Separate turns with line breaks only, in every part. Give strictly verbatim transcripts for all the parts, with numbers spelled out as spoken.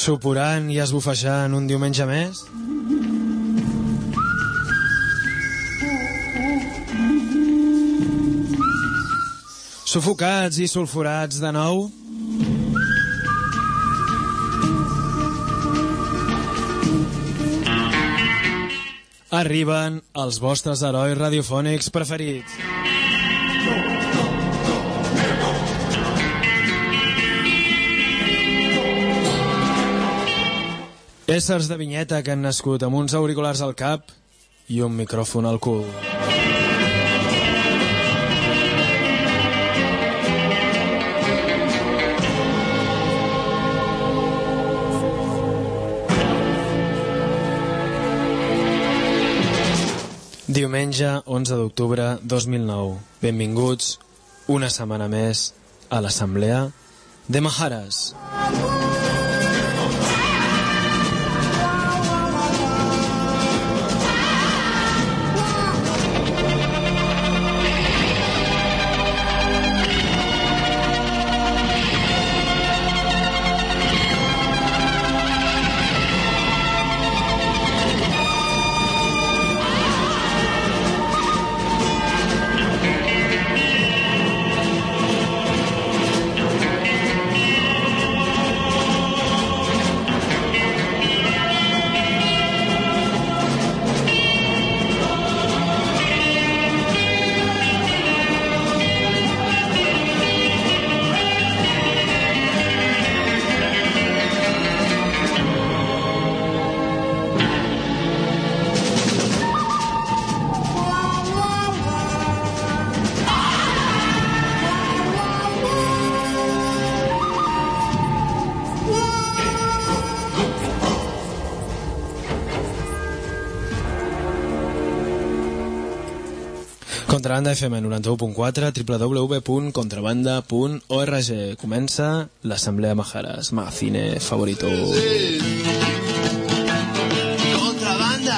Suporant i esbufejant un diumenge més. Sufocats i sulfurats de nou. Arriben els vostres herois radiofònics preferits. Éssers de vinyeta que han nascut amb uns auriculars al cap i un micròfon al cul. Diumenge onze d'octubre dos mil nou. Benvinguts una setmana més a l'Assemblea de Maharas. Contrabanda F M noranta-u punt quatre, w w w punt contrabanda punt org. Comença l'Assemblea Maharas, magazine favorito.
Contrabanda,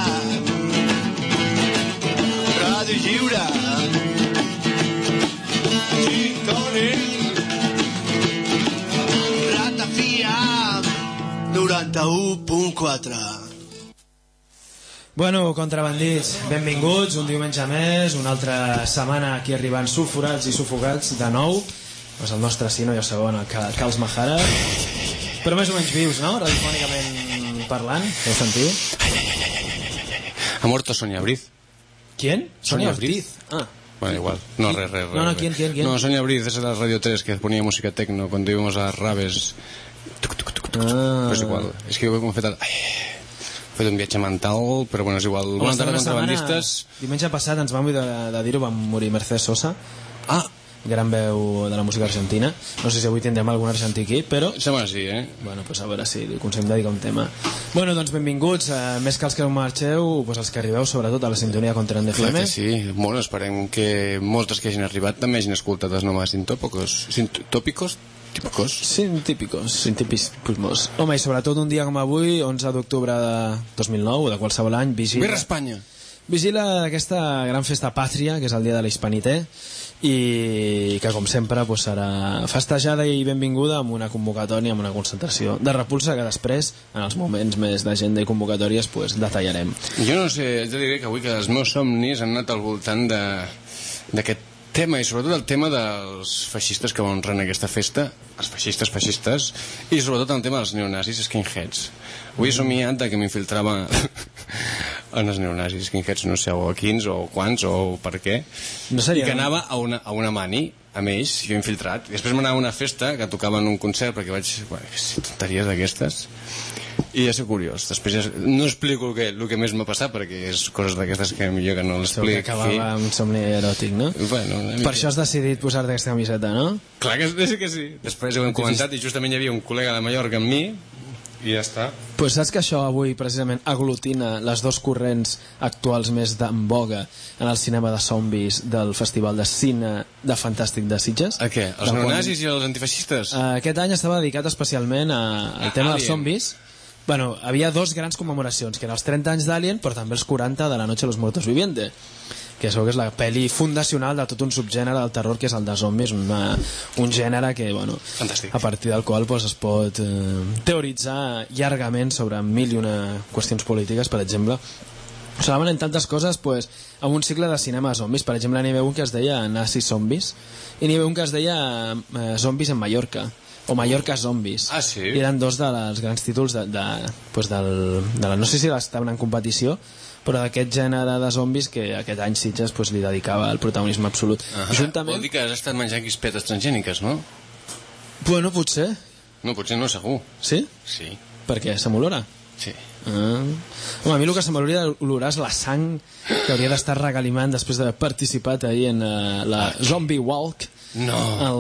Ràdio Lliure, Ratafia, noranta-u punt quatre.
Bueno, contrabandits, benvinguts un diumenge més, una altra setmana aquí arribant sulfurats i sufocats de nou. Pues el nostre sí, no ja sabeu, el Carls Mahara, però més o menys vius, no? Radiofònicament parlant, ho sentiu?
Ha muerto Sonia Briz.
¿Quién?
Sonia Briz.
Ah.
Bueno, igual. No, re, re, re.
No, no, ¿quién, quién, quién?
No, Sonia Briz, esa era Radio tres que ponía música tecno cuando íbamos a Raves.
Ah.
Pues igual. Es que ho he fet... Ai... He fet un viatge mental, però bueno, és igual.
Bona
Bona tarda, contrabandistes.
Setmana, diumenge passat ens vam oblidar de, de dir-ho, vam morir Mercedes Sosa.
Ah!
Gran veu de la música argentina. No sé si avui tindrem algun argentí aquí, però...
Sembla sí, eh?
Bueno, pues a veure si li aconseguim dedicar un tema. Bueno, doncs benvinguts, eh, més que els que marxeu, pues els que arribeu, sobretot a la sintonia Contrabanda F M.
Clar que sí. Bueno, esperem que molts dels que hagin arribat també hagin escoltat els noves sintòpicos. Sintòpicos? Típicos?
Científicos, científicos. Home, i sobretot un dia com avui, onze d'octubre de dos mil nou, de qualsevol any, vigila...
Birra Espanya!
Vigila aquesta gran festa pàtria, que és el dia de l'Hispanité, i que, com sempre, pues, serà festejada i benvinguda amb una convocatòria, amb una concentració de repulsa que després, en els moments més d'agenda i convocatòries, pues, detallarem.
Jo no sé, jo diré que avui que els meus somnis han anat al voltant de d'aquest tema, i sobretot el tema dels feixistes que honren aquesta festa, els feixistes feixistes, i sobretot el tema dels neonazis skinheads. Avui he somiat que m'infiltrava en els neonazis skinheads, no sé, o a quins o quants o per què,
no seria...
i que anava a una, a una mani amb ells, jo infiltrat, i després m'anava a una festa que tocaven un concert perquè vaig, bueno, tonteries d'aquestes, i ja sé curiós. Després ja no explico el que, el que més m'ha passat, perquè és coses d'aquestes que millor que no l'explico.
Que acabava amb un somni eròtic, no?
Bueno,
per això has decidit posar-te aquesta camiseta, no?
Clar que, que sí. Després ho hem comentat i justament hi havia un col·lega de Mallorca amb mi i ja està.
Pues saps que això avui precisament aglutina les dos corrents actuals més en boga en el cinema de zombis del Festival de Cine de Fantàstic de Sitges?
A què? Els neonazis i els antifeixistes?
Aquest any estava dedicat especialment a, al tema dels zombis. Bueno, havia dos grans commemoracions, que eren els trenta anys d'Alien, però també els quaranta de la Noche de los Muertos Vivientes, que que segur que és la pel·li fundacional de tot un subgènere del terror que és el de zombis, una, un gènere que, bueno,
fantàstic,
a partir del qual pues, es pot eh, teoritzar llargament sobre mil i una qüestions polítiques, per exemple. Solament en tantes coses, pues, amb un cicle de cinema zombis. Per exemple, n'hi havia un que es deia Nazis Zombies i n'hi havia un que es deia eh, Zombies en Mallorca o Mallorca Zombies.
Ah, sí?
I eren dos dels grans títols de, de, pues del, de la, no sé si estaven en competició, però d'aquest gènere de zombis que aquest any Sitges pues, li dedicava el protagonisme absolut.
Ah,
Juntament...
Vol dir que has estat menjant crispetes transgèniques, no?
Bueno, potser.
No, potser no, segur.
Sí?
Sí.
Per què? Se m'olora?
Sí.
Ah. Home, a mi el que se m'hauria d'olorar és la sang que hauria d'estar regalimant després d'haver participat ahir en uh, la Zombie Walk,
no.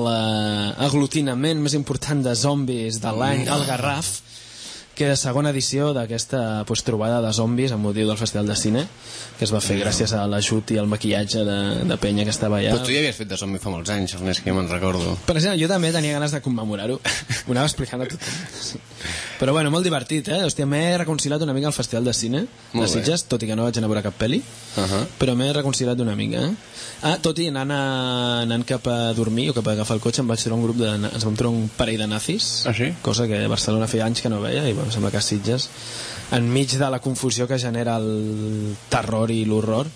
l'aglutinament més important de zombis de l'any,
no.
al Garraf, que és segona edició d'aquesta pues, trobada de zombis amb motiu del Festival de Cine, que es va fer no. gràcies a l'ajut i al maquillatge de, de penya que estava allà.
Però tu ja havies fet de zombi fa molts anys, Ernest, que ja me'n recordo.
Per exemple, jo també tenia ganes de commemorar-ho. Ho anava explicant a tothom. Però bueno, molt divertit, eh? Hòstia, m'he reconciliat una mica al Festival de Cine de Sitges, tot i que no vaig anar a veure cap pel·li, uh -huh. però m'he reconciliat una mica, eh? Ah, tot i anant, a, anant cap a dormir o cap a agafar el cotxe em vaig trobar un grup de, ens vam trobar un parell de nazis,
ah, sí?
cosa que a Barcelona feia anys que no veia, i bueno, sembla que a Sitges, enmig de la confusió que genera el terror i l'horror,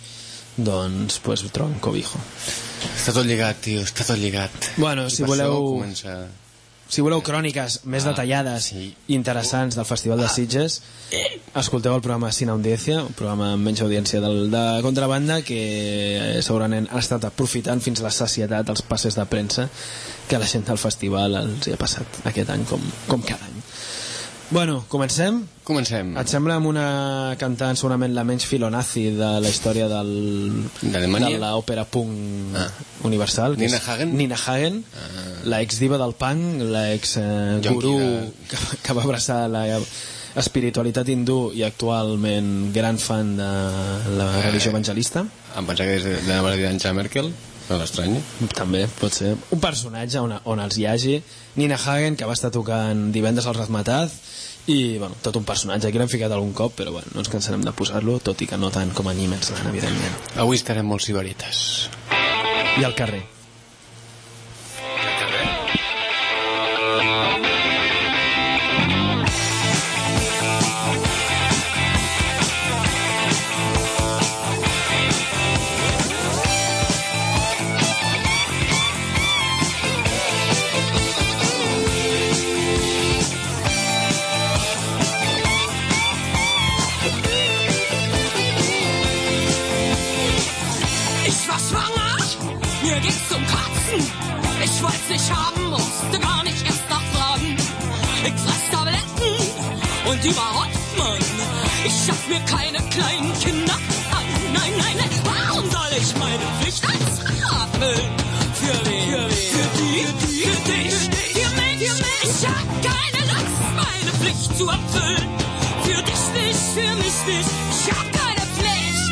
doncs pues, troben cobijo.
Està tot lligat, tio, està tot lligat.
Bueno,
I
si voleu...
Comença...
Si voleu cròniques més ah, detallades
sí.
i interessants del Festival de Sitges, escolteu el programa Cine Audiencia, un programa amb menys audiència del, de Contrabanda, que segurament ha estat aprofitant fins a la sacietat els passes de premsa que la gent del festival els hi ha passat aquest any com, com cada any. Bueno, comencem?
Comencem.
Et sembla amb una cantant segurament la menys filonazi de la història del, de l'òpera punk ah. universal, que
Nina
és
Hagen?
Nina Hagen, ah. la ex-diva del punk, la ex-gurú de... que, que va abraçar la espiritualitat hindú i actualment gran fan de la religió evangelista.
Em pensava que és de, de la Maria d'Angela Merkel. No l'estrany.
També, pot ser. Un personatge on, on els hi hagi. Nina Hagen, que va estar tocant divendres al Razmataz, i, bueno, tot un personatge. Aquí l'hem ficat algun cop, però, bueno, no ens cansarem de posar-lo, tot i que no tant com a Niemens, evidentment.
Avui estarem molt sibarites.
I al carrer.
Ich wollt's nicht haben, musste gar nicht erst nachfragen. Ich fress Tabletten und überhaupt, Mann, ich schaff mir keine kleinen Kinder an. Nein, nein, nein, warum soll ich meine Pflicht als Rat erfüllen? Für wen? Für wen? Für die? Für, die? Für dich? Für mich? Für mich? Ich hab keine Lust, meine Pflicht zu erfüllen. Für dich nicht, für mich nicht, ich hab keine Pflicht.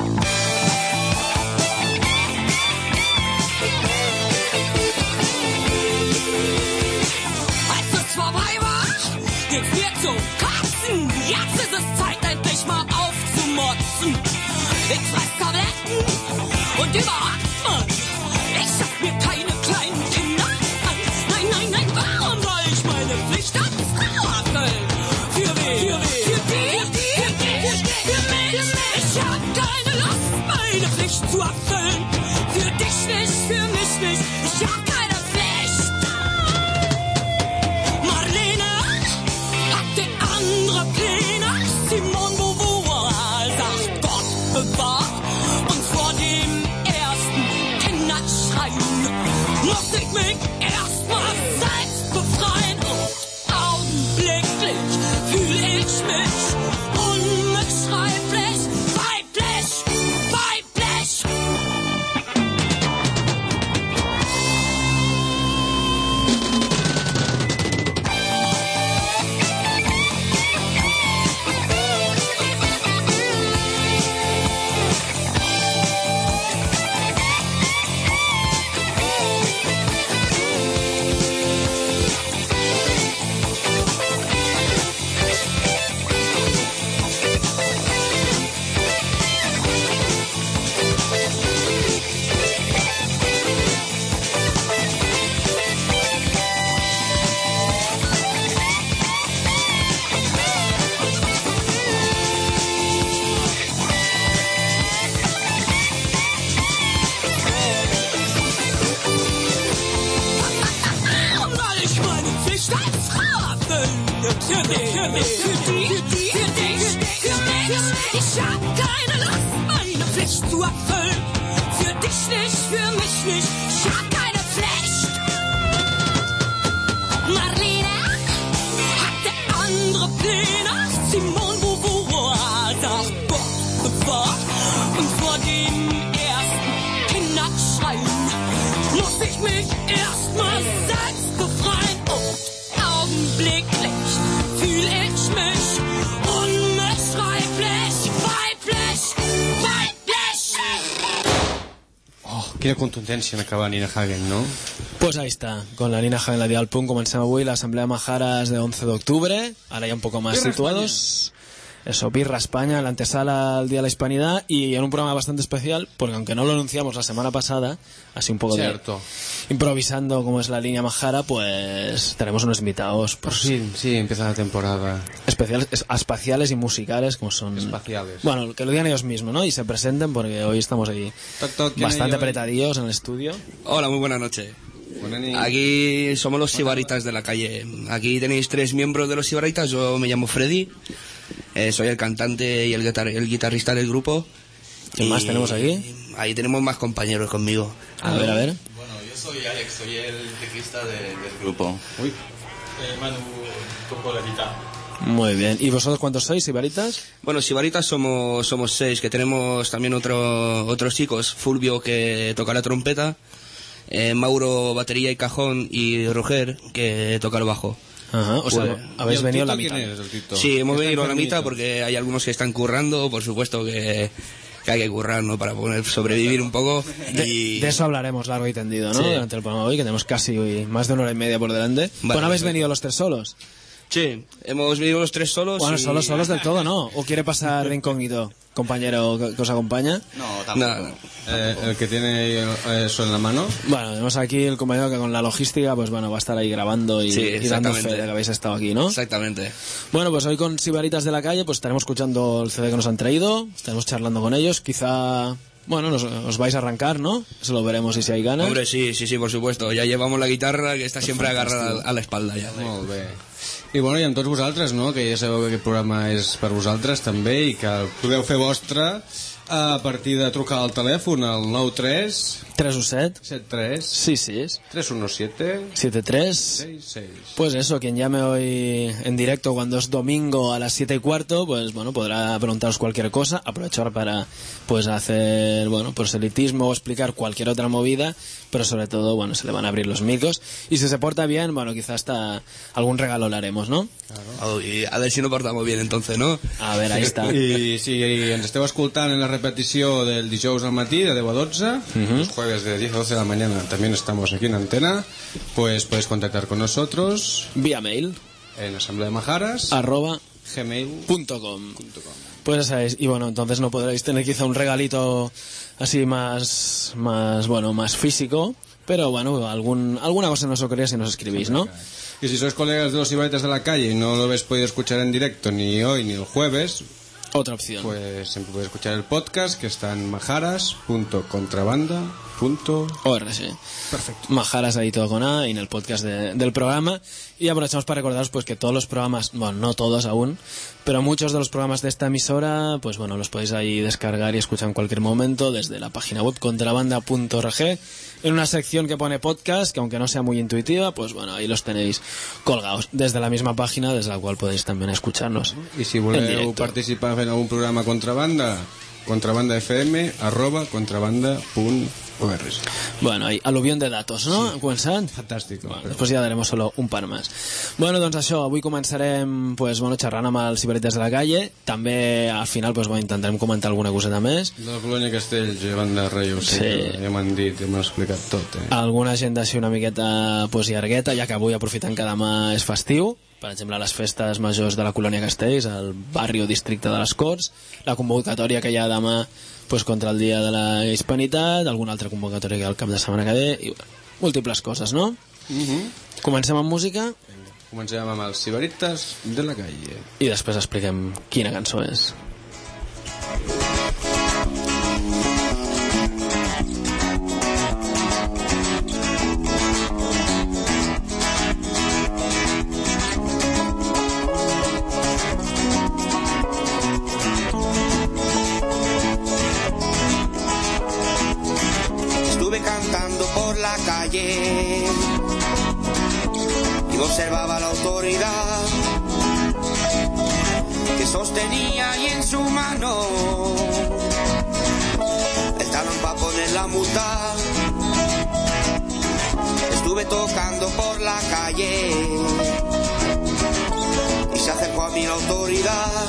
Vorbei war, geht's mir zum Kotzen. Jetzt ist es Zeit, endlich mal aufzumotzen. Ich fress Tabletten und überhaupt, Mann, ich schaff mir keine kleinen Kinder an. Nein, nein, nein, warum soll ich meine Pflicht als Frau erfüllen? Für wen? Für wen? Für die? Für die? Für dich? Für mich? Ich hab keine Lust, meine Pflicht zu erfüllen. Für dich nicht, für mich nicht, ich hab keine Simone Beauvoir sagt, Gott bewahrt uns vor dem ersten Kinderschreien. Muss ich mich erstmal selbst befreien und augenblicklich fühle ich mich unbeschreiblich weiblich, weiblich. für dich, für dich, für die, für die, für dich, für mich. Ich hab keine Lust, meine Pflicht zu erfüllen. Für dich nicht, für mich nicht. Ich hab keine Pflicht. Marlene hatte andere Pläne. Simone Beauvoir sagt Gott bewahrt. Und vor dem ersten Kinderschreien muss ich mich erstmal selbst befreien. Und augenblicklich fühl ich mich unbeschreiblich, weiblich, weiblich.
Oh, quina contundència en acabar Nina Hagen, no?
Pues ahí está, con la Nina Hagen, la Dial Punt, comencem avui l'Assemblea Majaras de once de octubre, ahora ya un poco más
Birra
situados. Eso, Birra España, la antesala al Día de la Hispanidad, y en un programa bastante especial, porque aunque no lo anunciamos la semana pasada, así un poco
Cierto.
de improvisando como es la línea Majara, pues tenemos unos invitados
Por
pues,
fin, sí, empieza la temporada.
especiales, es- espaciales y musicales, como son...
Espaciales.
Bueno, que lo digan ellos mismos, ¿no? Y se presenten, porque hoy estamos ahí
Toc, toc, ¿quién
bastante
hay hoy?
apretadillos en el estudio.
Hola, muy buenas noches.
Buena nit.
Aquí somos los sibaritas de la calle. Aquí tenéis tres miembros de los sibaritas. Yo me llamo Freddy. Eh, soy el cantante y el, guitar- el guitarrista del grupo.
¿Quién más tenemos aquí?
Ahí tenemos más compañeros conmigo.
A ver, a ver.
Bueno, yo soy Alex, soy el teclista de- del grupo.
Uy,
Eh, Manu tocó la guitarra.
Muy bien. ¿Y vosotros cuántos sois, Ibaritas?
Bueno, sibaritas somos somos seis, que tenemos también otro, otros chicos. Fulvio, que toca la trompeta. eh, Mauro, batería y cajón. Y Roger, que toca el bajo.
Ajá, o sea,
Pues,
habéis
¿y el
venido a la
Tito
mitad.
quién es, el Tito?
Sí, hemos
Está
venido a la
enfermito.
mitad porque hay algunos que están currando, por supuesto que, que hay que currar, ¿no? Para poder sobrevivir un poco.
De,
y...
de eso hablaremos largo y tendido, ¿no?
Sí.
Durante el programa de hoy, que tenemos casi hoy más de una hora y media por delante.
Vale,
bueno, ¿habéis
perfecto.
venido los tres solos?
Sí, hemos venido los tres solos.
Bueno,
y...
solos, solos del todo, ¿no? ¿O quiere pasar de incógnito, compañero que que os acompaña?
No, tampoco.
No, no.
Eh, el que tiene eh, eso en la mano.
Bueno, tenemos aquí el compañero que con la logística, pues bueno, va a estar ahí grabando y,
Sí,
y dando fe
exactamente.
de que habéis estado aquí, ¿no?
Exactamente.
Bueno, pues hoy con Sibaritas de la Calle, pues estaremos escuchando el C D que nos han traído, estaremos charlando con ellos, quizá, bueno, nos, os vais a arrancar, ¿no? Eso lo veremos y si hay ganas.
Hombre, sí, sí, sí, por supuesto. Ya llevamos la guitarra que está siempre agarrada a la espalda ya.
Molt bé. I bueno, i amb tots vosaltres, no?, que ja sabeu que aquest programa és per vosaltres també i que el podeu fer vostre a partir de trucar al telèfon al nou tres
tres u set,
set tres
sis sis,
tres uno siete
siete tres.
seis seis.
Pues eso, quien llame hoy en directo cuando es domingo a las siete y cuarto, pues bueno, podrá preguntaros cualquier cosa, aprovechar para pues hacer, bueno, proselitismo o explicar cualquier otra movida, pero sobre todo, bueno, se le van a abrir los micros y si se porta bien, bueno, quizás hasta algún regalo le haremos, ¿no?
Oh, y a ver si nos portamos bien entonces, ¿no?
A ver, ahí está.
I si ens esteu escoltant en la repetició del dijous al matí de deu a dotze, los jueves de diez a doce de la mañana también estamos aquí en antena, pues podéis contactar con nosotros
Vía mail,
en Asamblea de Majaras,
arroba
gmail
punto com. Pues ya sabéis, y bueno, entonces no podréis tener quizá un regalito así más, más bueno, más físico, pero bueno, algún, alguna cosa nos ocurrirá si nos escribís, ¿no?
Y si sois colegas de los Ibaritas de la Calle y no lo habéis podido escuchar en directo ni hoy ni el jueves,
Otra opción.
pues siempre podéis escuchar el podcast que está en majaras punto contrabanda punto
O R S. Perfecto. Majaras ahí todo con A y en el podcast de- del programa. Y aprovechamos para recordaros pues que todos los programas, bueno, no todos aún, pero muchos de los programas de esta emisora, pues bueno, los podéis ahí descargar y escuchar en cualquier momento desde la página web contrabanda punto org en una sección que pone podcast, que aunque no sea muy intuitiva, pues bueno, ahí los tenéis colgados desde la misma página desde la cual podéis también escucharnos.
Y si
En
voleu
directo.
participar en algún programa contrabanda, contrabandafm arroba contrabanda punto org.
Bueno, ahí, al·luvión de datos, no? Sí. Començant?
Fantàstic.
Bueno, després ja daremos solo un par més. Bueno, doncs això, avui començarem pues, bueno, xerrant amb els Ibaritas de la Calle. També, al final, pues, bueno, intentarem comentar alguna coseta més.
De la colònia Castells, Joan de Rei, ho sé,
Sí.
ja m'han dit, ja m'han explicat tot, eh?
Alguna agenda així una miqueta pues, llargueta, ja que avui, aprofitant que demà és festiu, per exemple, les festes majors de la colònia Castells, al barri o districte de les Corts, la convocatòria que hi ha demà pues, contra el dia de la Hispanitat, alguna altra convocatòria que hi ha el cap de setmana que ve, i bueno, múltiples coses, no?
Uh-huh.
Comencem amb música
Comencem amb els Ibaritas de la Calle.
i després expliquem quina cançó és.
la calle y observaba la autoridad que sostenía ahí en su mano el talón para poner la multa. Estuve tocando por la calle y se acercó a mí la autoridad.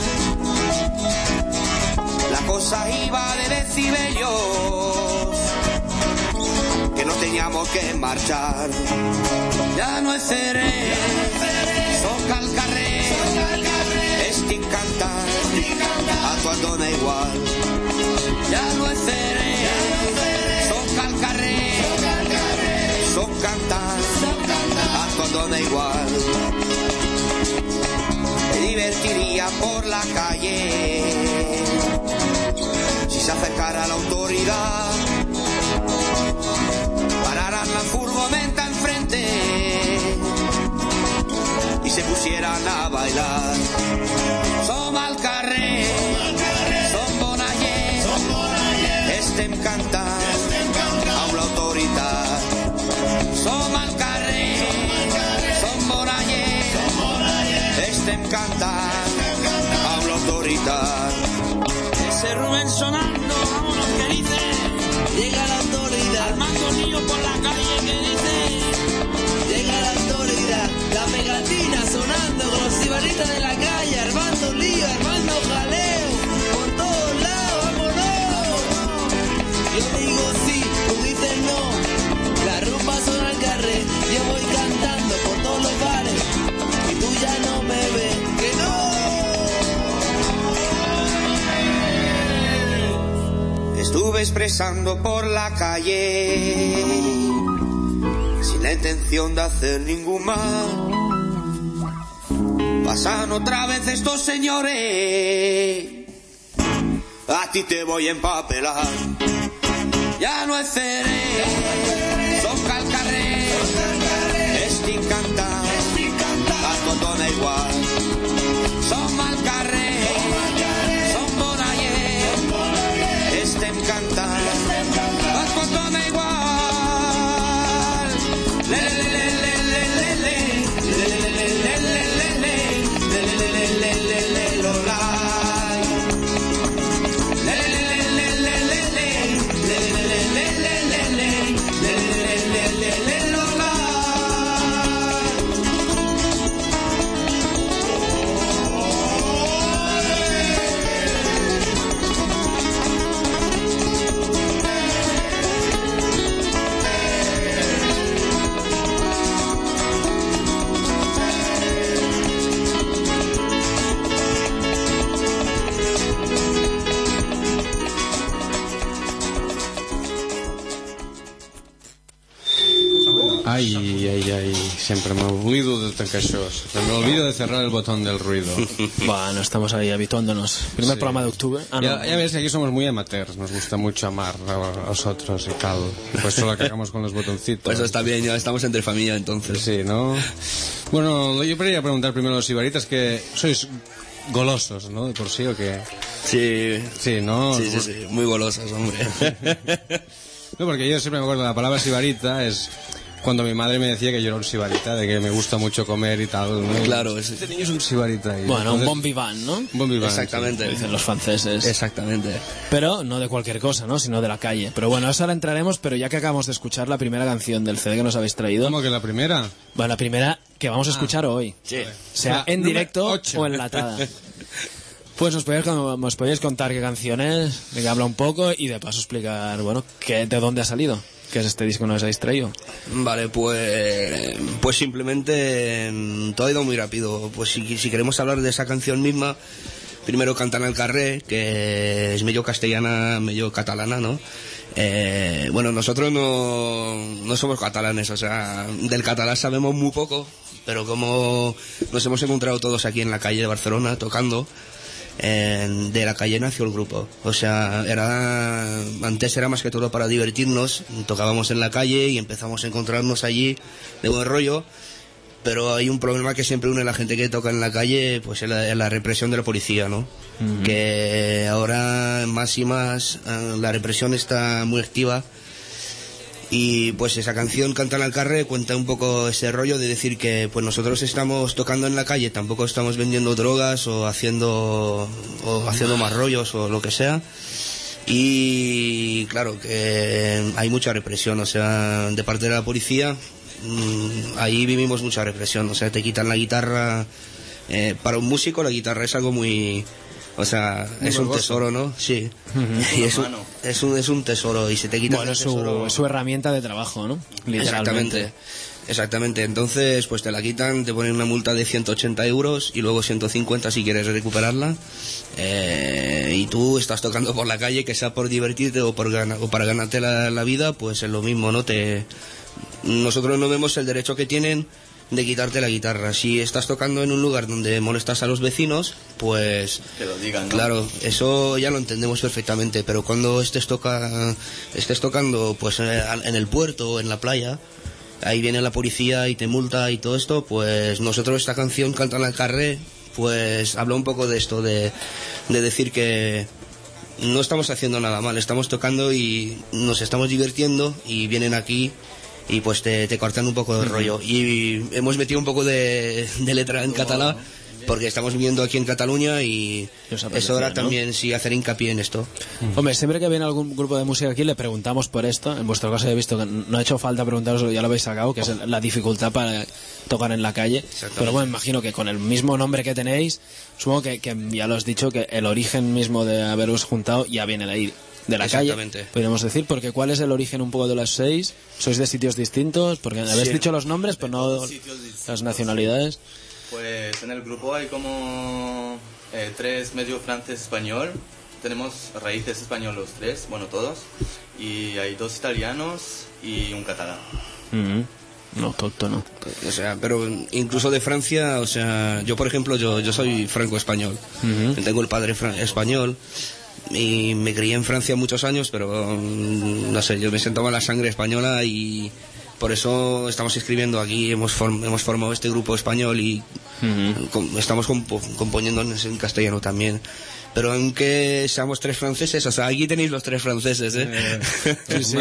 La cosa iba de decibelios, que no teníamos que marchar. Ya no es seré, soca al carrer, estic cantant, actuando da igual. Ya no es seré, soca al carrer, soc cantant, actuando da igual. Me divertiría por la calle si se acercara la autoridad, pararan la furgoneta enfrente y se pusieran a bailar. Som al carrer, som bona gent, estem cantant amb l'autoritat. Som al carrer, som bona gent, estem cantant amb l'autoritat. Ese Rubén sonando, vámonos que dice, llega la autoridad, armando lío por la calle que dice, llega la autoridad, la pegatina sonando con los cibaritas de la calle, armando lío, armando jaleo, por todos lados, vámonos. Yo digo sí, tú dices no, la rumba suena al carrer, yo voy cantando por todos los bares, y tú ya no me ves, que no. Estuve expresando por la calle sin la intención de hacer ningún mal. Pasan otra vez estos señores, a ti te voy a empapelar. Ya no es seré, soca al carrer, estic cantant, a tot dona igual. Som al carrer, som bona gent, estem cantant, a tot dona igual. Le le le le le le le le le le le le le le le lo la.
Ay, ay, ay, siempre me olvido de tancar això. Me olvido de cerrar el botón del ruido.
Bueno, estamos ahí habituándonos. Primer sí. Programa de octubre. Ah,
ya,
no.
ya ves que aquí somos muy amateurs, nos gusta mucho amar a vosotros y tal. Y pues solo cagamos con los botoncitos.
Pues eso está bien, ya estamos entre familia entonces.
Sí, ¿no? Bueno, yo quería preguntar primero a los ibaritas que sois golosos, ¿no? De por sí o qué.
Sí.
Sí, ¿no?
Sí, sí, sí, muy golosos, hombre.
No, porque yo siempre me acuerdo de la palabra sibarita, es cuando mi madre me decía que yo era un sibarita, de que me gusta mucho comer y tal, ¿no?
Claro, es...
este niño es un sibarita. Y
bueno,
entonces...
un bon vivant, ¿no?
Bon vivant,
exactamente.
Sí. Dicen los franceses.
Exactamente.
Pero no de cualquier cosa, ¿no? Sino de la calle. Pero bueno, eso ahora entraremos, pero ya que acabamos de escuchar la primera canción del C D que nos habéis traído...
¿Cómo que la primera?
Bueno, la primera que vamos a escuchar ah. hoy.
Sí.
Sea
la
en directo
ocho.
o enlatada. Pues nos podéis, nos podéis contar qué canción es, de qué habla un poco y de paso explicar, bueno, qué, de dónde ha salido. ¿Qué es este disco que nos habéis traído?
Vale, pues pues simplemente todo ha ido muy rápido. Pues si, si queremos hablar de esa canción misma, primero Cantan al carrer, que es medio castellana, medio catalana, ¿no? Eh, bueno, nosotros no, no somos catalanes, o sea, del catalán sabemos muy poco, pero como nos hemos encontrado todos aquí en la calle de Barcelona tocando, Eh, de la calle nació el grupo. O sea, era antes era más que todo para divertirnos, tocábamos en la calle y empezamos a encontrarnos allí de buen rollo, pero hay un problema que siempre une a la gente que toca en la calle, pues es la, es la represión de la policía, ¿no? Uh-huh. Que ahora más y más la represión está muy activa Y pues esa canción, Cantan al Carrer, cuenta un poco ese rollo de decir que pues nosotros estamos tocando en la calle, tampoco estamos vendiendo drogas o haciendo o haciendo más rollos o lo que sea. Y claro que hay mucha represión, o sea, de parte de la policía, mmm, ahí vivimos mucha represión, o sea, te quitan la guitarra. Eh, para un músico la guitarra es algo muy... O sea, muy es un vergoso. Tesoro, ¿no? Sí. Uh-huh. Y es un, es, un, es un tesoro y se te quita
bueno,
el tesoro...
Bueno, es su herramienta de trabajo, ¿no?
Exactamente. Exactamente. Entonces, pues te la quitan, te ponen una multa de ciento ochenta euros y luego ciento cincuenta si quieres recuperarla. Eh, y tú estás tocando por la calle, que sea por divertirte o, por gana, o para ganarte la, la vida, pues es lo mismo, ¿no? Te... Nosotros no vemos el derecho que tienen de quitarte la guitarra. Si estás tocando en un lugar donde molestas a los vecinos, pues
que lo digan, ¿no?
Claro, eso ya lo entendemos perfectamente, pero cuando estés toca estés tocando pues en el puerto o en la playa, ahí viene la policía y te multa y todo esto, pues nosotros esta canción Cantan al Carrer pues habla un poco de esto, de, de decir que no estamos haciendo nada mal, estamos tocando y nos estamos divirtiendo y vienen aquí y pues te, te cortan un poco de rollo. Y hemos metido un poco de, de letra en catalán, porque estamos viviendo aquí en Cataluña y es hora, ¿no?, también sí hacer hincapié en esto.
Hombre, siempre que viene algún grupo de música aquí le preguntamos por esto. En vuestro caso he visto que no ha hecho falta preguntaros, ya lo habéis sacado, que es la dificultad para tocar en la calle. Pero bueno, imagino que con el mismo nombre que tenéis, supongo que, que ya lo has dicho, que el origen mismo de haberos juntado ya viene de ahí, de la calle, podríamos decir, porque ¿cuál es el origen un poco de los seis? ¿Sois de sitios distintos? Porque habéis sí. dicho los nombres, pero no las nacionalidades.
Pues en el grupo hay como eh, tres medio francés español, tenemos raíces españolas los tres, bueno todos, y hay dos italianos y un catalán.
Mm-hmm. No, autóctono.
O sea, pero incluso de Francia, o sea, yo por ejemplo, yo, yo soy franco-español, mm-hmm. tengo el padre fran- español, y me crié en Francia muchos años, pero no sé, yo me siento con la sangre española y por eso estamos escribiendo aquí, hemos, form- hemos formado este grupo español y uh-huh. com- estamos comp- componiendo en, en castellano también. Pero aunque seamos tres franceses, o sea, aquí tenéis los tres franceses, ¿eh? eh sí, sí,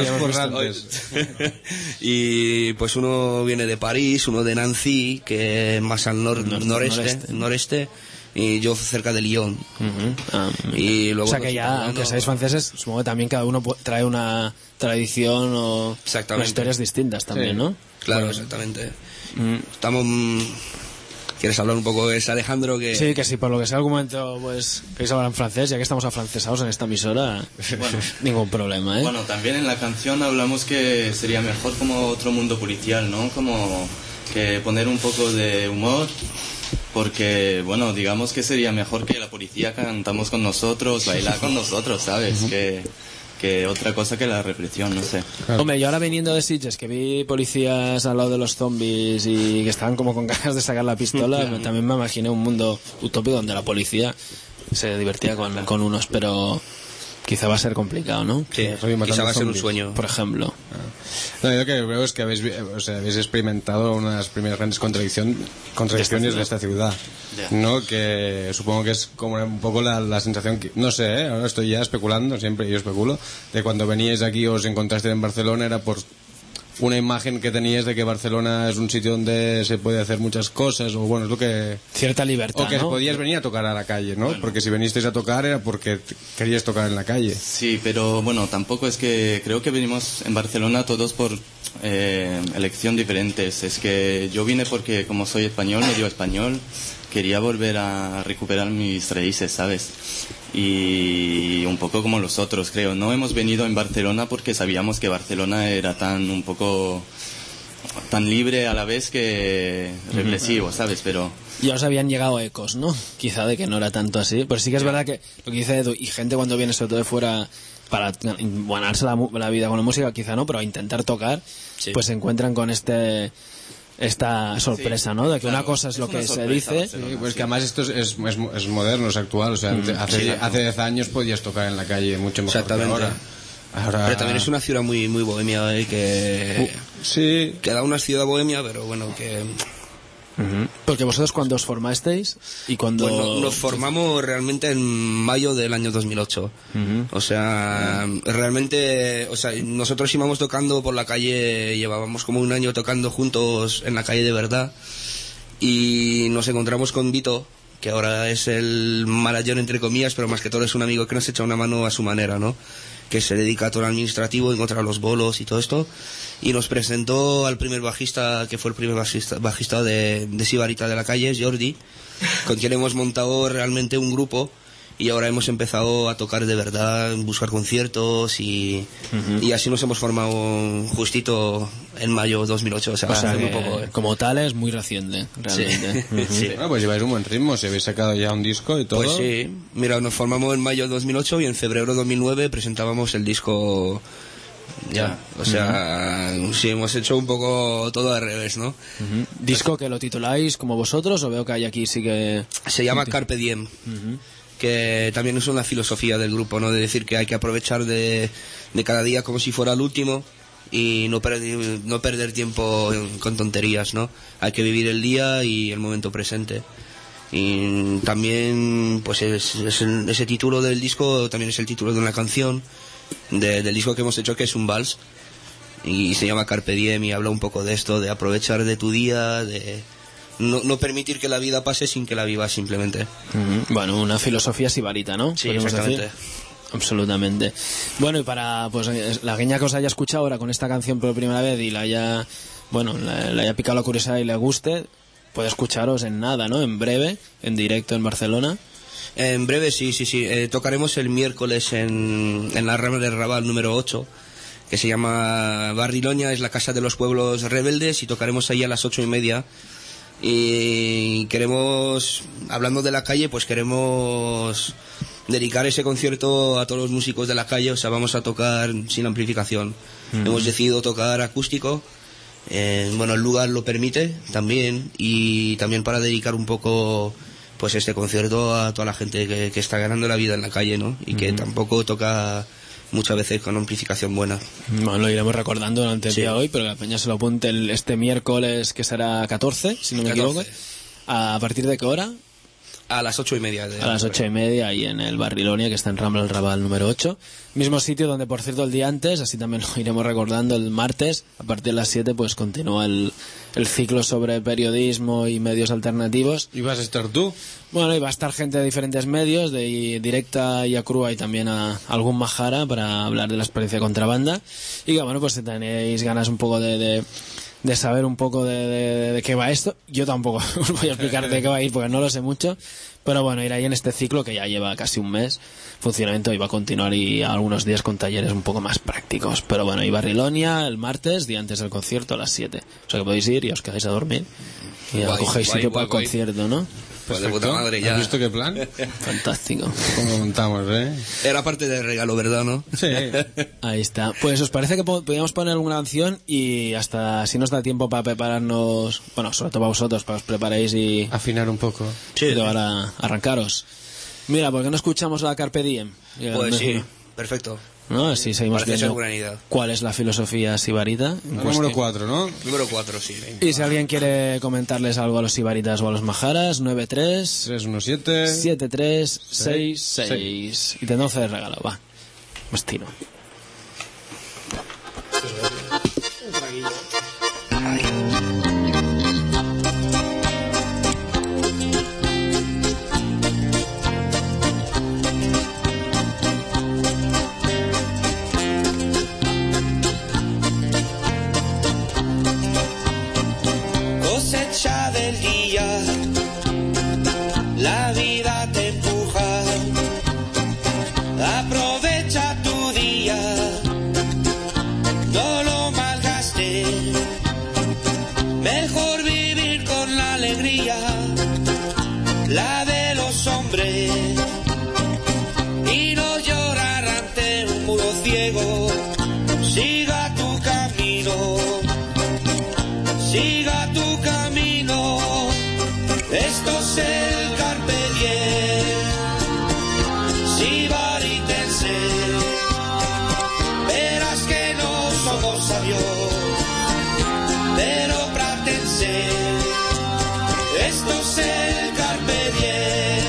y pues uno viene de París, uno de Nancy, que es más al nor- nor- noreste, noreste, noreste, y yo cerca de Lyon.
Uh-huh. Um,
y luego
o sea que ya, aunque seáis franceses, supongo que también cada uno trae una tradición o historias distintas también, sí. ¿no?
Claro, bueno, exactamente. Mm. Estamos... ¿Quieres hablar un poco? Es Alejandro que...
Sí, que si por lo que sea algún momento pues queréis hablar en francés, ya que estamos afrancesados en esta emisora, bueno, ningún problema, ¿eh?
Bueno, también en la canción hablamos que sería mejor como otro mundo policial, ¿no? Como que poner un poco de humor, porque, bueno, digamos que sería mejor que la policía cantamos con nosotros, bailar con nosotros, ¿sabes? Uh-huh. Que... que otra cosa que la represión, no sé.
Claro. Hombre, yo ahora viniendo de Sitges, que vi policías al lado de los zombies y que estaban como con ganas de sacar la pistola, uh-huh. también me imaginé un mundo utópico donde la policía se divertía con, con unos, pero quizá va a ser complicado, ¿no?
Sí, quizá va a ser un sueño,
por ejemplo.
No, yo lo que veo es que habéis, o sea, habéis experimentado una de las primeras grandes contradicción, contradicciones de esta ciudad, yeah. ¿no? Que supongo que es como un poco la, la sensación que, no sé, ¿eh? Ahora estoy ya especulando, siempre yo especulo, de cuando veníais aquí os encontraste en Barcelona era por una imagen que teníais de que Barcelona es un sitio donde se puede hacer muchas cosas, o bueno, es lo que...
Cierta libertad,
o que
¿no?
podías venir a tocar a la calle, ¿no? Bueno. Porque si venisteis a tocar era porque querías tocar en la calle.
Sí, pero bueno, tampoco es que... Creo que venimos en Barcelona todos por eh, elección diferentes. Es que yo vine porque como soy español, medio español, quería volver a recuperar mis raíces, ¿sabes? Y un poco como los otros, creo. No hemos venido en Barcelona porque sabíamos que Barcelona era tan un poco tan libre a la vez que represivo, ¿sabes? Pero
ya os habían llegado ecos, ¿no? Quizá de que no era tanto así. Pero sí que es verdad que lo que dice Edu, y gente cuando viene sobre todo de fuera para ganarse la, la vida con la música, quizá no, pero a intentar tocar, sí. pues se encuentran con este... esta sorpresa, sí, ¿no? De que claro, una cosa es, es lo que se dice.
Sí, pues sí. Que además esto es, es, es, es moderno, es actual. O sea, mm, hace, sí, hace diez años podías tocar en la calle mucho mejor que ahora. ahora.
Pero también es una ciudad muy muy bohemia, ¿eh? Que,
uh, sí.
que da una ciudad bohemia, pero bueno, que
Uh-huh. Porque vosotros cuando os formasteis y cuando...
Bueno, nos formamos realmente en mayo del año dos mil ocho. Uh-huh. O sea, uh-huh. realmente, o sea, nosotros íbamos tocando por la calle, llevábamos como un año tocando juntos en la calle de verdad, y nos encontramos con Vito, que ahora es el manager entre comillas, pero más que todo es un amigo que nos echa una mano a su manera, ¿no? Que se dedica a todo el administrativo, encontrar los bolos y todo esto, y nos presentó al primer bajista, que fue el primer bajista, bajista de, de Sibarita de la calle, Jordi, con quien hemos montado realmente un grupo, y ahora hemos empezado a tocar de verdad, buscar conciertos, y, uh-huh. y así nos hemos formado justito en mayo de dos mil ocho, o sea,
o sea
hace
que,
muy poco. ¿eh?
Como tal es muy reciente, realmente.
Sí. Uh-huh. Sí.
Bueno, pues lleváis un buen ritmo, si habéis sacado ya un disco y todo.
Pues sí, mira, nos formamos en mayo de dos mil ocho y en febrero de dos mil nueve presentábamos el disco ya, o sea, uh-huh. sí, hemos hecho un poco todo al revés, ¿no?
Uh-huh. ¿Disco que lo tituláis como vosotros o veo que hay aquí sí que...?
Se llama Carpe Diem. Uh-huh. Que también es una filosofía del grupo, ¿no? De decir que hay que aprovechar de, de cada día como si fuera el último y no perder, no perder tiempo con tonterías, ¿no? Hay que vivir el día y el momento presente. Y también, pues es, es el, ese título del disco también es el título de una canción de, del disco que hemos hecho, que es un vals, y se llama Carpe Diem, y habla un poco de esto, de aprovechar de tu día, de... No, no permitir que la vida pase sin que la vivas simplemente.
Uh-huh. Bueno, una filosofía sibarita, ¿no?
Sí, exactamente. Decir?
Absolutamente. Bueno, y para pues la guiña que os haya escuchado ahora con esta canción por primera vez y la haya, bueno, la, la haya picado la curiosidad y le guste, puede escucharos en nada, ¿no? En breve, en directo en Barcelona.
En breve, sí, sí, sí. Eh, tocaremos el miércoles en, en la rama del Raval número ocho, que se llama Barriloña, es la casa de los pueblos rebeldes, y tocaremos ahí a las ocho y media. Y queremos, hablando de la calle, pues queremos dedicar ese concierto a todos los músicos de la calle. O sea, vamos a tocar sin amplificación. Mm. Hemos decidido tocar acústico. Eh, bueno, el lugar lo permite también, y también para dedicar un poco pues este concierto a toda la gente que, que está ganando la vida en la calle, ¿no? Y que mm. tampoco toca muchas veces con amplificación buena.
Bueno, lo iremos recordando durante el sí. día de hoy, pero la peña se lo apunte el, este miércoles, que será catorce, si no me
catorce.
equivoco. ¿A partir de qué hora?
A las ocho y media. De
a las ocho y media, ahí en el Barrilonia, que está en Rambla el Raval número ocho. Mismo sitio donde, por cierto, el día antes, así también lo iremos recordando, el martes, a partir de las siete, pues continúa el, el ciclo sobre periodismo y medios alternativos.
¿Y vas a estar tú?
Bueno, y va a estar gente de diferentes medios, de directa y a crua, y también a algún majara, para hablar de la experiencia de Contrabanda. Y que, bueno, pues si tenéis ganas un poco de... de de saber un poco de, de, de qué va esto. Yo tampoco os voy a explicar de qué va a ir porque no lo sé mucho, pero bueno, ir ahí en este ciclo que ya lleva casi un mes funcionamiento, y va a continuar y algunos días con talleres un poco más prácticos. Pero bueno, y Barrilonia el martes, día antes del concierto, a las siete. O sea que podéis ir y os quedáis a dormir y guay, cogéis guay, sitio guay, para guay. El concierto, ¿no?
Pues de puta madre, ya.
¿Has visto qué plan?
Fantástico.
¿Cómo montamos, eh?
Era parte del regalo, ¿verdad, no?
Sí.
Ahí está. Pues os parece que podríamos poner alguna canción, y hasta así nos da tiempo para prepararnos, bueno, sobre todo para vosotros, para que os preparéis y...
afinar un poco.
Sí. Y para arrancaros. Mira, ¿por qué no escuchamos la Carpe Diem?
Pues sí, perfecto.
¿No? Así seguimos
Parece
viendo cuál es la filosofía sibarita.
Número cuatro, ¿no?
Número cuatro, sí.
Y si alguien quiere comentarles algo a los sibaritas o a los majaras, nueve tres
tres uno siete
siete tres seis seis. Y tendremos de regalo, va. Pues tiro.
Cosecha del día, la vida te empuja, aprovecha tu día, no lo malgastes, mejor vivir con la alegría, la de los hombres, y no llorar ante un muro ciego. Siga tu camino, siga tu camino, esto es el Carpe Diem, sibaritense. es el carpe diem,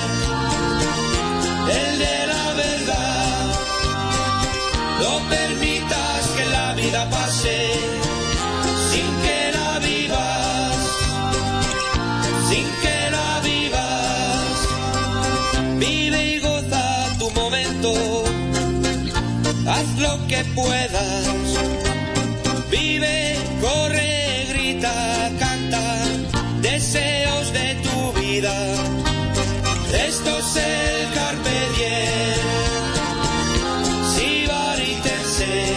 el de la verdad. No permitas que la vida pase sin que la vivas, sin que la vivas. Vive y goza tu momento, haz lo que puedas. Vive, corre, grita, canta, deseos de tu vida. Esto es el carpe diem, sibaritense.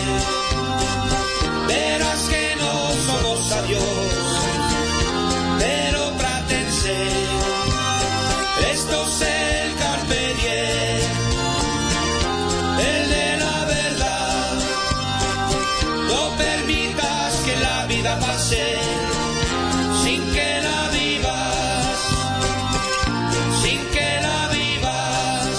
Verás que no somos adiós, pero pratense. Esto es el carpe diem, el de la verdad. No permitas que la vida pase sin que la vivas, sin que la vivas.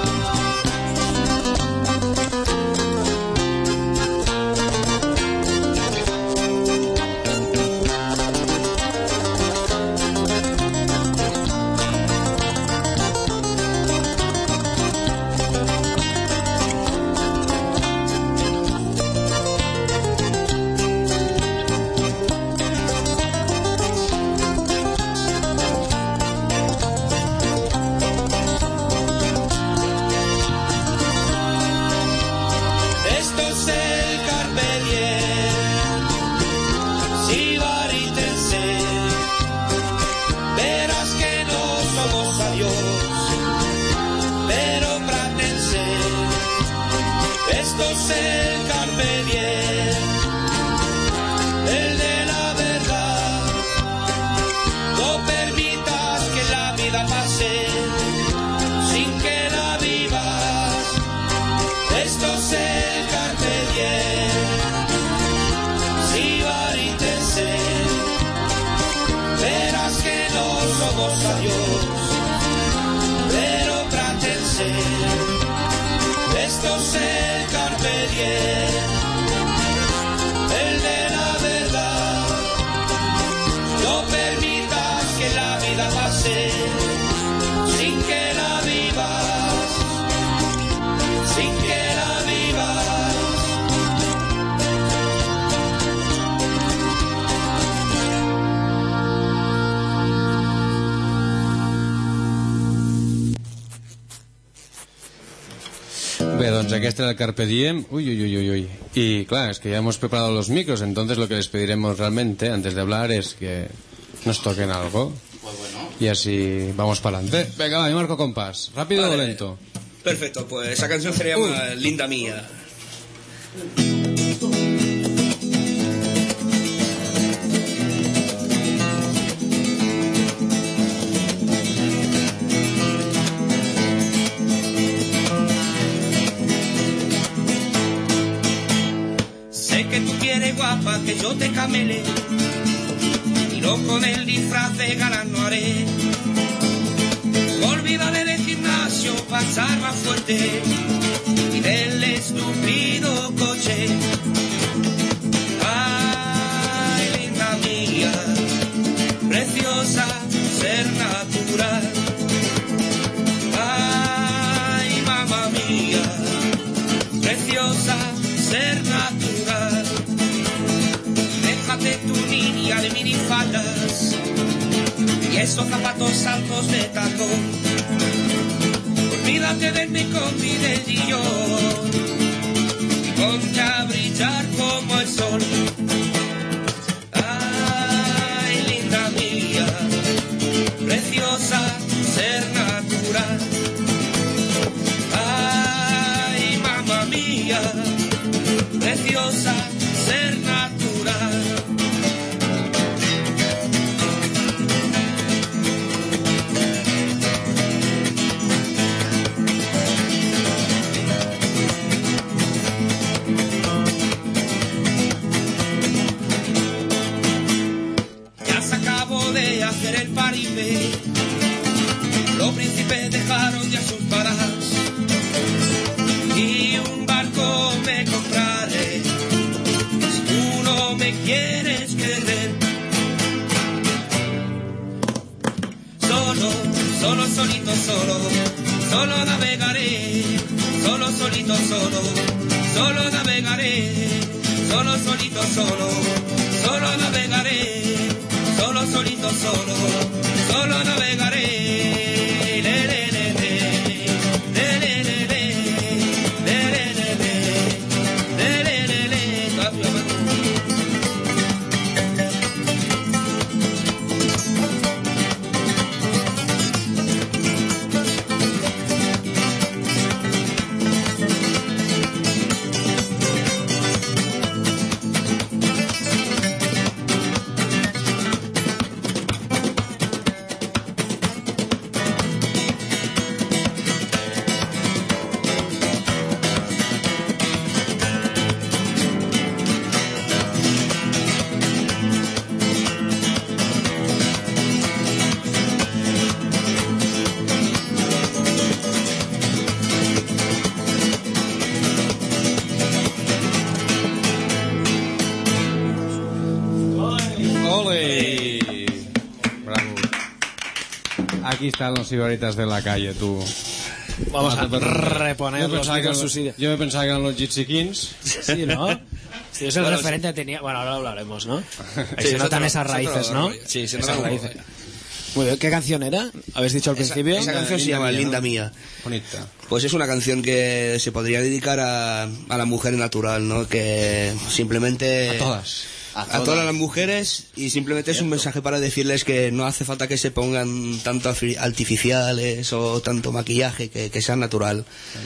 Esto es el carpe diem, sibaritense. Verás que no somos adiós, pero pratense. Esto es el carpe diem, el de la verdad. No permitas que la vida pase sin que la vivas. Esto es el carpe diem, sibaritense. Verás que no somos adiós, pero pratense. Esto es el carpe diem, el de la verdad. No permitas que la vida pase sin que la vivas, sin que la vivas.
Bé, doncs aquest era el Carpe Diem. Uy, uy, uy, uy, uy. Y claro, es que ya hemos preparado los micros, entonces lo que les pediremos realmente antes de hablar es que nos toquen algo.
Pues bueno.
Y así vamos para adelante. Venga, va, yo marco compás. ¿Rápido
Vale.
o lento?
Perfecto, pues esa canción se llama Linda Mía.
Sé que tú quieres, guapa, que yo te camele, y no con el disfraz de galán no haré. Olvídate del gimnasio, pasar más fuerte, y del estúpido coche. Ay, linda mía, preciosa, ser natural. Ay, mamá mía, preciosa, ser natural. Déjate tu niña de minifaldas y esos zapatos altos de tacón. Olvídate del picón y del guillón y ponte a brillar como el sol. Ay, linda mía, preciosa, ser natural. Ay, mamá mía, preciosa, ser natural. Ya se acabó de hacer el paripé, los príncipes dejaron ya sus paradas y un barco me solito, solo, solo navegaré, solo, solito, solo, solo navegaré, solo, solito, solo, solo navegaré, solo, solito, solo, solo navegaré, le, le, le, le, le, le, le, le, le, le, le, le, le, le, le, cambio,
Aquí están los ibaritas de la calle, tú.
Vamos a reponerlos
yo
en su sitio.
Yo me pensaba que eran los Gypsy Kings.
Sí, ¿no? Si es el
Bueno,
referente que tenía... Bueno, ahora lo hablaremos, ¿no? Ahí
Sí,
se
es
notan
otro-
esas
es
raíces,
otro
¿no?
rollo. Sí, se
esas
nota un poco,
raíces. Muy bien, ¿qué canción era? ¿Habéis dicho al
Esa,
principio?
esa canción se
Linda
llama
Mía,
Linda
¿no?
Mía.
Bonita.
Pues es una canción que se podría dedicar a, a la mujer natural, ¿no? Que simplemente...
A todas.
A,
A
todas.
todas.
las mujeres, y simplemente es un mensaje para decirles que no hace falta que se pongan tanto afi- artificiales o tanto maquillaje, que, que sea natural.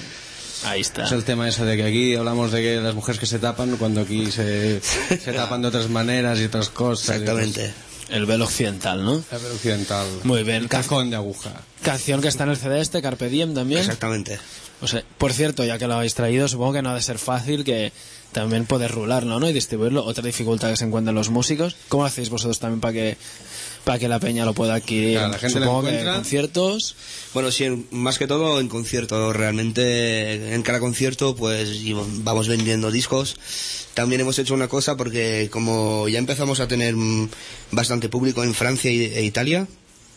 Ahí está.
Es el tema ese de que aquí hablamos de que las mujeres que se tapan, cuando aquí se, se tapan de otras maneras y otras cosas.
Exactamente.
El velo occidental, ¿no?
La vela occidental.
Muy bien.
El cajón de aguja.
Canción que está en el C D este, Carpe Diem también.
Exactamente.
O sea, por cierto, ya que lo habéis traído, supongo que no ha de ser fácil que también poder rularlo, ¿no? Y distribuirlo. Otra dificultad que se encuentran los músicos. ¿Cómo lo hacéis vosotros también para que para que la peña lo pueda adquirir?
Claro, la gente lo
supongo que
encuentra.
conciertos.
Bueno, sí, en- más que todo en concierto. Realmente en cada concierto pues y vamos vendiendo discos. También hemos hecho una cosa porque como ya empezamos a tener mm, bastante público en Francia y- e Italia,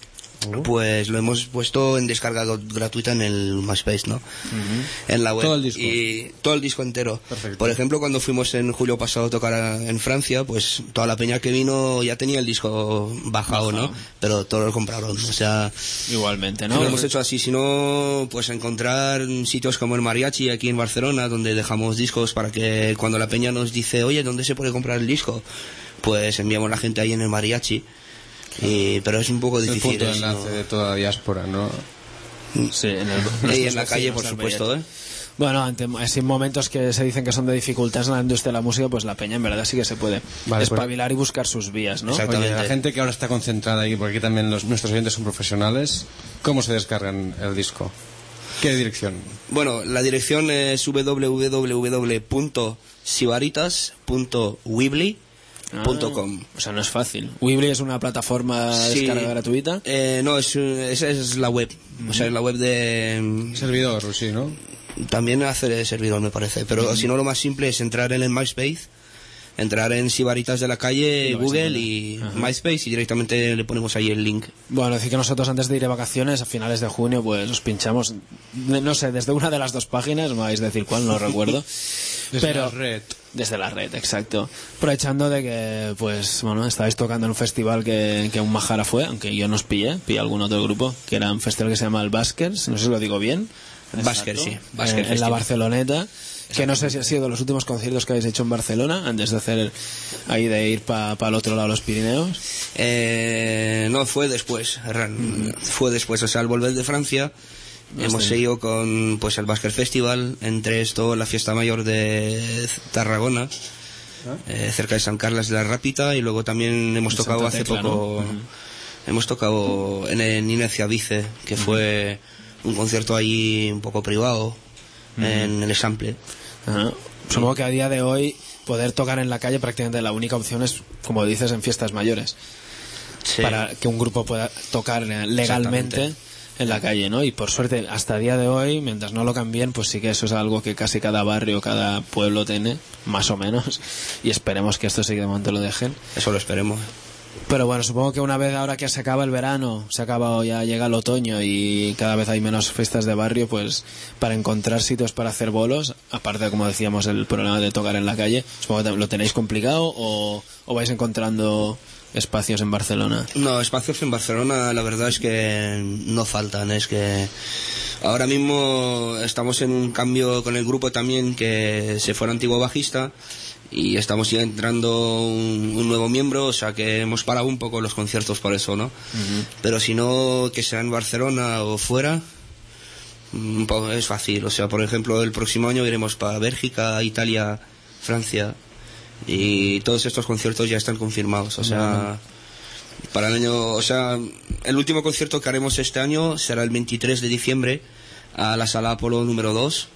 pues lo hemos puesto en descarga go- gratuita en el MySpace, ¿no? En la web.
Todo el disco.
Y todo el disco entero.
Perfecto.
Por ejemplo, cuando fuimos en julio pasado a tocar a- en Francia, pues toda la peña que vino ya tenía el disco bajado, ¿no? Pero todos lo compraron. O sea,
Igualmente,
lo
¿no?
hemos hecho así. Si no, pues encontrar sitios como el Mariachi aquí en Barcelona, donde dejamos discos para que cuando la peña nos dice, oye, ¿dónde se puede comprar el disco? Pues enviamos la gente ahí en el Mariachi. Y, pero es un poco
El
difícil.
punto de
es,
enlace
¿no?
de toda la diáspora, ¿no?
Sí, en, el,
Y en la calle, por supuesto, ¿eh?
Bueno, ante así momentos que se dicen que son de dificultades en la industria de la música, pues la peña en verdad sí que se puede
Vale,
espabilar y buscar sus vías, ¿no?
Exacto.
Oye, la gente que ahora está concentrada aquí, porque aquí también los, nuestros oyentes son profesionales, ¿cómo se descargan el disco? ¿Qué dirección?
Bueno, la dirección es doble u doble u doble u punto sibaritas punto weebly punto com.
Ah, o sea, no es fácil. Weebly es una plataforma de
Sí.
descarga gratuita.
Eh, no, es, esa es la web. O sea, es la web de...
Servidor, sí, ¿no?
También hace de servidor, me parece. Pero si no, lo más simple es entrar en el MySpace, entrar en Sibaritas de la calle, Google y MySpace, y directamente le ponemos ahí el link.
Bueno, decir que nosotros antes de ir de vacaciones, a finales de junio, pues os pinchamos, no sé, desde una de las dos páginas, me vais a decir cuál, no lo recuerdo.
Desde
pero
la red.
Desde la red, exacto. Aprovechando de que, pues, bueno, estabais tocando en un festival que, que un Majara fue, aunque yo no os pillé, pillé algún otro grupo, que era un festival que se llama el Baskers, no sé si lo digo bien.
Basker, sí.
Eh,
Basker
en la
Festival.
Barceloneta, que no sé si ha sido de los últimos conciertos que habéis hecho en Barcelona, antes de hacer ahí de ir para el otro lado de los Pirineos.
Eh, no, fue después. Ran- Fue después, o sea, al volver de Francia, hemos seguido con pues el Basker Festival, entre esto la fiesta mayor de Tarragona, eh, cerca de San Carles de la Rápita, y luego también hemos
En
tocado
Santa
hace
Tecla,
poco,
¿no? Ujú.
hemos tocado en el Inecia Vice, que fue un concierto ahí un poco privado, en el Sample.
Ajá. Supongo que a día de hoy poder tocar en la calle prácticamente la única opción es, como dices, en fiestas mayores.
Sí.
Para que un grupo pueda tocar legalmente
Exactamente.
en la calle, ¿no? Y por suerte, hasta el día de hoy, mientras no lo cambien, pues sí que eso es algo que casi cada barrio, cada pueblo tiene, más o menos. Y esperemos que esto sí que de momento lo dejen.
Eso lo esperemos.
Pero bueno, supongo que una vez ahora que se acaba el verano, se acaba, ya llega el otoño y cada vez hay menos fiestas de barrio, pues para encontrar sitios para hacer bolos, aparte de, como decíamos, el problema de tocar en la calle, supongo que lo tenéis complicado o, o vais encontrando espacios en Barcelona.
No, espacios en Barcelona la verdad es que no faltan, es que ahora mismo estamos en un cambio con el grupo también, que se fue el antiguo bajista y estamos ya entrando un, un nuevo miembro, o sea que hemos parado un poco los conciertos por eso, ¿no? Uh-huh. Pero si no, que sea en Barcelona o fuera, pues es fácil. O sea, por ejemplo, el próximo año iremos para Bélgica, Italia, Francia, y todos estos conciertos ya están confirmados. O sea, uh-huh. para el año, o sea, el último concierto que haremos este año será el veintitrés de diciembre a la Sala Apolo número dos.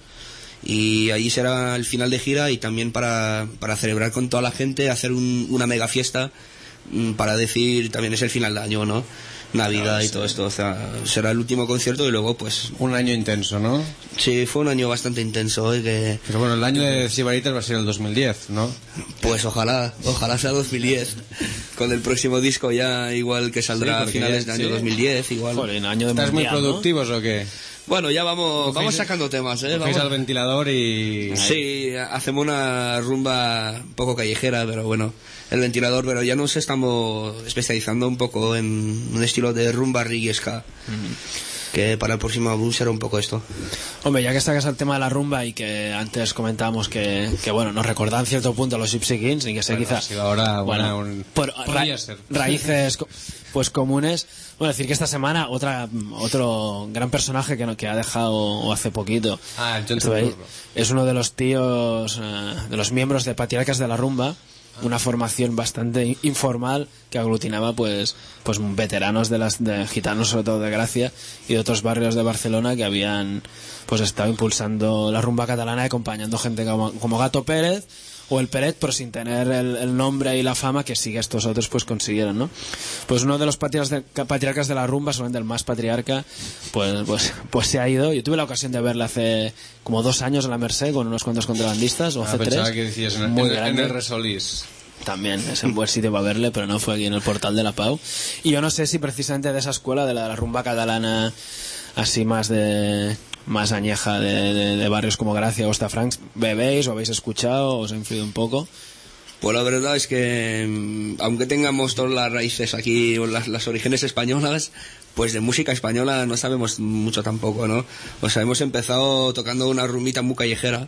Y allí será el final de gira y también para, para celebrar con toda la gente, hacer un, una mega fiesta para decir también es el final de año, ¿no? Navidad, claro, y sí. todo esto, o sea, será el último concierto y luego pues...
Un año intenso, ¿no?
Sí, fue un año bastante intenso, ¿eh? Que...
Pero bueno, el año de Sibaritas va a ser el dos mil diez, ¿no?
Pues ojalá, ojalá sea dos mil diez. Con el próximo disco ya igual que saldrá sí, a finales ya, de año sí. dos mil diez, igual.
Joder, año de
¿Estás
mundial,
muy productivos, ¿no? o qué?
Bueno, ya vamos vamos sacando temas, ¿eh?
Vamos al ventilador y...
Sí, hacemos una rumba un poco callejera, pero bueno, el ventilador, pero ya nos estamos especializando un poco en un estilo de rumba reggae ska. Uh-huh. Que para el próximo álbum será un poco esto.
Hombre, ya que sacas el tema de la rumba y que antes comentábamos que, que bueno, nos recordaban en cierto punto a los Gypsy Kings y que sé
bueno,
quizá...
Ha sido ahora bueno, un...
por ra-
ser.
raíces pues comunes. Bueno, decir que esta semana otra otro gran personaje que, que ha dejado hace poquito
ah, el John
ahí, es uno de los tíos, uh, de los miembros de Patriarcas de la Rumba, una formación bastante informal que aglutinaba pues pues veteranos de las de gitanos, sobre todo de Gracia, y de otros barrios de Barcelona que habían pues estado impulsando la rumba catalana, acompañando gente como, como Gato Pérez o el Peret, pero sin tener el, el nombre y la fama que sí que estos otros pues consiguieron, ¿no? Pues uno de los patriarcas de, patriarcas de la rumba, solamente el más patriarca, pues pues pues se ha ido. Yo tuve la ocasión de verle hace como dos años en la Merced con unos cuantos contrabandistas, o
ah,
hace tres.
Pensaba que decías en,
muy
en,
grande.
en el Resolís.
También es un buen sitio para verle, pero no fue aquí en el Portal de la Pau. Y yo no sé si precisamente de esa escuela, de la, de la rumba catalana, así más de más añeja de, de, de barrios como Gracia o Hostafrancs, bebéis o habéis escuchado, os ha influido un poco.
Pues la verdad es que aunque tengamos todas las raíces aquí, las, las orígenes españolas, pues de música española no sabemos mucho tampoco, ¿no? O sea, hemos empezado tocando una rumbita muy callejera.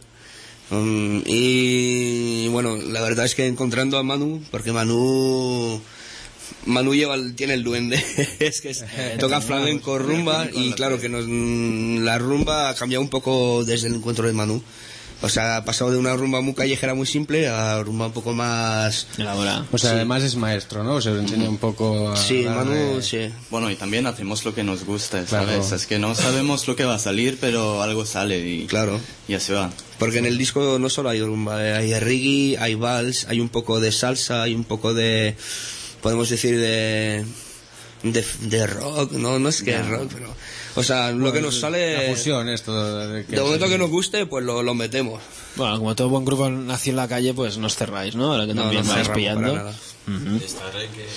Um, y bueno, la verdad es que encontrando a Manu, porque Manu Manu lleva el, tiene el duende es que es, toca flamenco, rumba, y claro que nos, la rumba ha cambiado un poco desde el encuentro de Manu. O sea, ha pasado de una rumba muy callejera, muy simple, a rumba un poco más
elaborada.
O sea,
sí.
además es maestro, ¿no? O sea, os enseña un poco a...
Sí, Manu,
de...
sí.
Bueno, y también hacemos lo que nos gusta, ¿sabes?
Claro.
Es que no sabemos lo que va a salir, pero algo sale y...
Claro.
Ya se va.
Porque en el disco no solo hay rumba, hay reggae, hay vals, hay un poco de salsa, hay un poco de... podemos decir de... de, de rock, no, no es que es rock, pero... O sea, bueno, lo que nos sale...
La fusión, esto. De,
de momento que nos guste, pues lo, lo metemos.
Bueno, como todo buen grupo nació en la calle, pues no os cerráis, ¿no? Ahora que
no,
también
no
vais pillando.
Uh-huh. Está reggae.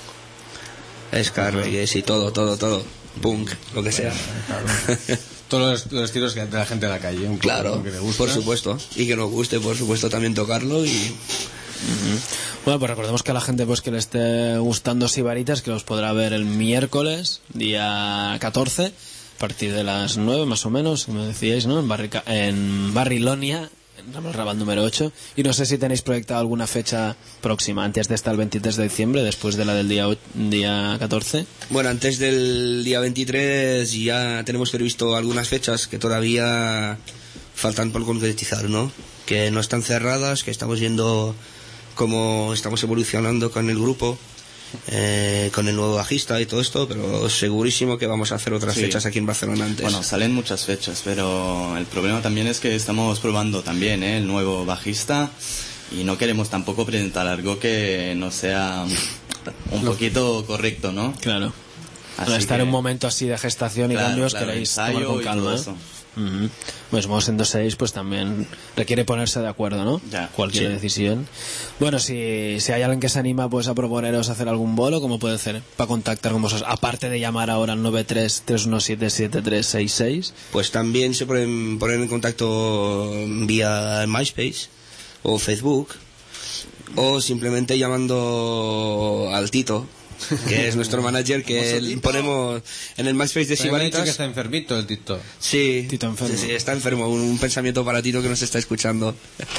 Ska, reggae, sí, todo, todo, todo. Punk, lo que sea.
Todos los, los estilos de la gente de la calle. Un
claro,
que le gusta.
Por supuesto. Y que nos guste, por supuesto, también tocarlo y...
Uh-huh. Bueno, pues recordemos que a la gente pues que le esté gustando Sibaritas, que los podrá ver el miércoles, día catorce, a partir de las nueve más o menos, como decíais, ¿no? En, Barrica- en Barrilonia, en Ramos Raval número ocho. Y no sé si tenéis proyectado alguna fecha próxima, antes de esta el veintitrés de diciembre, después de la del día, día catorce.
Bueno, antes del día veintitrés ya tenemos previsto algunas fechas que todavía faltan por concretizar, ¿no? Que no están cerradas, que estamos viendo cómo estamos evolucionando con el grupo. Eh, con el nuevo bajista y todo esto, pero segurísimo que vamos a hacer otras sí. fechas aquí en Barcelona antes.
Bueno, salen muchas fechas, pero el problema también es que estamos probando también ¿eh? el nuevo bajista y no queremos tampoco presentar algo que no sea un poquito correcto, ¿no?
Claro.
Así
Al estar
que,
en un momento así de gestación y
claro,
cambios,
claro,
queréis tomar con calma. Uh-huh. Pues somos en dos seis, pues también requiere ponerse de acuerdo, ¿no?
Ya.
Cualquier
Sí.
decisión. Bueno, si, si hay alguien que se anima pues a proponeros hacer algún bolo, ¿cómo puede hacer para contactar con vosotros? Aparte de llamar ahora al nueve tres tres uno siete siete tres seis seis.
Pues también se pueden poner en contacto vía MySpace o Facebook, o simplemente llamando al Tito, que es nuestro manager, que él- ponemos en el MySpace de
Pero me ha dicho que
Sibaritas.
está enfermito el Tito.
Sí,
Tito enfermo.
sí, sí, está enfermo. Un, un pensamiento para Tito que nos está escuchando.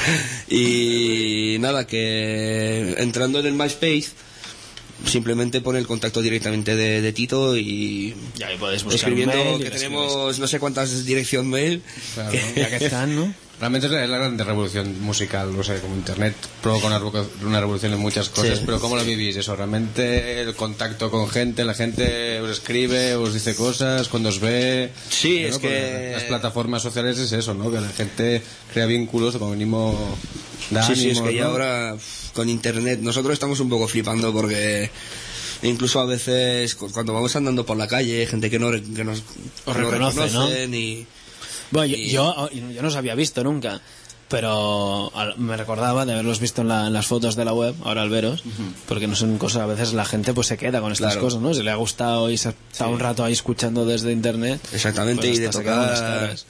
Y nada, que entrando en el MySpace, simplemente pone el contacto directamente de, de Tito y
Y ahí podéis buscar
escribiendo
un mail y
que
le
tenemos no sé cuántas dirección mail.
Claro.
que-
Ya que están, ¿no?
Realmente es la, es la grande revolución musical, o sea, como Internet provoca una, revo- una revolución en muchas cosas,
Sí.
pero ¿cómo lo vivís eso? Realmente el contacto con gente, la gente os escribe, os dice cosas, cuando os ve...
Sí,
¿no?
es
Porque
que-
las plataformas sociales es eso, ¿no? Que la gente crea vínculos como mínimo de
Sí, sí, es
ánimos,
que ya
¿no?
ahora uf, con internet nosotros estamos un poco flipando porque incluso a veces cu- cuando vamos andando por la calle, gente que no re- que nos
Os
que no
reconoce, ¿no?
reconocen y
Bueno, yo,
Y-
yo, yo no os había visto nunca, pero al- me recordaba de haberlos visto en, la- en las fotos de la web, ahora al veros, porque no son cosas, a veces la gente pues se queda con estas
Claro.
cosas, ¿no? Si le ha gustado y se ha estado un rato ahí escuchando desde internet.
exactamente,
pues
y de
hasta se quedan las
tocar
caras.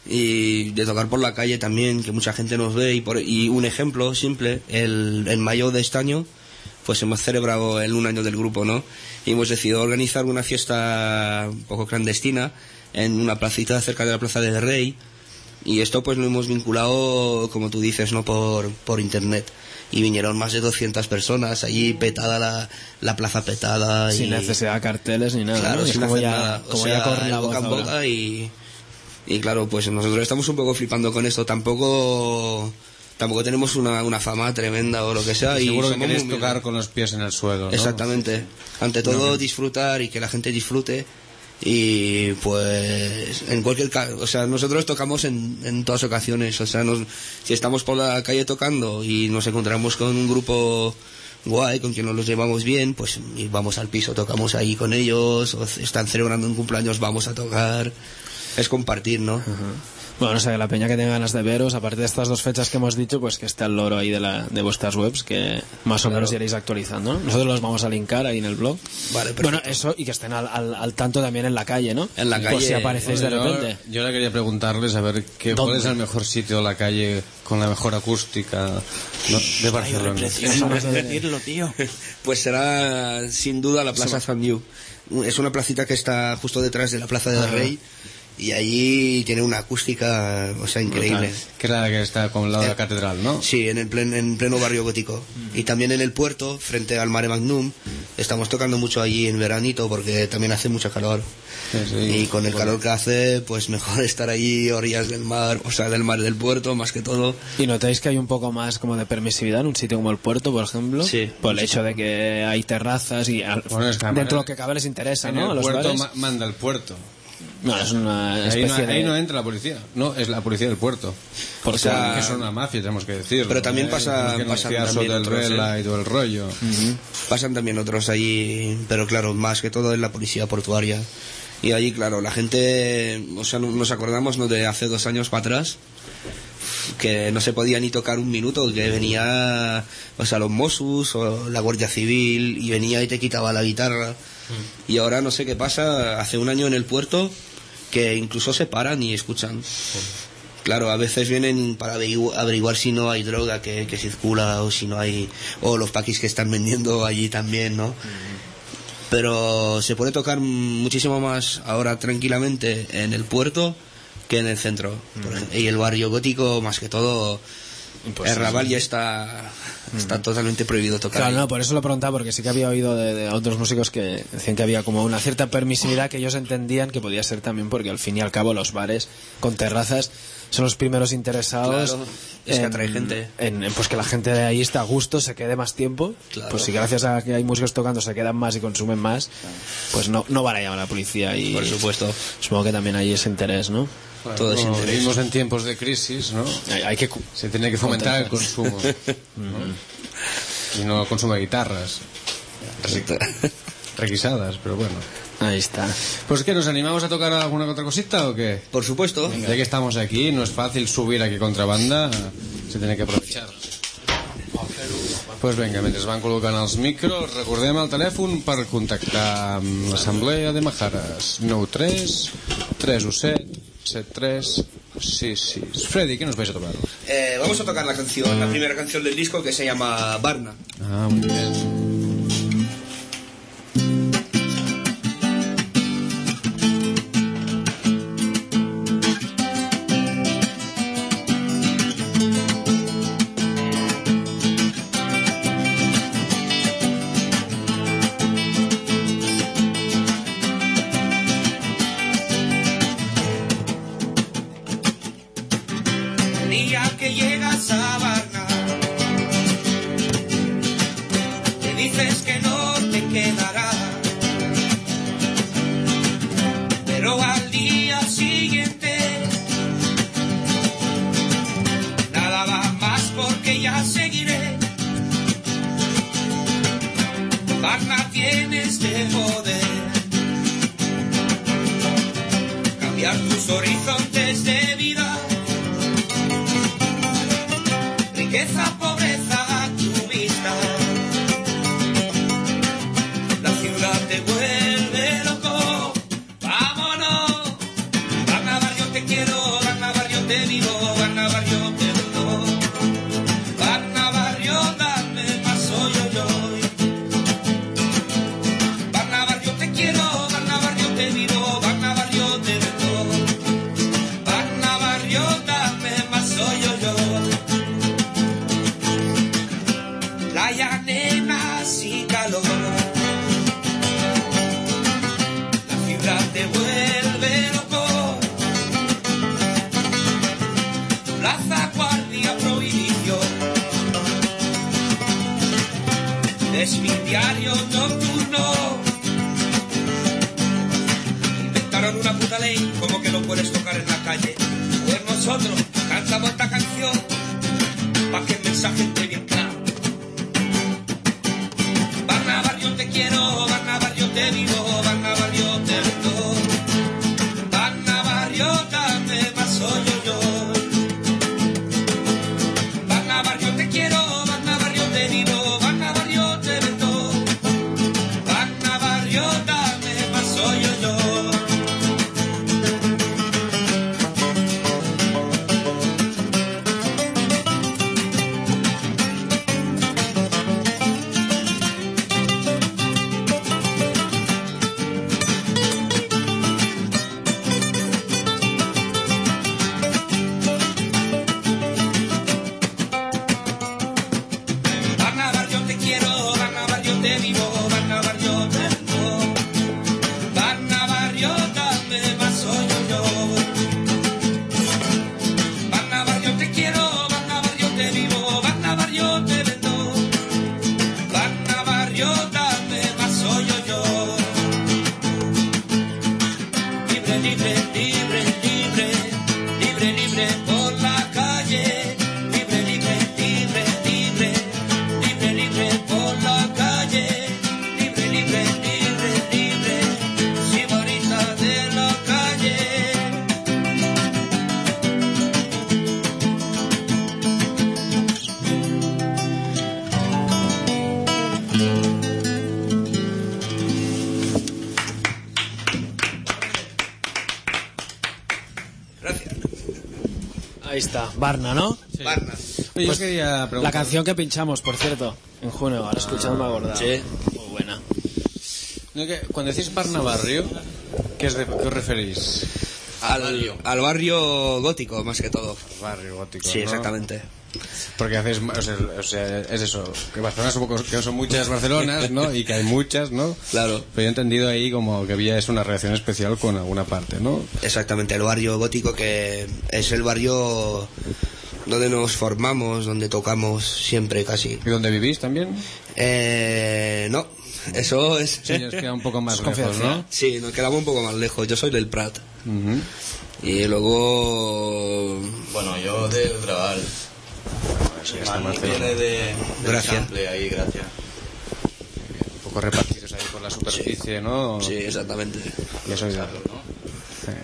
y de tocar por la calle también, que mucha gente nos ve y, por, y un ejemplo simple, el, en mayo de este año pues hemos celebrado el un año del grupo, ¿no? Y hemos decidido organizar una fiesta un poco clandestina en una placita cerca de la Plaza del Rey, y esto pues lo hemos vinculado, como tú dices, ¿no? Por, por internet. Y vinieron más de doscientas personas, allí petada la, la plaza petada.
Sin
y,
necesidad de carteles ni nada,
Claro,
¿no? Es
sin
como
hacer
ya,
nada.
como
o
ya
sea,
corre la
el
voz
boca en
ahora.
boca y, y claro, pues nosotros estamos un poco flipando con esto. Tampoco tampoco tenemos una, una fama tremenda o lo que sea. Y
Seguro que
somos
queréis
muy
tocar
humildes.
con los pies en el suelo, ¿no?
Exactamente. Ante todo, disfrutar y que la gente disfrute. Y pues en cualquier caso, o sea, nosotros tocamos en, en todas ocasiones. O sea, nos, si estamos por la calle tocando y nos encontramos con un grupo guay, con quien nos los llevamos bien, pues y vamos al piso, tocamos ahí con ellos, o están celebrando un cumpleaños, vamos a tocar. Es compartir, ¿no?
Bueno, no sé, la peña que tenga ganas de veros, aparte de estas dos fechas que hemos dicho, pues que está el loro ahí de, la, de vuestras webs, que más o
Claro.
menos iréis actualizando, ¿no? Nosotros los vamos a linkar ahí en el blog.
Vale, perfecto.
Bueno, eso, y que estén al, al, al tanto también en la calle, ¿no?
En la
Por
calle,
si aparecéis de
Yo-
repente.
Yo, le quería preguntarles a ver qué, cuál
¿Dónde?
es el mejor sitio de la calle con la mejor acústica, ¿no? de Barcelona.
decirlo, tío.
Pues será sin duda la Plaza Sant Lluc. Es una placita que está justo detrás de la Plaza del Rey y allí tiene una acústica, o sea, increíble.
Que es la que está con el lado de la
Eh,
catedral, ¿no?
Sí, en el plen- en pleno barrio gótico. Y también en el puerto, frente al Mare Magnum. Estamos tocando mucho allí en veranito porque también hace mucho calor.
Sí, sí.
Y con el calor que hace, pues mejor estar allí a orillas del mar, o sea, del mar del puerto, más que todo.
¿Y notáis que hay un poco más como de permisividad en un sitio como el puerto, por ejemplo?
Sí.
Por el hecho de que hay terrazas y al-
Bueno, es que
dentro de
además-
lo que cabe les interesa,
En
¿no? A
el
los
puerto
bares.
ma- manda el puerto.
No, es una
Ahí
especie
no,
de...
ahí no entra la policía. No, es la policía del puerto.
Por
o sea,
sea,
que son una mafia, tenemos que decirlo.
pero también
¿eh?
pasa-
Que no
pasan
fiaso
también
del
otros,
Vela
¿eh?
y todo el rollo.
Pasan también otros allí, pero claro, más que todo es la policía portuaria. Y allí, claro, la gente, o sea, no- nos acordamos, ¿no?, de hace dos años para atrás, que no se podía ni tocar un minuto, que venía, o sea, los Mossos o la Guardia Civil y venía y te quitaba la guitarra. Y ahora no sé qué pasa, hace un año en el puerto, que incluso se paran y escuchan. Claro, a veces vienen para averigu- averiguar si no hay droga que, que circula o si no hay, o los paquis que están vendiendo allí también, ¿no? Pero se puede tocar muchísimo más ahora tranquilamente en el puerto que en el centro. Por ejemplo, y el barrio gótico, más que todo, el Raval ya está, está totalmente prohibido tocar.
Claro,
ahí.
no, por eso lo preguntaba, porque sí que había oído de, de otros músicos que decían que había como una cierta permisividad que ellos entendían que podía ser también porque al fin y al cabo los bares con terrazas son los primeros interesados.
Claro, es que atrae gente.
En, en, pues que la gente de ahí está a gusto, se quede más tiempo.
Claro.
Pues si gracias a que hay músicos tocando se quedan más y consumen más, pues no, no van a llamar a la policía. Y
Por supuesto.
supongo que también hay ese interés, ¿no?
Todo es
Bueno,
interés.
vivimos en tiempos de crisis, ¿no?
Hay, hay que... cu-
Se tiene que fomentar el consumo. ¿no? Y no el consumo de guitarras.
Exacto.
requisadas, pero bueno.
Ahí está.
Pues ¿qué, nos animamos a tocar alguna otra cosita o qué?
Por supuesto.
Venga. Ya que estamos aquí, no es fácil subir aquí Contrabanda, se tiene que aprovechar. Pues vinga, mentre van col·locant els micros, recordem el telèfon per contactar amb l'Assemblea de Majares. nou tres tres u set set tres sis sis. Freddy, ¿qué nos vais a tocar?
Eh, vamos a tocar la canción, la primera canción del disco, que se llama Varna.
Ah, muy bien.
Ahí está, Varna, ¿no?
Sí. Varna.
Oye, pues, yo quería preguntar...
La canción que pinchamos, por cierto, en junio, ahora escuchando me acordaba.
Sí.
Muy buena.
No, que cuando decís Varna Barrio, ¿qué, es de, ¿qué os referís?
Al barrio. Al barrio gótico, más que todo.
Barrio gótico,
sí,
¿no?
Exactamente.
Porque hacéis, o sea, o sea, es eso, que Barcelona es un poco, que son muchas Barcelonas, ¿no? Y que hay muchas, ¿no?
Claro.
Pero yo he entendido ahí como que había es una relación especial con alguna parte, ¿no?
Exactamente, el barrio gótico, que es el barrio donde nos formamos, donde tocamos siempre casi.
¿Y donde vivís también?
Eh, no, eso es...
Sí, os queda un poco más lejos, ¿no?
Sí, nos quedamos un poco más lejos, yo soy del Prat.
Uh-huh.
Y luego...
Bueno, yo del Raval.
Sí, está
Manu
más
viene de, de
Gracias.
Sample ahí, gracias.
Un poco repartidos pues ahí por la superficie, sí. ¿no?
Sí, exactamente.
Y eso es algo, ¿no? Eh.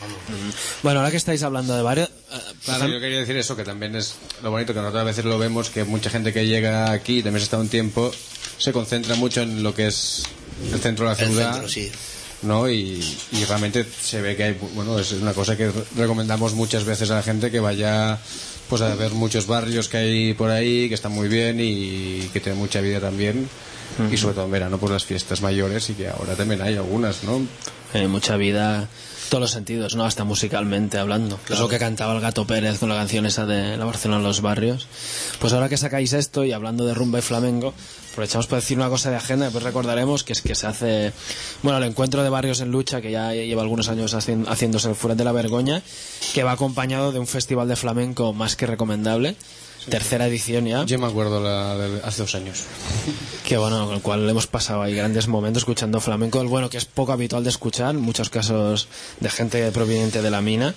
Bueno, ahora que estáis hablando de varios... Uh,
claro, yo quería decir eso, que también es lo bonito, que nosotros a veces lo vemos, que mucha gente que llega aquí y también se está un tiempo, se concentra mucho en lo que es el centro de la ciudad.
El centro, sí.
¿No? Y, y realmente se ve que hay, bueno, es una cosa que recomendamos muchas veces a la gente, que vaya pues a ver muchos barrios que hay por ahí, que están muy bien y que tienen mucha vida también. Uh-huh. Y sobre todo en verano, pues las fiestas mayores, y que ahora también hay algunas, ¿no?
Hay mucha vida, todos los sentidos, ¿no? Hasta musicalmente hablando. Claro. Es lo que cantaba el Gato Pérez con la canción esa de la Barcelona en los barrios. Pues ahora que sacáis esto, y hablando de rumba y flamenco, aprovechamos para decir una cosa de agenda, después recordaremos que es que se hace, bueno, el encuentro de barrios en lucha, que ya lleva algunos años haci- haciéndose el Furet de la Vergoña, que va acompañado de un festival de flamenco más que recomendable. Sí. Tercera edición ya.
Yo me acuerdo la de hace dos años.
Que bueno, con el cual hemos pasado ahí grandes momentos escuchando flamenco, el bueno, que es poco habitual de escuchar, en muchos casos de gente proveniente de la mina.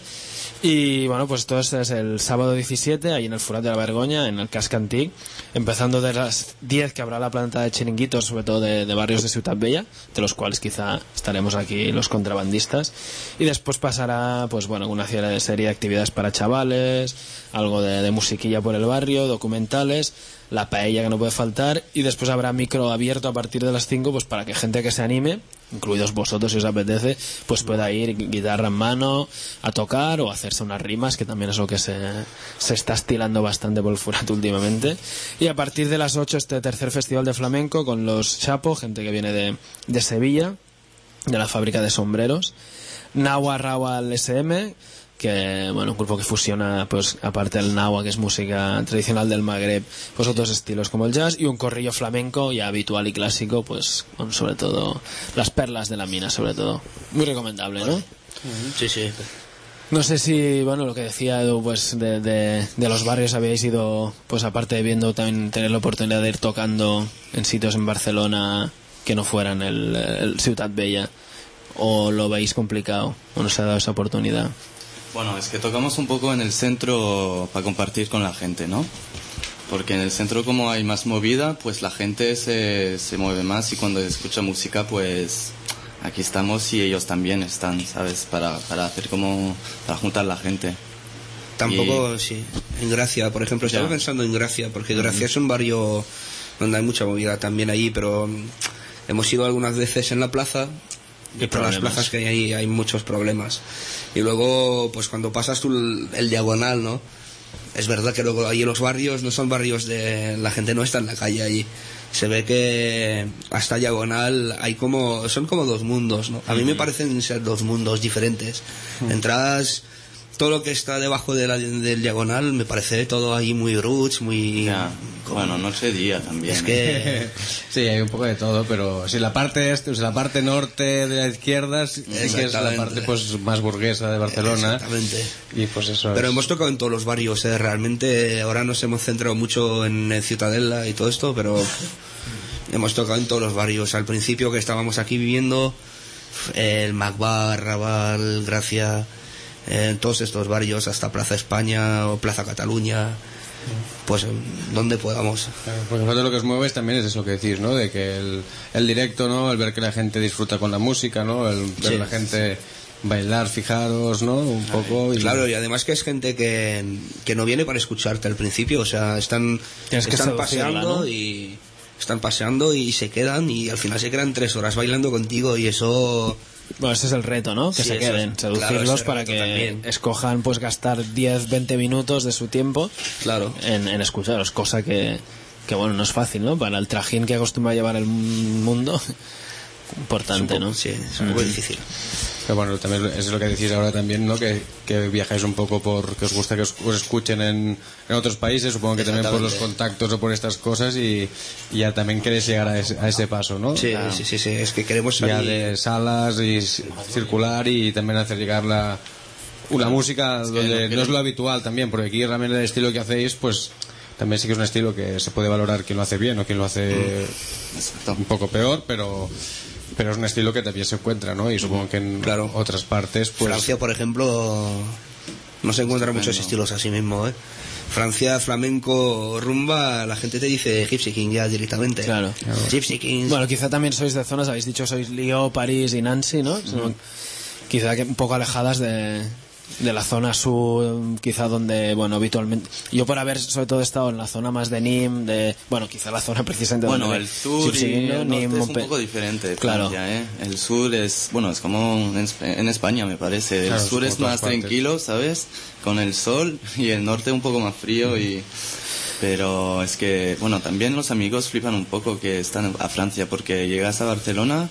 Y bueno, pues todo esto es el sábado diecisiete, ahí en el Furet de la Vergoña, en el Casc Antic, empezando de las diez, que habrá la planta de chiringuitos, sobre todo de, de barrios de Ciutat Bella, de los cuales quizá estaremos aquí los contrabandistas, y después pasará, pues bueno, una serie de actividades para chavales, algo de, de musiquilla por el barrio, documentales, la paella que no puede faltar, y después habrá micro abierto a partir de las cinco, pues para que gente que se anime, incluidos vosotros si os apetece, pues pueda ir guitarra en mano a tocar o hacerse unas rimas, que también es lo que se, se está estilando bastante por el Furet últimamente. Y a partir de las ocho este tercer festival de flamenco con los Chapo, gente que viene de, de Sevilla, de la fábrica de sombreros, Nawa Rawal S M, que bueno, un grupo que fusiona, pues aparte del Nawa, que es música tradicional del Magreb, pues otros estilos como el jazz, y un corrillo flamenco ya habitual y clásico, pues bueno, sobre todo las perlas de la mina, sobre todo muy recomendable, ¿no?
Sí, sí.
No sé si, bueno, lo que decía Edu, pues de, de, de los barrios habéis ido, pues aparte de viendo, también tener la oportunidad de ir tocando en sitios en Barcelona que no fueran el, el Ciutat Bella, o lo veis complicado, o no se ha dado esa oportunidad.
Bueno, es que tocamos un poco en el centro para compartir con la gente, ¿no? Porque en el centro, como hay más movida, pues la gente se, se mueve más, y cuando escucha música, pues aquí estamos y ellos también están, ¿sabes? Para, para hacer como, para juntar la gente.
Tampoco, y... sí. En Gracia, por ejemplo, estaba pensando en Gracia, porque Gracia uh-huh. es un barrio donde hay mucha movida también allí, pero hemos ido algunas veces en la plaza, y por las plazas que hay ahí hay muchos problemas. Y luego, pues cuando pasas tú el, el diagonal, ¿no? Es verdad que luego ahí en los barrios no son barrios de... La gente no está en la calle allí. Se ve que hasta diagonal hay como... Son como dos mundos, ¿no? A mí me parecen ser dos mundos diferentes. Entras... Todo lo que está debajo de la, del diagonal me parece todo ahí muy roots, muy...
Ya. Bueno, no sé día también.
Es que...
sí, hay un poco de todo, pero si la parte este, o sea, la parte norte de la izquierda sí que es la parte pues más burguesa de Barcelona.
Exactamente.
Y pues eso
Pero
es...
hemos tocado en todos los barrios, ¿eh? Realmente ahora nos hemos centrado mucho en Ciutadella y todo esto, pero hemos tocado en todos los barrios. Al principio que estábamos aquí viviendo, el Macbar, Raval, Gracia... en todos estos barrios, hasta Plaza España o Plaza Cataluña, pues donde podamos.
Claro, porque nosotros lo que os mueve también es eso que decís, ¿no? De que el, el directo, ¿no? El ver que la gente disfruta con la música, ¿no? El ver sí. la gente bailar, fijaros, ¿no? Un poco. Y...
Claro, y además que es gente que, que no viene para escucharte al principio, o sea, están, están paseando, ¿no? y están paseando y se quedan, y al final se quedan tres horas bailando contigo, y eso...
Bueno, ese es el reto, ¿no? Que
sí,
se queden, es, seducirlos claro, para que también. escojan, pues gastar diez, veinte minutos de su tiempo
claro.
en, en escucharos, cosa que, que, bueno, no es fácil, ¿no? Para el trajín que acostumbra a llevar el mundo, importante,
poco,
¿no?
Sí, es un poco mm. difícil.
Pero bueno, también es lo que decís ahora también, ¿no? Que, que viajáis un poco por que os gusta que os, os escuchen en, en otros países, supongo que también por los contactos o por estas cosas, y, y ya también queréis llegar a ese, a ese paso, ¿no?
Sí, claro. sí, sí, sí, es que queremos salir...
Ya de salas y circular y también hacer llegar la, una música es donde no, no es lo habitual también, porque aquí realmente el estilo que hacéis, pues también sí que es un estilo que se puede valorar quién lo hace bien o quién lo hace mm. un poco peor, pero... Pero es un estilo que también se encuentra, ¿no? Y supongo que en
claro.
otras partes, pues...
Francia, por ejemplo, No se encuentran muchos estilos así mismo, ¿eh? Francia, flamenco, rumba, la gente te dice Gypsy King ya directamente.
Claro.
Gypsy King.
Bueno, quizá también sois de zonas, habéis dicho sois Lyon, París y Nancy, ¿no? Mm. Quizá que un poco alejadas de, de la zona sur, quizá donde, bueno, habitualmente... Yo por haber sobre todo estado en la zona más de Nîmes, de... Bueno, quizá la zona precisamente
bueno,
donde...
Bueno, el sur y el norte Nîmes, es un poco diferente.
Claro.
Francia, ¿eh? El sur es, bueno, es como en, en España, me parece.
Claro,
el sur es más partes. tranquilo, ¿sabes? Con el sol, y el norte un poco más frío y... Pero es que, bueno, también los amigos flipan un poco que están a Francia, porque llegas a Barcelona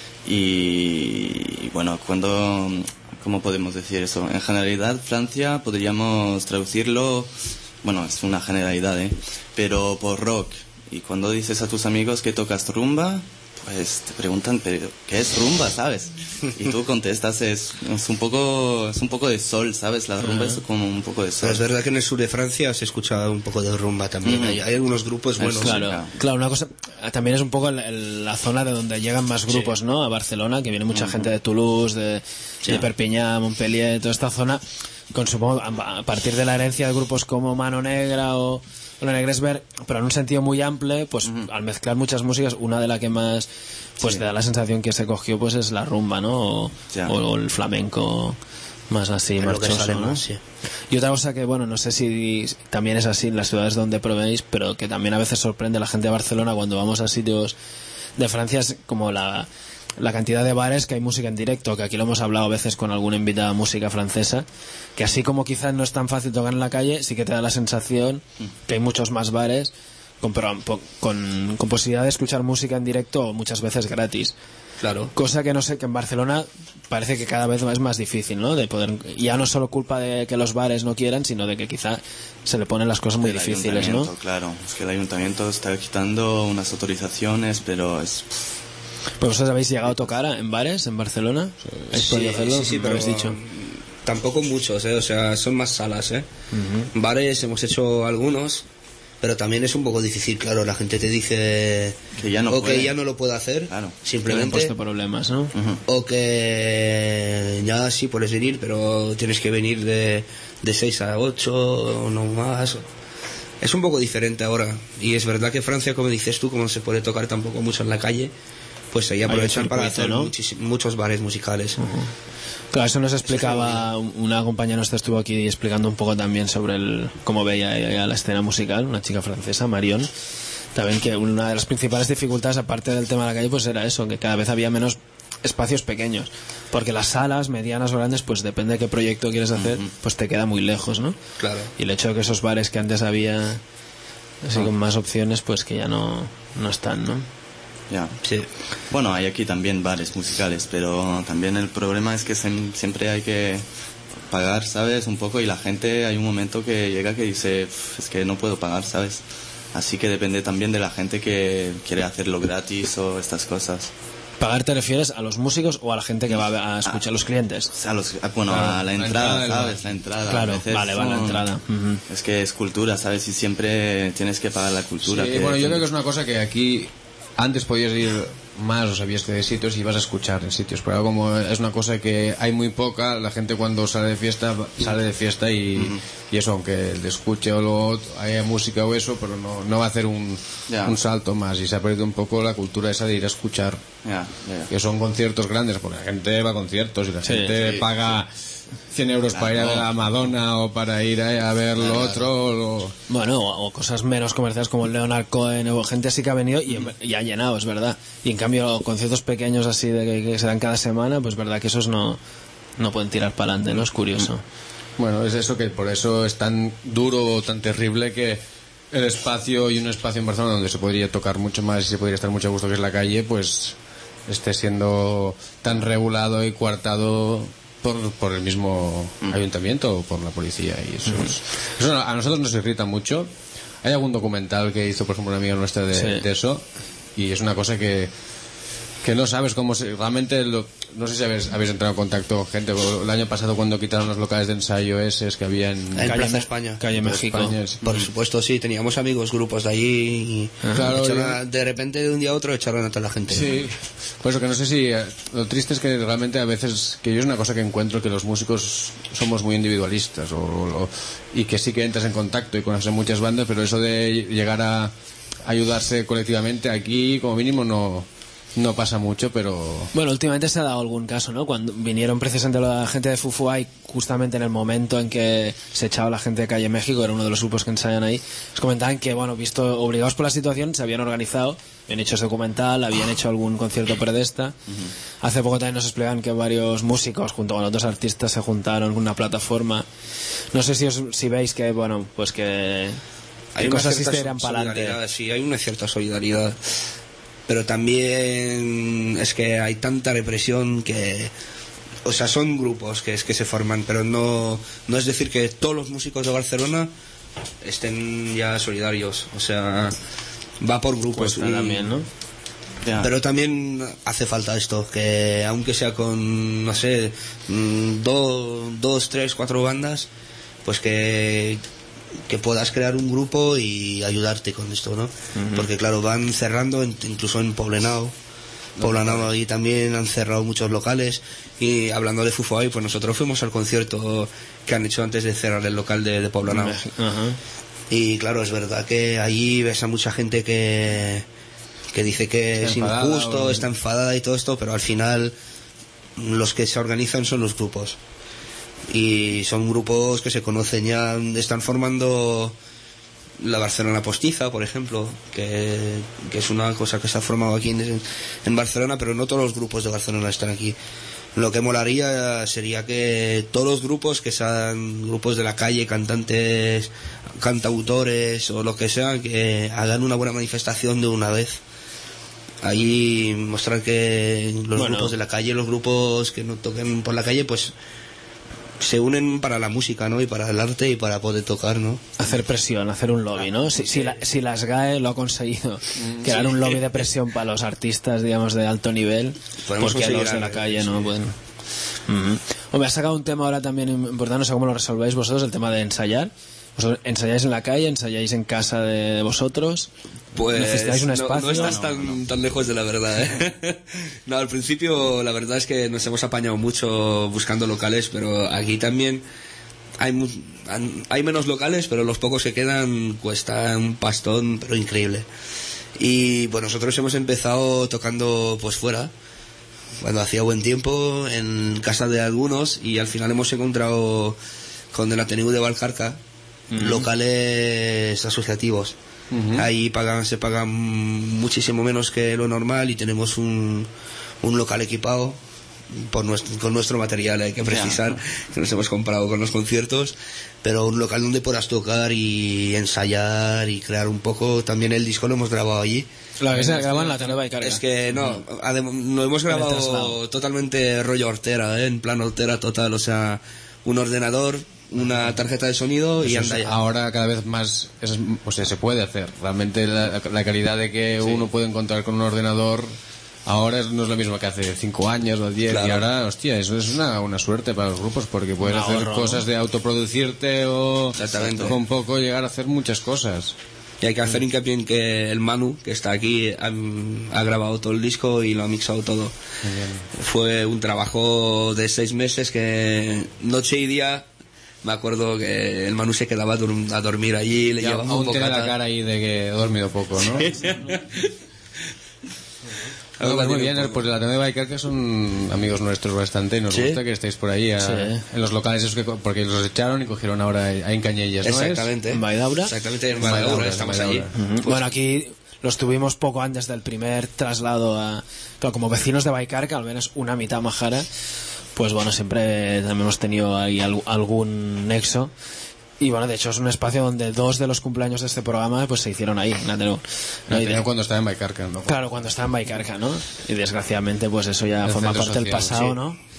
y, bueno, cuando... ¿Cómo podemos decir eso? En generalidad, Francia podríamos traducirlo, bueno, es una generalidad, ¿eh? Pero por rock. Y cuando dices a tus amigos que tocas rumba, pues te preguntan, ¿pero qué es rumba, sabes? Y tú contestas, es, es un poco es un poco de sol, ¿sabes? La rumba uh-huh. es como un poco de sol.
Pero es verdad que en el sur de Francia se escucha un poco de rumba también. Uh-huh. hay, hay algunos grupos buenos.
Claro, sí. Claro, una cosa, también es un poco el, el, la zona de donde llegan más grupos, sí. ¿no? A Barcelona, que viene mucha uh-huh. gente de Toulouse, de, sí. de Perpiñán, Montpellier, toda esta zona, con supongo, a partir de la herencia de grupos como Mano Negra o... Lo Negresberg, pero en un sentido muy amplio, pues uh-huh. al mezclar muchas músicas, una de las que más pues sí. te da la sensación que se cogió pues es la rumba, ¿no? O, yeah. o el flamenco más así, marchoso, ¿no? Más, sí. Y otra cosa que, bueno, no sé si también es así en las ciudades donde probéis, pero que también a veces sorprende a la gente de Barcelona cuando vamos a sitios de Francia, es como la... la cantidad de bares que hay música en directo, que aquí lo hemos hablado a veces con alguna invitada música francesa, que así como quizás no es tan fácil tocar en la calle, sí que te da la sensación que hay muchos más bares con, con, con posibilidad de escuchar música en directo muchas veces gratis.
Claro.
Cosa que no sé, que en Barcelona parece que cada vez es más difícil, ¿no? De poder, ya no es solo culpa de que los bares no quieran, sino de que quizá se le ponen las cosas muy el difíciles, ¿no?
Claro, es que el ayuntamiento está quitando unas autorizaciones, pero es...
¿Pero vosotros habéis llegado a tocar en bares en Barcelona? ¿Habéis
sí,
podido hacerlo?
Sí, sí, pero
habéis dicho?
Tampoco muchos, ¿eh? O sea, son más salas, ¿eh? Uh-huh. Bares hemos hecho algunos, pero también es un poco difícil, claro. La gente te dice
que ya no,
o
puede.
que ya no lo puede hacer,
claro.
simplemente.
Han puesto problemas, ¿no?
Uh-huh. O que ya sí puedes venir, pero tienes que venir de, de seis a ocho o no más. Es un poco diferente ahora. Y es verdad que Francia, como dices tú, como no se puede tocar tampoco mucho en la calle, pues ahí aprovechan para hacer, ¿no? muchis- muchos bares musicales.
Uh-huh. Claro, eso nos explicaba una compañera nuestra, estuvo aquí explicando un poco también sobre el cómo veía ella la escena musical, una chica francesa, Marion, también, que una de las principales dificultades, aparte del tema de la calle, pues era eso, que cada vez había menos espacios pequeños, porque las salas medianas o grandes, pues depende de qué proyecto quieres hacer, uh-huh. pues te queda muy lejos, ¿no?
Claro.
Y el hecho de que esos bares que antes había así uh-huh. con más opciones, pues que ya no, no están, ¿no?
Ya, sí. Bueno, hay aquí también bares musicales, pero también el problema es que sem- siempre hay que pagar, ¿sabes? Un poco, y la gente, hay un momento que llega que dice, es que no puedo pagar, ¿sabes? Así que depende también de la gente que quiere hacerlo gratis o estas cosas.
¿Pagar te refieres a los músicos o a la gente que va a escuchar, a los clientes?
A los, a, bueno, a la entrada, ¿sabes? La entrada.
Claro, vale, va la entrada. Uh-huh.
Es que es cultura, ¿sabes? Y siempre tienes que pagar la cultura.
Sí,
que
bueno, yo creo que es una cosa que aquí antes podías ir más o sabías que de sitios y ibas a escuchar en sitios, pero como es una cosa que hay muy poca, la gente cuando sale de fiesta sale de fiesta y, uh-huh. y eso, aunque le escuche o lo haya música o eso, pero no, no va a hacer un, yeah. un salto más, y se ha perdido un poco la cultura esa de ir a escuchar,
yeah, yeah.
que son conciertos grandes, porque la gente va a conciertos y la sí, gente sí, paga sí. cien euros claro. para ir a ver a Madonna o para ir a, a ver claro. lo otro o...
bueno, o, o cosas menos comerciales como el Leonard Cohen o gente así que ha venido y, y ha llenado, es verdad, y en cambio conciertos pequeños así de que, que se dan cada semana, pues verdad que esos no, no pueden tirar para adelante, ¿no? Es curioso.
Bueno, es eso, que por eso es tan duro, tan terrible que el espacio, y un espacio en Barcelona donde se podría tocar mucho más y se podría estar mucho a gusto, que es la calle, pues esté siendo tan regulado y coartado por, por el mismo mm. ayuntamiento o por la policía, y eso, mm. es, eso a nosotros nos irrita mucho. Hay algún documental que hizo, por ejemplo, una amiga nuestra de, sí. de eso, y es una cosa que que no sabes cómo se, realmente lo, no sé si habéis, habéis entrado en contacto con gente. El año pasado cuando quitaron los locales de ensayo esos que había en,
en
calle,
Plaza España,
calle México,
España, sí.
Por supuesto, sí, teníamos amigos, grupos de allí y
claro,
echaron
yo...
a, de repente de un día a otro echaron a toda la gente.
Sí, por eso que no sé si lo triste es que realmente a veces, que yo es una cosa que encuentro, que los músicos somos muy individualistas o, o, y que sí que entras en contacto y conoces muchas bandas, pero eso de llegar a ayudarse colectivamente aquí como mínimo no no pasa mucho, pero...
Bueno, últimamente se ha dado algún caso, ¿no? Cuando vinieron precisamente la gente de Fufuay, justamente en el momento en que se echaba la gente de Calle México, era uno de los grupos que ensayan ahí, nos comentaban que, bueno, visto obligados por la situación, se habían organizado, habían hecho ese documental, habían hecho algún concierto predesta. Uh-huh. Hace poco también nos explicaban que varios músicos, junto con otros artistas, se juntaron con una plataforma. No sé si, os, si veis que, bueno, pues que...
Hay
que
una
cosas sí
cierta
se irán para adelante.
Sí, hay una cierta solidaridad. Pero también es que hay tanta represión que, o sea, son grupos que es que se forman, pero no no es decir que todos los músicos de Barcelona estén ya solidarios, o sea, va por grupos.
Pues y, también, ¿no?
Ya. Pero también hace falta esto, que aunque sea con, no sé, do, dos, tres, cuatro bandas, pues que que puedas crear un grupo y ayudarte con esto, ¿no? Uh-huh. Porque claro, van cerrando en, incluso en Poblenou. Poblenou ahí también han cerrado muchos locales. Y hablando de Fufuay, pues nosotros fuimos al concierto que han hecho antes de cerrar el local de, de Poblenou. Uh-huh. Y claro, es verdad que ahí ves a mucha gente que que dice que está es injusto, o... está enfadada y todo esto, pero al final los que se organizan son los grupos. Y son grupos que se conocen ya, están formando la Barcelona Postiza, por ejemplo, que, que es una cosa que se ha formado aquí en, en Barcelona, pero no todos los grupos de Barcelona están aquí. Lo que molaría sería que todos los grupos, que sean grupos de la calle, cantantes, cantautores o lo que sea, que hagan una buena manifestación de una vez. Ahí mostrar que los bueno. grupos de la calle, los grupos que no toquen por la calle, pues se unen para la música, ¿no? Y para el arte y para poder tocar, ¿no?
Hacer presión, hacer un lobby, ¿no? Si, si, la, si las G A E lo ha conseguido, crear un lobby de presión para los artistas, digamos, de alto nivel, porque los de la calle no pueden... Uh-huh. Hombre, has sacado un tema ahora también importante, no sé cómo lo resolvéis vosotros, el tema de ensayar. ¿Vosotros ensayáis en la calle, ensayáis en casa de vosotros?
Pues
¿necesitáis un espacio?
No, no estás
no,
tan,
no.
tan lejos de la verdad, ¿eh? No, al principio la verdad es que nos hemos apañado mucho buscando locales, pero aquí también hay, hay menos locales, pero los pocos que quedan cuesta un pastón, pero increíble. Y pues nosotros hemos empezado tocando pues fuera, cuando hacía buen tiempo, en casa de algunos, y al final hemos encontrado con el Ateneu de Valcarca uh-huh. locales asociativos. Uh-huh. Ahí pagan, se pagan muchísimo menos que lo normal y tenemos un, un local equipado por nuestro, con nuestro material, hay que precisar, yeah. que nos hemos comprado con los conciertos, pero un local donde puedas tocar y ensayar y crear un poco. También el disco lo hemos grabado allí.
Lo que se graba en la Teneba y Carga.
Es que no, adem- lo hemos grabado totalmente rollo hortera, ¿eh? En plan hortera total, o sea, un ordenador, una tarjeta de sonido y anda ya.
Ahora cada vez más es, o sea, se puede hacer. Realmente la, la calidad de que sí. uno puede encontrar con un ordenador ahora no es lo mismo que hace cinco años o diez. Claro. Y ahora, hostia, eso es una, una suerte para los grupos porque puedes un hacer ahorro, cosas ¿no? de autoproducirte o con poco llegar a hacer muchas cosas.
Y hay que hacer hincapié en que el Manu, que está aquí, ha, ha grabado todo el disco y lo ha mixado todo. Fue un trabajo de seis meses que noche y día, me acuerdo que el Manu se quedaba a, dur- a dormir allí, le
ya,
llevaba
un
un
tiene la cara ahí de que he dormido poco, ¿no? Sí. No, pues muy bien, pues la Teneba de Valcarca son amigos nuestros bastante y nos ¿sí? gusta que estéis por ahí a, sí. en los locales esos que, porque los echaron y cogieron ahora ahí en Cañellas, ¿no?
Exactamente.
En Valldaura.
Exactamente, en Valldaura estamos allí.
Uh-huh. Pues, bueno, aquí los tuvimos poco antes del primer traslado a... Pero como vecinos de Valcarca, al menos una mitad majara, pues bueno, siempre también hemos tenido ahí algún nexo. Y bueno, de hecho es un espacio donde dos de los cumpleaños de este programa pues se hicieron ahí, en Ateneu.
¿No? De... cuando estaba en Valcarca, ¿no?
Claro, cuando estaba en Valcarca, ¿no? Y desgraciadamente pues eso ya
el
forma parte
social,
del pasado,
sí.
¿no?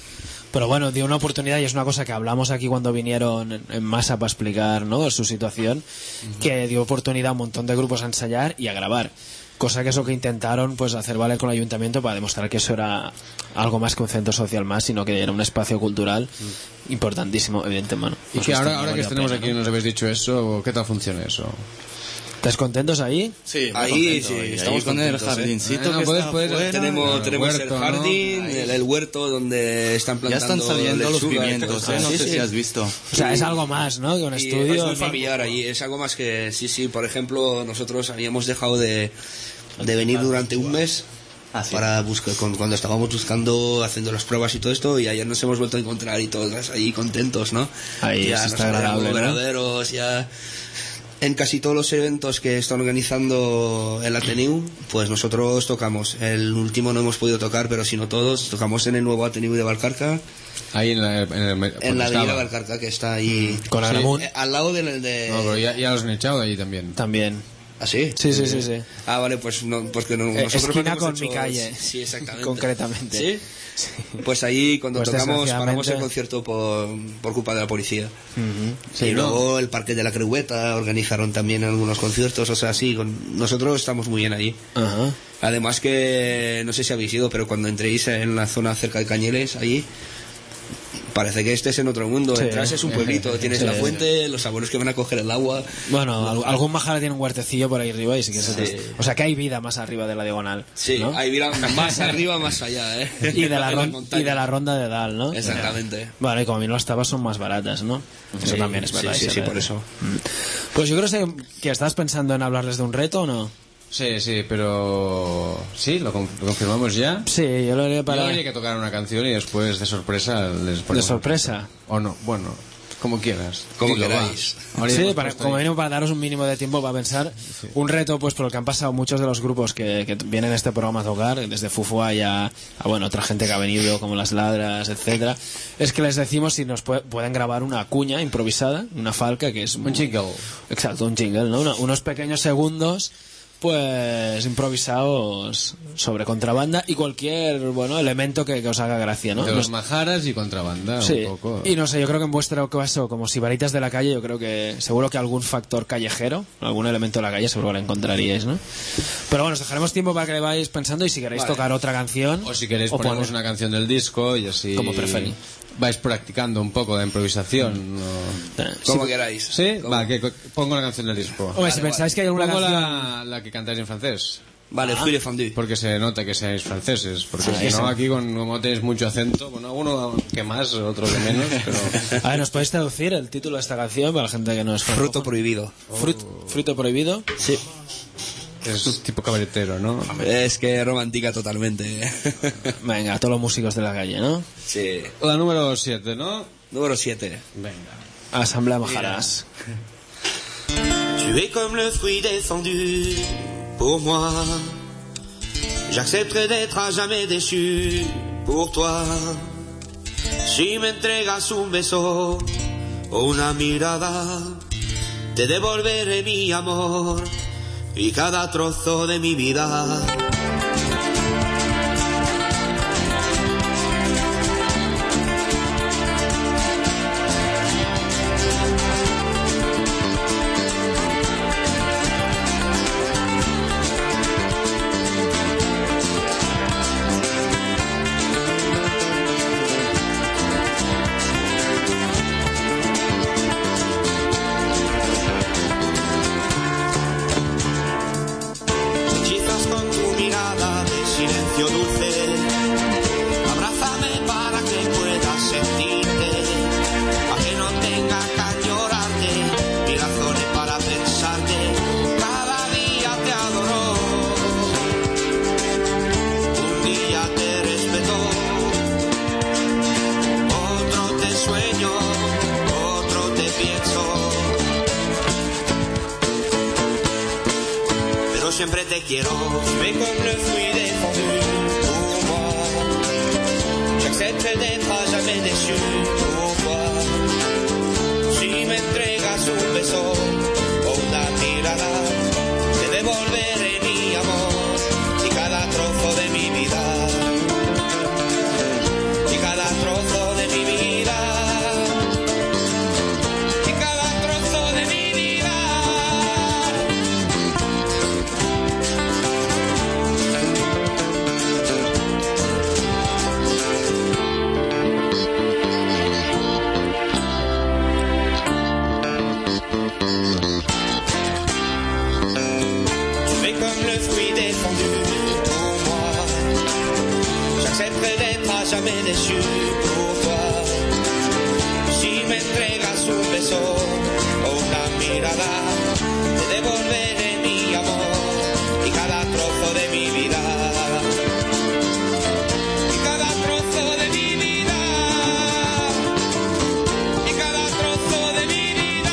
Pero bueno, dio una oportunidad y es una cosa que hablamos aquí cuando vinieron en, en masa para explicar, ¿no?, su situación, uh-huh. que dio oportunidad a un montón de grupos a ensayar y a grabar. Cosa que es lo que intentaron pues hacer valer con el ayuntamiento para demostrar que eso era algo más que un centro social más, sino que era un espacio cultural mm. importantísimo, evidentemente.
Y pues que ahora, ahora que tenemos aquí, ¿no?, nos habéis dicho eso, ¿qué tal funciona eso?
¿Estás contentos ahí?
Sí,
ahí
contento.
sí,
Y
estamos
ahí con el jardincito
¿eh?
que
Puedes,
está
puedes,
afuera.
Tenemos,
el
tenemos
huerto,
el jardín,
¿no?
el, el huerto donde están
Ya
plantando
están saliendo los
lechuga,
pimientos, ¿eh? No
sí,
sé
sí.
si has visto.
O sea, es algo más, ¿no?, que un
Y
estudio.
es muy familiar allí, es algo más que, sí, sí, por ejemplo, nosotros habíamos dejado de, de venir durante un mes
Ah, sí.
para buscar, con, cuando estábamos buscando, haciendo las pruebas y todo esto, y ayer nos hemos vuelto a encontrar y todos ahí contentos, ¿no?
Ahí
ya
está
nos
agradable, ¿no?
verdaderos, ya en casi todos los eventos que está organizando el Ateneu, pues nosotros tocamos. El último no hemos podido tocar, pero si no todos, tocamos en el nuevo Ateneu de Valcarca.
Ahí en la, en el,
En la avenida Valcarca, que está ahí.
Con Agramunt.
Eh, al lado del de.
No, pero ya, ya los han echado de allí también.
También.
¿Ah, sí?
Sí, sí, sí, sí.
Ah, vale, pues no, porque no,
Eh,
nosotros
esquina
no hemos
con
hecho-
mi calle.
Sí, exactamente.
Concretamente.
¿Sí? Pues ahí cuando
Pues
tocamos
desgraciadamente-
paramos el concierto por, por culpa de la policía.
Ujú. Sí,
y
¿no?
luego el Parque de la Creueta organizaron también algunos conciertos, o sea, sí, con, nosotros estamos muy bien allí.
Ajá.
Además que, no sé si habéis ido, pero cuando entréis en la zona cerca de Cañeles, allí, parece que estés en otro mundo.
Sí.
Entras, es un pueblito, tienes
Sí.
la fuente, los abuelos que van a coger el agua.
Bueno, al- algún majara tiene un huertecillo por ahí arriba y sí que se
Sí.
O sea que hay vida más arriba de la diagonal.
Sí,
¿no?
ahí mira, más arriba, más allá, ¿eh?
Y de, la
En
ron-
montañas.
y de la ronda de Dal, ¿no?
Exactamente.
Bueno, y como bien las tabas son más baratas, ¿no? Eso
Sí,
también es verdad.
Sí, sí,
y se
sí,
ve.
por eso.
Pues yo creo que, que estás pensando en hablarles de un reto o no.
Sí, sí, pero... ¿Sí? ¿Lo, con- lo confirmamos ya?
Sí, yo lo haré para...
Yo habría que tocar una canción y después de sorpresa les
¿De
ponemos-
sorpresa?
O no, bueno, como quieras.
Como
Dilo,
queráis.
va. Ahora ya
Sí,
hemos
para,
puesto
como
ahí.
mínimo para daros un mínimo de tiempo para pensar un reto, pues por el que han pasado muchos de los grupos que, que vienen a este programa a tocar, desde Fufua y a, a, bueno, otra gente que ha venido, como Las Ladras, etcétera, es que les decimos si nos pue- pueden grabar una cuña improvisada, una falca, que es
Un jingle.
Exacto, un jingle, ¿no? Una- unos pequeños segundos pues improvisados sobre contrabanda y cualquier, bueno, elemento que, que os haga gracia, ¿no?
De los
Nos-
majaras y contrabanda,
Sí,
un poco.
y no sé, yo creo que en vuestro caso, como sibaritas de la calle, yo creo que seguro que algún factor callejero, algún elemento de la calle seguro que lo encontraríais, ¿no? Pero bueno, os dejaremos tiempo para que le vayáis pensando y si queréis
Vale.
tocar otra canción...
O si queréis
o
ponemos
poner-
una canción del disco y así...
Como preferís.
Vais practicando un poco de improvisación. ¿no?
Eh,
Como
si-
queráis.
¿Sí?
Como-
Va, que co- pongo la canción del disco.
Hombre, si
Vale,
pensáis que hay alguna
Pongo
canción...
la, la que cantáis en francés.
Vale, Fruit de Fondue.
Porque se nota que seáis franceses. Porque
Ah,
si
eso.
no, aquí con, como tenéis mucho acento, bueno, uno que más, otro que menos, pero...
A ver, ¿nos podéis traducir el título de esta canción para la gente que no es
Fruto
francófona?
prohibido.
Frut- fruto prohibido.
Sí.
Es tipo cabaretero, ¿no?
Es que romántica totalmente.
Venga, todos los músicos de la calle, ¿no?
Sí.
La número siete, ¿no?
Número siete.
Venga.
Asamblea Majarás.
Tu es comme le fruit défendu pour moi. J'accepterai d'être à jamais déçu pour toi. Si me entregas un beso o una mirada, te devolveré mi amor y cada trozo de mi vida. Hechizas con tu mirada de silencio dulce. Abrázame para que puedas sentirte, para que no tenga que añorarte, ni razones para pensarte. Cada día te adoro, un día te respeto, otro te sueño, otro te pienso. Pero siempre te quiero. Mais comme le fruit défendu pour moi, j'accepte d'être à jamais déçu pour toi. Si me entregas un beso o una mirada, te devolveré mi amor y cada trozo de mi vida, y cada trozo de défendu pour moi. J'accepterai d'être à jamais déçu pour toi. Si me entregas un beso o una mirada, te devolveré mi amor y cada trozo de mi vida. Y cada trozo de mi vida. Y cada trozo de mi vida.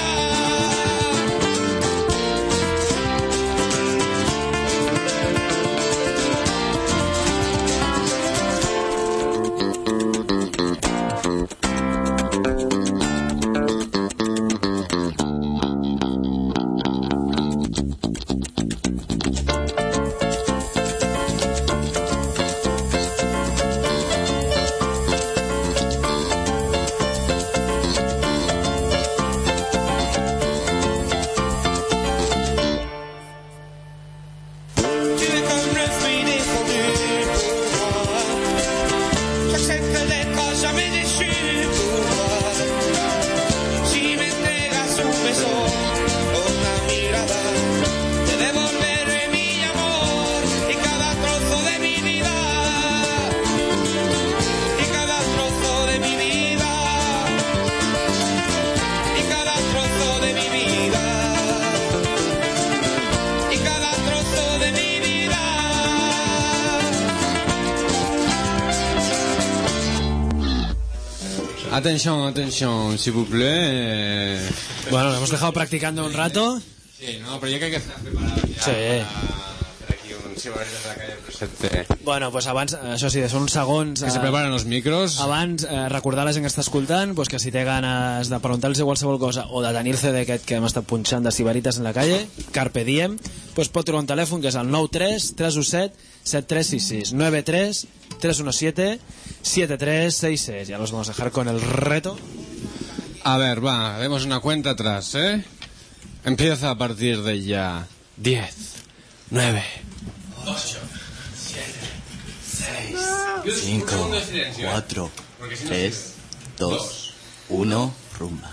Atención, atención, si vous plaît.
Bueno, lo hemos dejado practicando un rato.
Sí, no, pero yo creo que está preparado ya
Sí.
para hacer aquí un Sibaritas de la calle presente.
Bueno, pues abans, això sí, són uns segons...
Que se
eh,
preparen els micros.
Abans, eh, recordar a la gent que està escoltant pues, que si té ganes de preguntar-los qualsevol cosa o de tenir el C D aquest que hem estat punxant de Sibaritas en la calle, Carpe Diem, pues pot trobar un telèfon que és el nou tres tres u set set tres sis sis nueve tres tres uno siete siete tres seis seis. Ya los vamos a dejar con el reto.
A ver, va, demos una cuenta atrás, ¿eh? Empieza a partir de ya. diez, nueve,
ocho, siete, seis, cinco, cuatro, tres, dos, uno, rumba.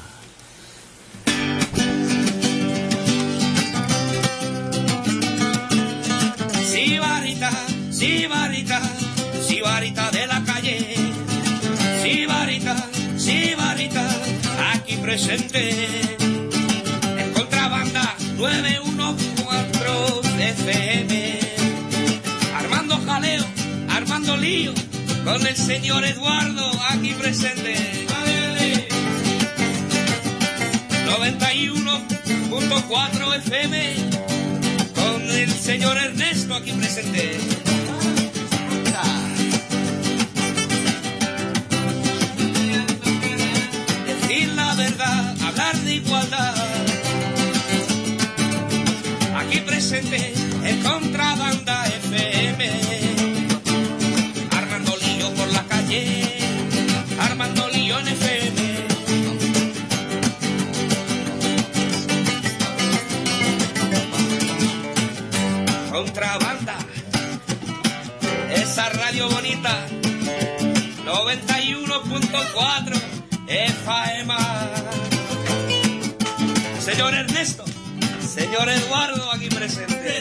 Sibarita, sibarita, sibarita de la calle. Sibarita, sibarita, aquí presente. En contrabanda nueve uno cuatro F M. Armando jaleo, armando lío, con el señor Eduardo aquí presente. noventa y uno punto cuatro F M. Con el señor Ernesto aquí presente. Decir la verdad, hablar de igualdad. Aquí presente en Contrabanda F M. Armando lío por la calle, armando lío en F M. Contrabanda, esa radio bonita, noventa y uno punto cuatro F M. Señor Ernesto, señor Eduardo aquí presente.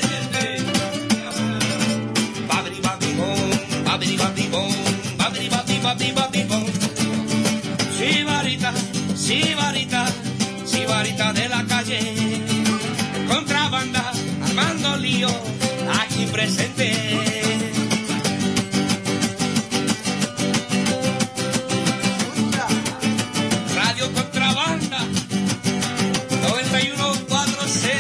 Babri babri bom, babri babri bom, babri babri babri babri bom. Sibarita, sibarita, sibarita de la calle. Contrabanda, armando lío, aquí presente. Radio Contrabanda, noventa y uno punto cuatro C.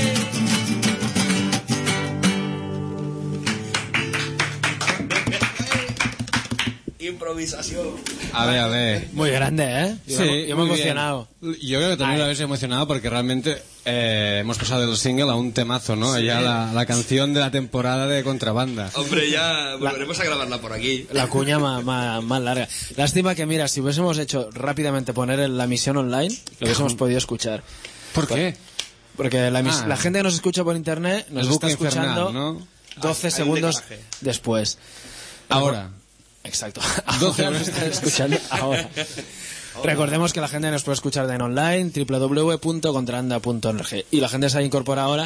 Improvisación.
A ver, a ver.
Muy grande, ¿eh? Yo
Sí,
me, yo me he
muy bien.
emocionado.
Yo creo que también lo habéis emocionado porque realmente eh, hemos pasado del single a un temazo, ¿no?
Sí.
Ya la, la canción de la temporada de Contrabanda.
Hombre, ya volveremos a grabarla por aquí.
La cuña más, más, más larga. Lástima que, mira, si hubiésemos hecho rápidamente poner en la emisión online, lo hubiésemos podido escuchar.
¿Por qué?
Porque la, emis-
Ah.
la gente que nos escucha por internet nos
El
está
bucle infernal,
escuchando
¿no?
doce
Hay un
segundos
decalaje.
después.
Ahora.
Exacto.
doce
Ahora nos están escuchando ahora. Recordemos que la gente nos puede escuchar en online, doble u doble u doble u punto contrabanda punto org. Y la gente se incorpora ahora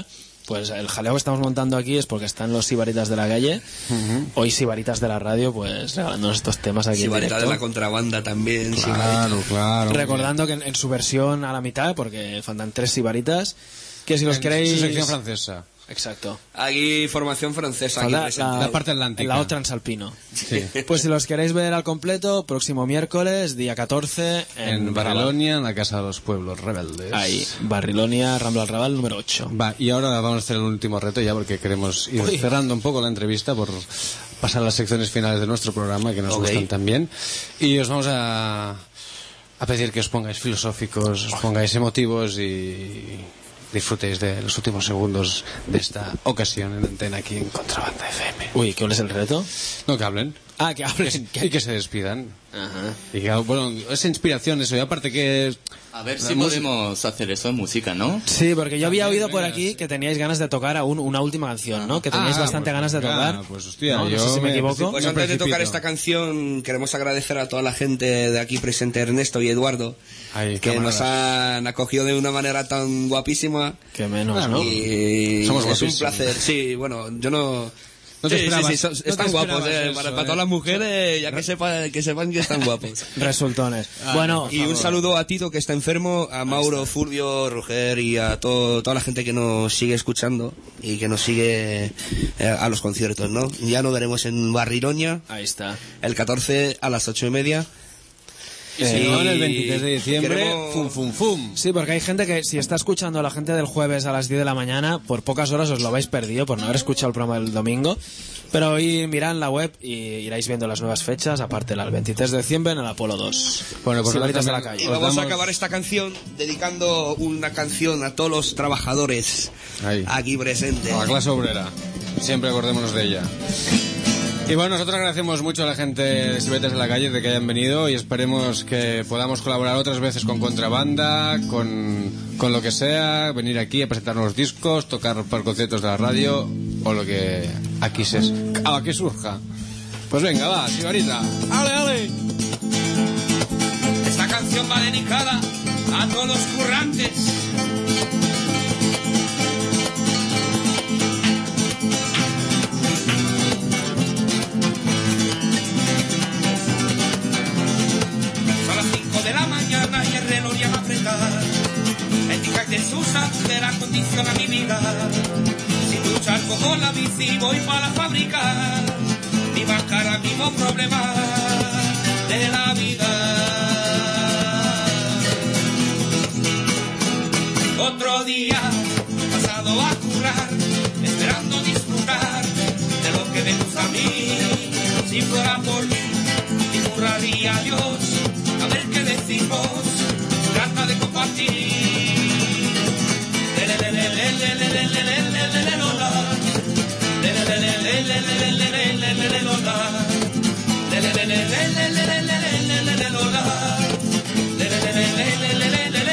pues el jaleo que estamos montando aquí es porque están los sibaritas de la calle, uh-huh. Hoy sibaritas de la radio, pues regalándonos estos temas aquí
Sibarita
en directo.
de la contrabanda también.
Claro, claro.
Recordando que en, en su versión a la mitad, porque faltan tres sibaritas, que si los
en
queréis...
su sección francesa.
Exacto.
Aquí formación francesa. Aquí
la, la,
la parte atlántica.
El lado transalpino.
Sí.
Pues si los queréis ver al completo, próximo miércoles, día catorce, en,
en Barrilonia, en la Casa de los Pueblos Rebeldes.
Ahí, Barrilonia, Rambla al Raval, número ocho.
Va, y ahora vamos a hacer el último reto ya, porque queremos ir Uy. cerrando un poco la entrevista por pasar a las secciones finales de nuestro programa, que nos okay. gustan también. Y os vamos a, a pedir que os pongáis filosóficos, os pongáis emotivos y... disfrutéis de los últimos segundos de esta ocasión en antena aquí en Contrabanda F M.
Uy, ¿cuál es el reto?
No, que hablen.
Ah, que hablen.
Que, y que se despidan.
Ajá.
Y que, bueno, es inspiración eso, y aparte que...
A ver si podemos hacer eso en música, ¿no?
Sí, porque yo había oído por aquí que teníais ganas de tocar aún una última canción, ¿no? Que teníais ah, bastante
pues,
ganas de tocar.
Ah, pues hostia,
no,
yo
no sé si me equivoco.
Pues antes de tocar esta canción, queremos agradecer a toda la gente de aquí presente, Ernesto y Eduardo, Ay, que nos han acogido de una manera tan guapísima.
Que menos, ah, ¿no?
Y
somos
es
guapísimos.
un placer. Sí, bueno, yo no...
No te
sí,
esperabas,
sí, sí, son,
no
están
te
guapos, eh,
eso,
para, para
eh.
todas las mujeres, ya que sepan que, sepan que están guapos.
Resultones.
Ah,
bueno,
y un saludo a Tito, que está enfermo, a Mauro, Fulvio, Roger y a todo, toda la gente que nos sigue escuchando y que nos sigue eh, a los conciertos, ¿no? Ya nos veremos en Barrilonia.
Ahí está.
El catorce a las ocho y media.
Y si no, el veintitrés de diciembre,
queremos...
fum, fum, fum.
Sí, porque hay gente que, si está escuchando a la gente del jueves a las diez de la mañana, por pocas horas os lo habéis perdido por no haber escuchado el programa del domingo. Pero hoy mirad en la web y iráis viendo las nuevas fechas, aparte el veintitrés de diciembre en el Apolo dos.
Bueno, pues
Sibaritas de la calle.
Y vamos a acabar esta canción dedicando una canción a todos los trabajadores Ahí. aquí presentes.
A la clase obrera. Siempre acordémonos de ella. Y bueno, nosotros agradecemos mucho a la gente de Sibaritas de la Calle de que hayan venido y esperemos que podamos colaborar otras veces con Contrabanda, con, con lo que sea, venir aquí a presentar los discos, tocar por conciertos de la radio o lo que aquí, se, aquí surja. Pues venga, va, Sibarita. ¡Ale, ale!
Esta canción va dedicada a todos los currantes. De la mañana y el reloj ya va a apretar. Ética que se usa de la condición a mi vida. Sin luchar como la bici voy para la fábrica. Ni bancar al mismo problema de la vida. Otro día pasado a currar, esperando disfrutar de lo que me gusta a mí. Si fuera por mí, curraría a Dios. A ver qué decimos, trata de compartir. Le le le le le le le le le le le le lola. Le le le le le le le le le le le le lola. Le le le le le le le le le le le lola. Le le le le le le le le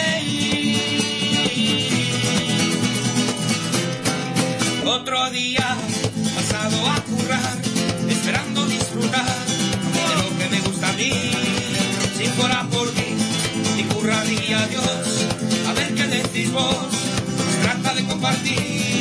le. Otro día pasado a currar, esperando disfrutar de lo que me gusta a mí. Si fuera por mí, ni curraría a Dios. A ver qué decís vos, trata de compartir.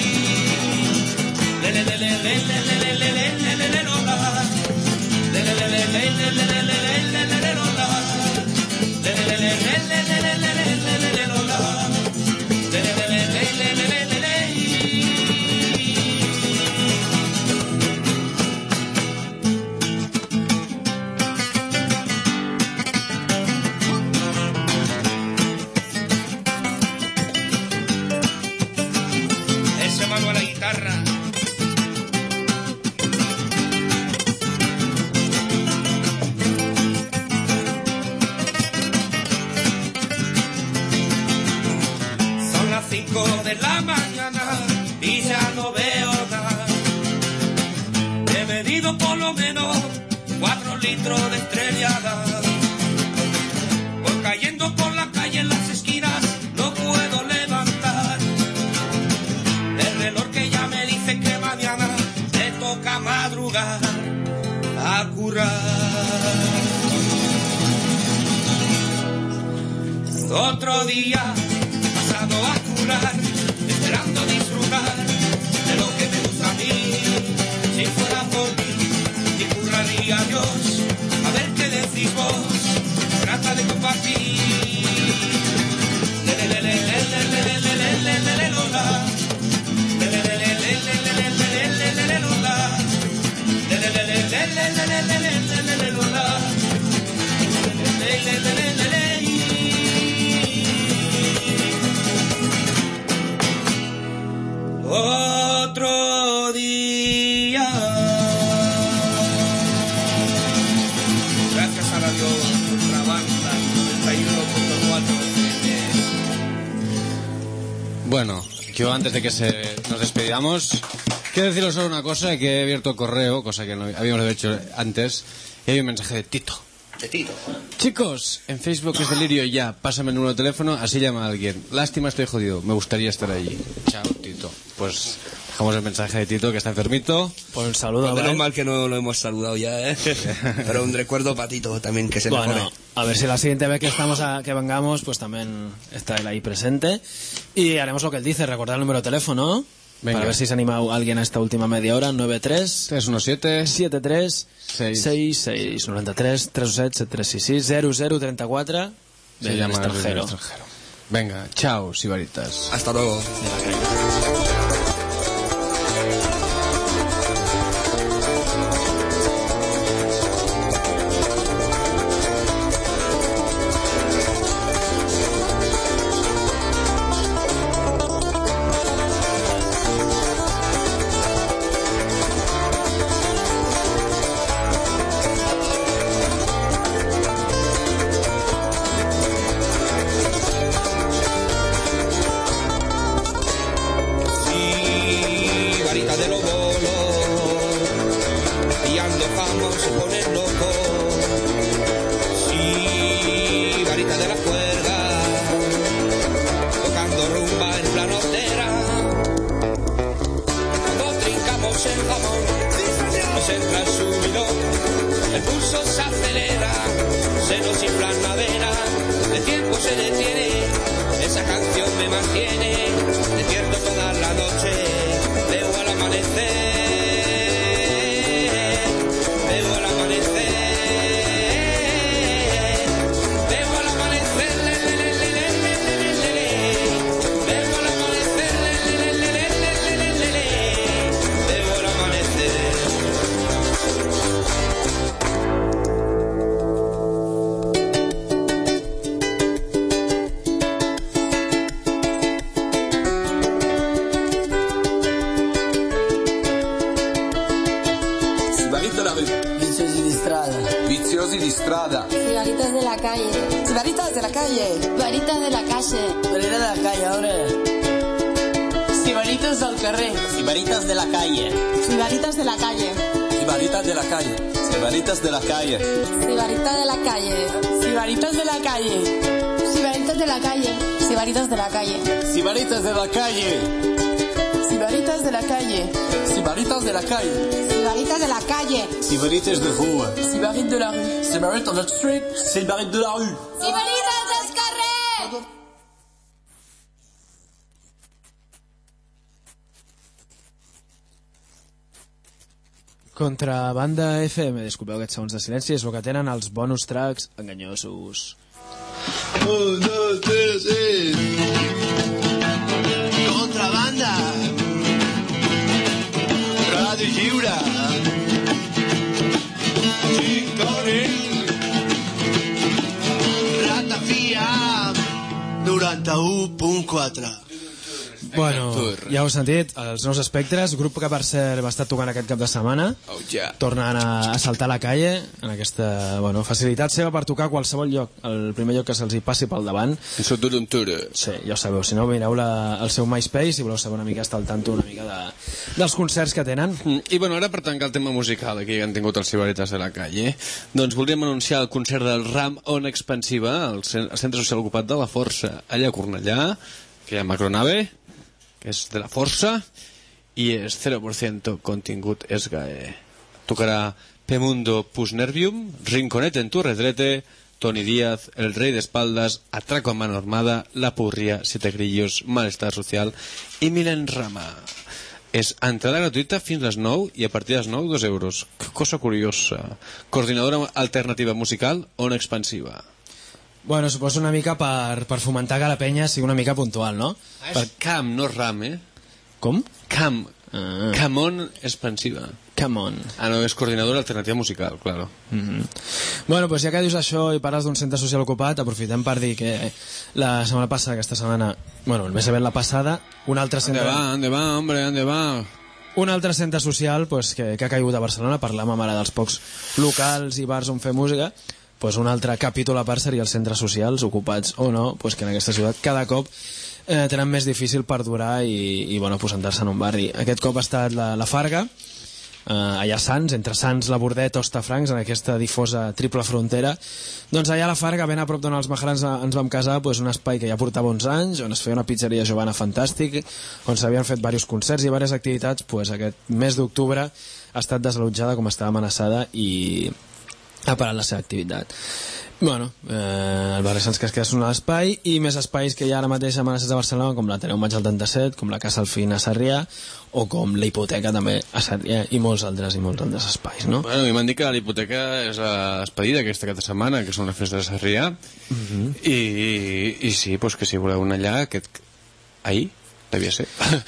Le le le le le le le le le le le le lola. Le le le le le le le le le le le lola. Le le le le le le le le le le le lola. Le le le le le le le le le. Mano a la guitarra. Son las cinco de la mañana y ya no veo nada. He bebido por lo menos cuatro litros de estrellada. Voy cayendo por la calle en las esquinas, no puedo levantar. El reloj que ya me dice que mañana me toca madrugar a currar. Otro día pasado a curar, esperando disfrutar
Bueno, yo antes de que se nos despidamos, quiero deciros solo una cosa, que he abierto el correo, cosa que no habíamos hecho antes, y hay un mensaje de Tito.
De Tito.
Chicos, en Facebook es Delirio ya, pásame el número de teléfono, así llama a alguien. Lástima, estoy jodido, me gustaría estar allí. Chao, Tito. Pues dejamos el mensaje de Tito, que está enfermito.
Pues un saludo.
Menos
Brian.
mal que no lo hemos saludado ya, ¿eh? Pero un recuerdo para Tito también, que se
Bueno,
mejore.
a ver si la siguiente vez que estamos a, que vengamos, pues también está él ahí presente. Y haremos lo que él dice, recordar el número de teléfono.
Venga.
Para ver si se anima alguien a esta última media hora. nueve tres
tres uno siete
siete tres
seis
seis seis nueve tres tres set tres sis sis zero zero trenta quatre
Se
del
llama
extranjero.
del extranjero. Venga, chao, sibaritas.
Hasta luego.
Viziosi di strada.
Sibaritas de la calle.
Sibaritas de la calle.
Sibaritas de la calle.
Sibaritas de la calle, ahora. Sibaritas del carrer.
Sibaritas de la calle.
Sibaritas de la calle.
Sibaritas de la calle. Sibaritas de la calle.
Sibaritas de la calle.
Sibaritas de la calle.
Sibaritas de la calle. Sibaritas de la calle.
Sibaritas de la calle.
Sibaritas de la calle.
Sibaritas de la calle.
Sibaritas de la calle.
Sibaritas de rue.
Sibaritas de la rue.
Sibaritas de la street. Sibaritas de la rue.
Sibaritas del carrer.
Contrabanda F M, disculpeu aquests segons de silenci, és el que tenen els bonus tracks enganyosos.
Un, dos, tres, sí. Contrabanda. Ràdio Lliure. Xincorell. Ratafia. noranta-u punt quatre.
Bueno, ja ho heu sentit, els nous espectres, grup que per cert va estar tocant aquest cap de setmana,
Oh, yeah.
tornen a, a saltar a la calle en aquesta bueno, facilitat seva per tocar a qualsevol lloc, el primer lloc que se'ls hi passi pel davant.
En su turentura.
Sí, ja ho sabeu, si no mireu la, el seu MySpace i voleu saber una mica estar al tanto una mica de, dels concerts que tenen.
I bueno, ara per tancar el tema musical aquí que han tingut els Sibaritas de la calle, doncs voldríem anunciar el concert del Ram On Expansiva al Centre Social Ocupat de la Força allà a Cornellà, que hi ha Macronave, que és de la Força, i és cero por ciento contingut S G A E. Tocarà Pemundo Pus Nervium, Rinconet en tu retrete, Toni Díaz, El Rey de Espaldas, Atraco a Mano Armada, La Purria, Siete Grillos, Malestar Social i Milen Rama. És entrada gratuïta fins les nou i a partir de les nou, dos euros. Que cosa curiosa. Coordinadora alternativa musical On Expansiva.
Bueno, suposo una mica per, per fomentar que la penya sigui una mica puntual, no?
Ah, és Cam, no Ram, eh?
Com?
Cam.
Ah.
Camon Expansiva.
Camon.
Ah, no, és coordinadora alternativa musical, claro.
Mm-hmm. Bueno, pues ja que dius això i parles d'un centre social ocupat, aprofitem per dir que la setmana passada, aquesta setmana, bueno, més aviat la passada, un altre centre...
Ande va, ande va, hombre, ande va...
Un altre centre social pues, que, que ha caigut a Barcelona, parlàvem ara dels pocs locals i bars on fer música, pues un altre capítol a part seria els centres socials, ocupats o no, pues que en aquesta ciutat cada cop eh, tenen més difícil perdurar i, i bueno, presentar-se en un barri. Aquest cop ha estat la, la Farga, eh, allà a Sants, entre Sants, la Bordet, Hostafrancs, en aquesta difosa triple frontera. Doncs allà a la Farga, ben a prop d'on els Majarans ens vam casar, doncs un espai que ja portava uns anys, on es feia una pizzeria jovana fantàstic, on s'havien fet diversos concerts i diverses activitats. Doncs aquest mes d'octubre ha estat desallotjada com estava amenaçada i ha parat la seva activitat. Bueno, eh, el barri Sants Casquet és un espai i més espais que hi ha ara mateix amenaçats a Barcelona, com l'Ateneu Maig setanta-set, com la Casa Alfín a Sarrià o com la Hipoteca també a Sarrià i molts altres i molts altres espais, no?
Bueno, i m'han dit que la Hipoteca és la despedida aquesta aquesta setmana, que és una festa de Sarrià, uh-huh. I, i, i sí, doncs que si voleu anar allà, aquest... ahir devia ser.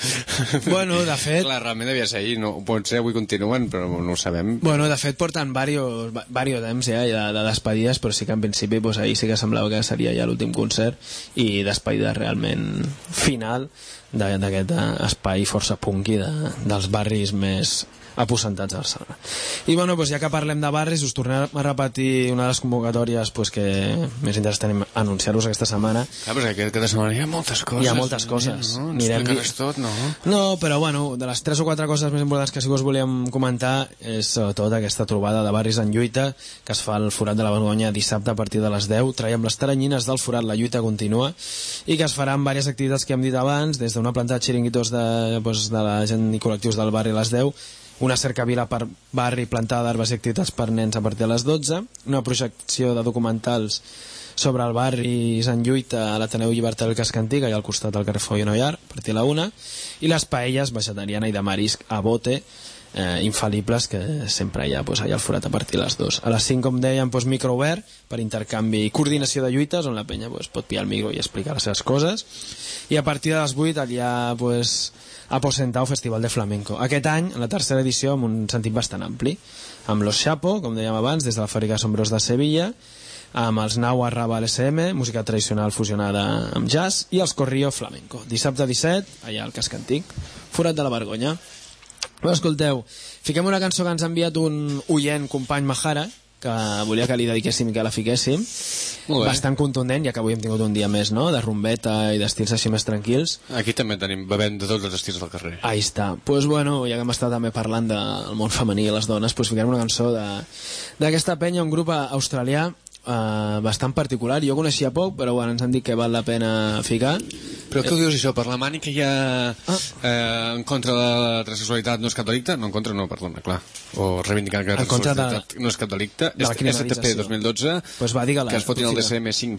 Bueno, de fet...
Clar, realment devia ser ahir, no, pot ser avui continuen, però no ho sabem.
Bueno, de fet porten varios, varios temps ja de, de despedides, però sí que en principi pues, ahir sí que semblava que seria ja l'últim concert i despedida realment final d'aquest espai força punky de, dels barris més aposentats a Barcelona. I bueno, pues ja que parlem de barris, us tornem a repetir una de les convocatòries pues, que més interès tenim anunciar-vos aquesta setmana.
Clar, però que aquesta setmana hi ha moltes coses.
Hi ha moltes coses.
No, no
Anirem
explicaràs tot, no?
No, però bueno, de les tres o quatre coses més importants que sí que us volíem comentar és sobretot aquesta trobada de barris en lluita que es fa al Forat de la Vergonya dissabte a partir de les deu. Traiem les taranyines del Forat, la lluita continua, i que es faran diverses activitats que hem dit abans, des d'una planta de xiringuitos de, pues, de la gent i col·lectius del barri a les deu, una cercavila per barri plantada d'arbres i activitats per nens a partir de les dotze, una projecció de documentals sobre el barri en lluita a l'Ateneu Llibertat del Casc Antic, allà al costat del carrer Foy Noiar, a partir de la una, i les paelles vegetariana i de marisc a bote, eh, infal·libles, que sempre hi ha pues, allà al Forat a partir de les dues. A les cinc, com dèiem, pues, micro obert per intercanvi i coordinació de lluites, on la penya pues, pot pillar el micro i explicar les seves coses, i a partir de les vuit allà pues, a Posentao Festival de Flamenco. Aquest any, en la tercera edició, amb un sentit bastant ampli, amb Los Chapo, com dèiem abans, des de la fàbrica Sombreros de Sevilla, amb els Nau Arraba L S M, música tradicional fusionada amb jazz, i els Corrillo Flamenco. Dissabte disset, allà al Casc Antic, Forat de la Vergonya. Però escolteu, fiquem una cançó que ens ha enviat un oient company Mahara, que volia que li dediquéssim i que la fiquéssim, bastant contundent, ja que avui hem tingut un dia més, no?, de rumbeta i d'estils així més tranquils.
Aquí també tenim bevent de tots els estils del carrer.
Ahí està. Pues bueno, ja que hem estat també parlant del món femení i les dones, pues fiquem una cançó d'aquesta penya, un grup australià Uh, bastant particular. Jo coneixia poc, però bueno, ens han dit que val la pena ficar.
Però què ho dius això? Per la mani que hi ha ah. eh, en contra de la transsexualitat no és cap delicte? No, en contra no, perdona, clar. O reivindicant que la transsexualitat de... no és cap delicte. S T P dos mil dotze,
pues va,
que es fotin el D S M cinc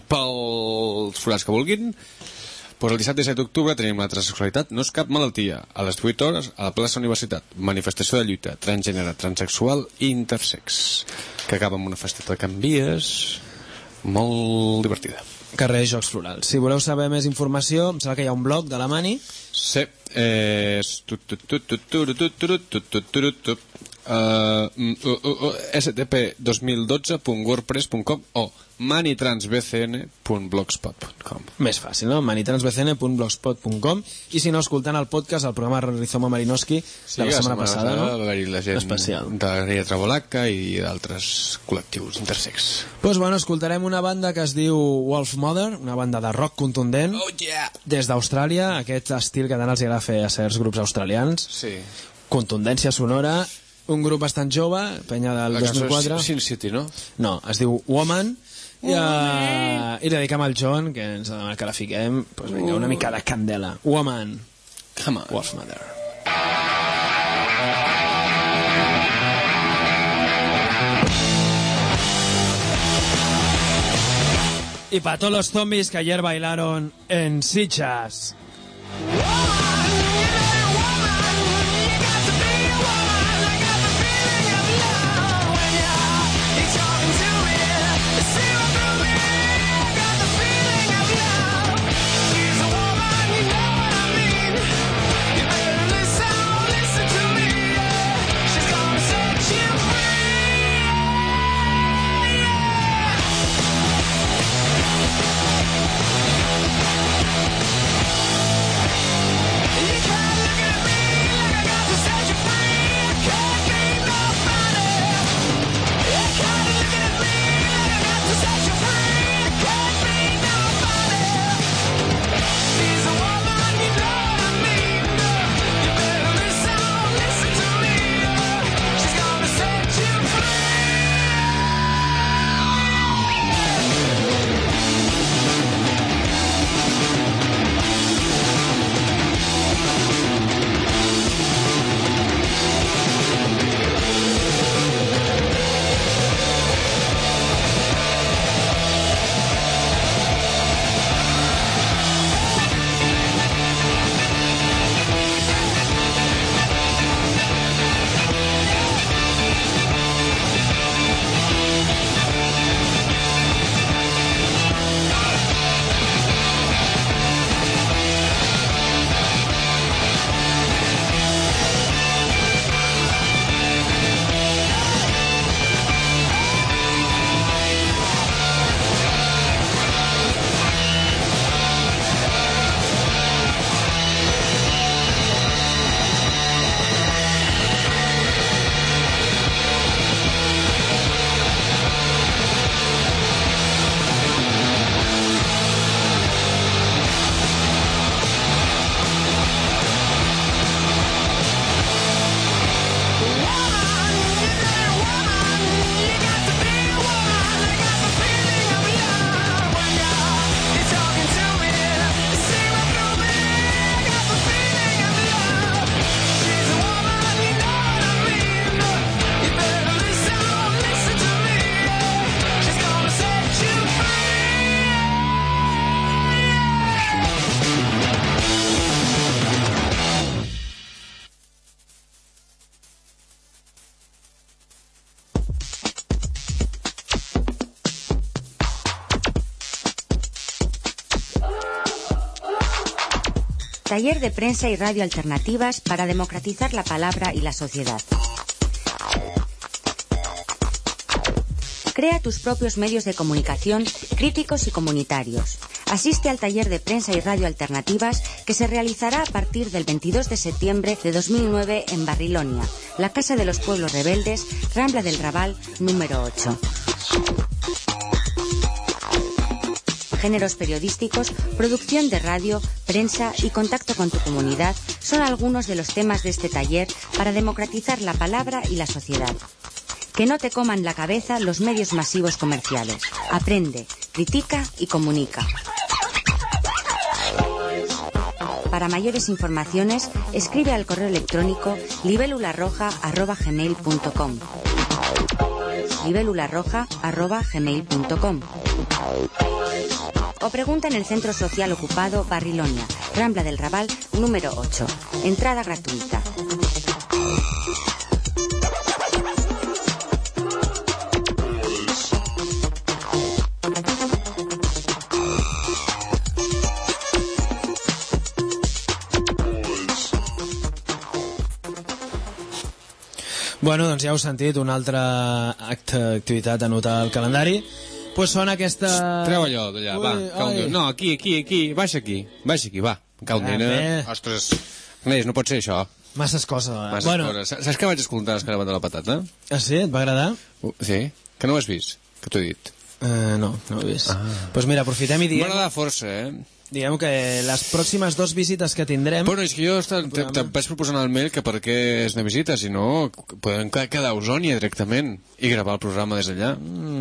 pels forats que vulguin. Pues el dissabte disset d'octubre tenim la transsexualitat no és cap malaltia. A les divuit hores, a la plaça Universitat. Manifestació de lluita transgènere, transexual i intersex, que acaba amb una festeta de canvies molt divertida.
Carrer Jocs Florals. Si voleu saber més informació, em sembla que hi ha un blog de la Mani.
Sí, és S T P dos mil dotze punt wordpress punt com o manitransbcn punt blogspot punt com.
Més fàcil, no? manitransbcn punt blogspot punt com. I si no, escoltant el podcast, el programa Rizoma Marinoski
sí,
de la setmana passada, no?
Va haver-hi la gent especial de la Lletra Bolaca i d'altres col·lectius intersex.
Pues bueno, escoltarem una banda que es diu Wolf Mother, una banda de rock contundent,
oh, yeah.
des d'Austràlia, aquest estil que tant els agrada fer a certs grups australians.
Sí.
Contundència sonora, un grup bastant jove, penya del dos mil quatre.
Sin City, no?
No, es diu Woman. I, uh, i la dedicam al John, que ens demana que la fiquem, pues vinga, una mica de candela. Woman.
Come on.
Wolf Mother. Y para todos los zombies que ayer bailaron en Sitges.
Taller de prensa y radio alternativas para democratizar la palabra y la sociedad. Crea tus propios medios de comunicación críticos y comunitarios. Asiste al taller de prensa y radio alternativas que se realizará a partir del veintidós de septiembre de dos mil nueve en Barrilonia, la Casa de los Pueblos Rebeldes, Rambla del Raval, número ocho. Géneros periodísticos, producción de radio, prensa y contacto con tu comunidad son algunos de los temas de este taller para democratizar la palabra y la sociedad. Que no te coman la cabeza los medios masivos comerciales. Aprende, critica y comunica. Para mayores informaciones, escribe al correo electrónico libélularroja arroba gmail punto com. libélularroja arroba gmail punto com. O pregunta en el Centro Social Ocupado Barrilonia, Rambla del Raval, número ocho. Entrada gratuita.
Bueno, doncs ja heu sentit un altre acte d'activitat a notar al calendari. Pues són aquesta...
Treu allò d'allà, va. Ui, no, aquí, aquí, aquí, baixa aquí. Baixa aquí, va. Cau, nena. Ostres, Neix, no pot ser això.
Masses coses.
Masses bueno. coses. Saps que vaig escoltar l'Escarabat de la Patata?
Ah, sí? Et va agradar?
Uh, sí? Que no ho has vist? Que t'ho he dit?
Uh, no, no ho he vist. Doncs ah. pues mira, aprofitem i diem...
M'agrada força, eh?
Diguem que les pròximes dues visites que tindrem...
Bueno, és que jo te'n vaig proposant al mail que per què és una visita, si no podem quedar a Osònia directament i gravar el programa des d'allà.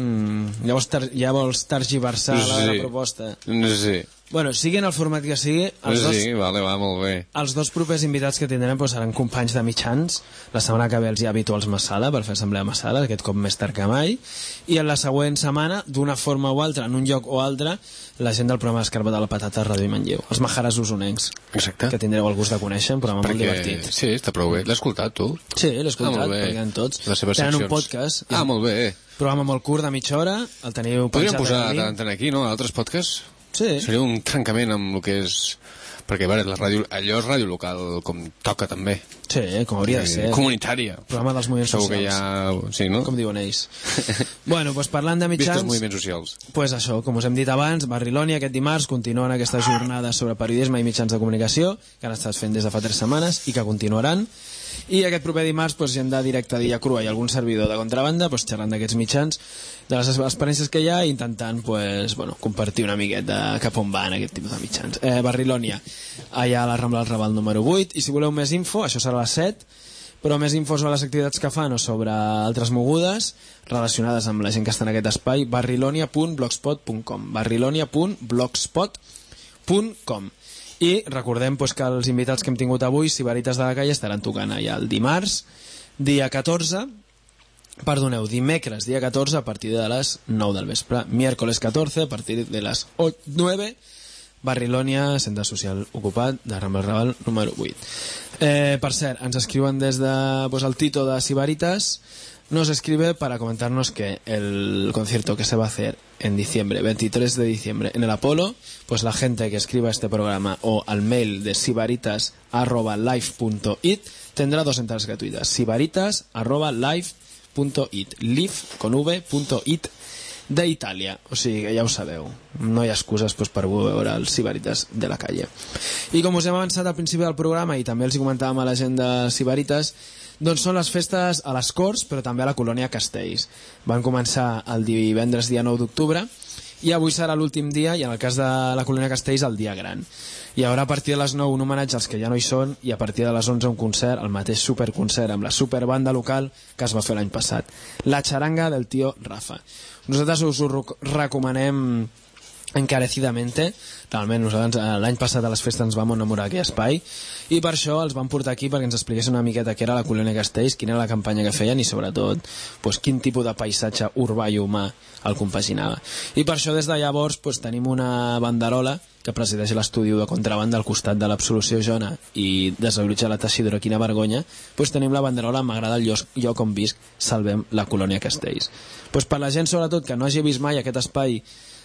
Mm, ja vols, tar ja vols targiversar sí. la, la proposta.
Sí.
Bueno, sigui en el format que sigui... Els dos,
sí, vale, va, molt bé.
Els dos propers invitats que tindrem pues, seran companys de mitjans. La setmana que ve els hi ha habituals Massala, per fer assemblea Massala, aquest cop més tard que mai. I en la següent setmana, d'una forma o altra, en un lloc o altre, la gent del programa Escarabat de la Patata a Ràdio i Manlleu. Els Majares usonencs.
Exacte.
Que tindreu el gust de conèixer, un programa
perquè...
molt divertit.
Sí, està prou bé. L'has escoltat, tu?
Sí, l'he escoltat,
ah,
perquè en tots.
Les seves
tenen
seccions.
un podcast.
Ah, molt bé.
Programa molt curt, de mitja hora. El teniu
podríem posar tant aquí, no?, a altres podcasts?
Sí.
Seria un trencament amb el que és... Perquè, veure, la ràdio, allò és ràdio local, com toca també.
Sí, com hauria de ser.
Comunitària.
Programa dels moviments
Segur
socials.
Que hi ha... Sí, no?
Com diuen ells. Bueno, doncs parlant de mitjans...
Vistos moviments socials.
Pues això, com us hem dit abans, Barrilonia aquest dimarts continuen aquesta jornada sobre periodisme i mitjans de comunicació, que han estat fent des de fa tres setmanes i que continuaran. I aquest proper dimarts pues, hem de directe a Dia Crua i algun servidor de contrabanda pues, xerrant d'aquests mitjans, de les experiències que hi ha, intentant pues, bueno, compartir una miqueta cap on van aquest tipus de mitjans. Eh, Barrilonia, allà a la Rambla del Raval número vuit, i si voleu més info, això serà a les set, però més info sobre les activitats que fan o sobre altres mogudes relacionades amb la gent que està en aquest espai, barrilonia punt blogspot punt com barrilonia punt blogspot punt com. I recordem pues, que els invitats que hem tingut avui, Sibarites de la Calle, estaran tocant allà el dimarts, dia catorze, perdoneu, dimecres, dia catorze, a partir de les nou del vespre, miércoles catorze, a partir de les nueve, Barrilonia, Centre Social Ocupat, de Rambla del Raval, número vuit. Eh, per cert, ens escriuen des de pues, el Tito de Sibaritas, nos escribe para comentarnos que el concierto que se va a hacer en diciembre, veintitrés de diciembre, en el Apolo, pues la gente que escriba este programa o al mail de sibaritas arroba live punto it tendrá dos entradas gratuitas. sibaritas arroba live punto it, live con v punto it d'Itàlia, o sigui que ja ho sabeu, no hi ha excuses pues, per veure els Sibarites de la Calle. I com us hem avançat al principi del programa i també els hi comentàvem a la gent de Sibarites, doncs són les festes a les Corts, però també a la colònia Castells. Van començar el divendres dia nou d'octubre i avui serà l'últim dia, i en el cas de la colònia Castells el dia gran. Hi haurà a partir de les nou un homenatge als que ja no hi són i a partir de les onze un concert, el mateix superconcert amb la superbanda local que es va fer l'any passat, la xaranga del tio Rafa. Nosaltres us ho recomanem encarecidamente. Realment nosaltres l'any passat a les festes ens vam enamorar d'aquell espai i per això els vam portar aquí perquè ens expliquessin una miqueta què era la colònia Castells, quina era la campanya que feien i sobretot pues, quin tipus de paisatge urbà i humà el compaginava. I per això des de llavors pues, tenim una banderola que presideix l'estudi de contrabanda al costat de l'Absolució Jona i desallotja la teixidora, quina vergonya, pues, tenim la banderola m'agrada el lloc on visc, salvem la colònia Castells. Pues, per la gent sobretot que no hagi vist mai aquest espai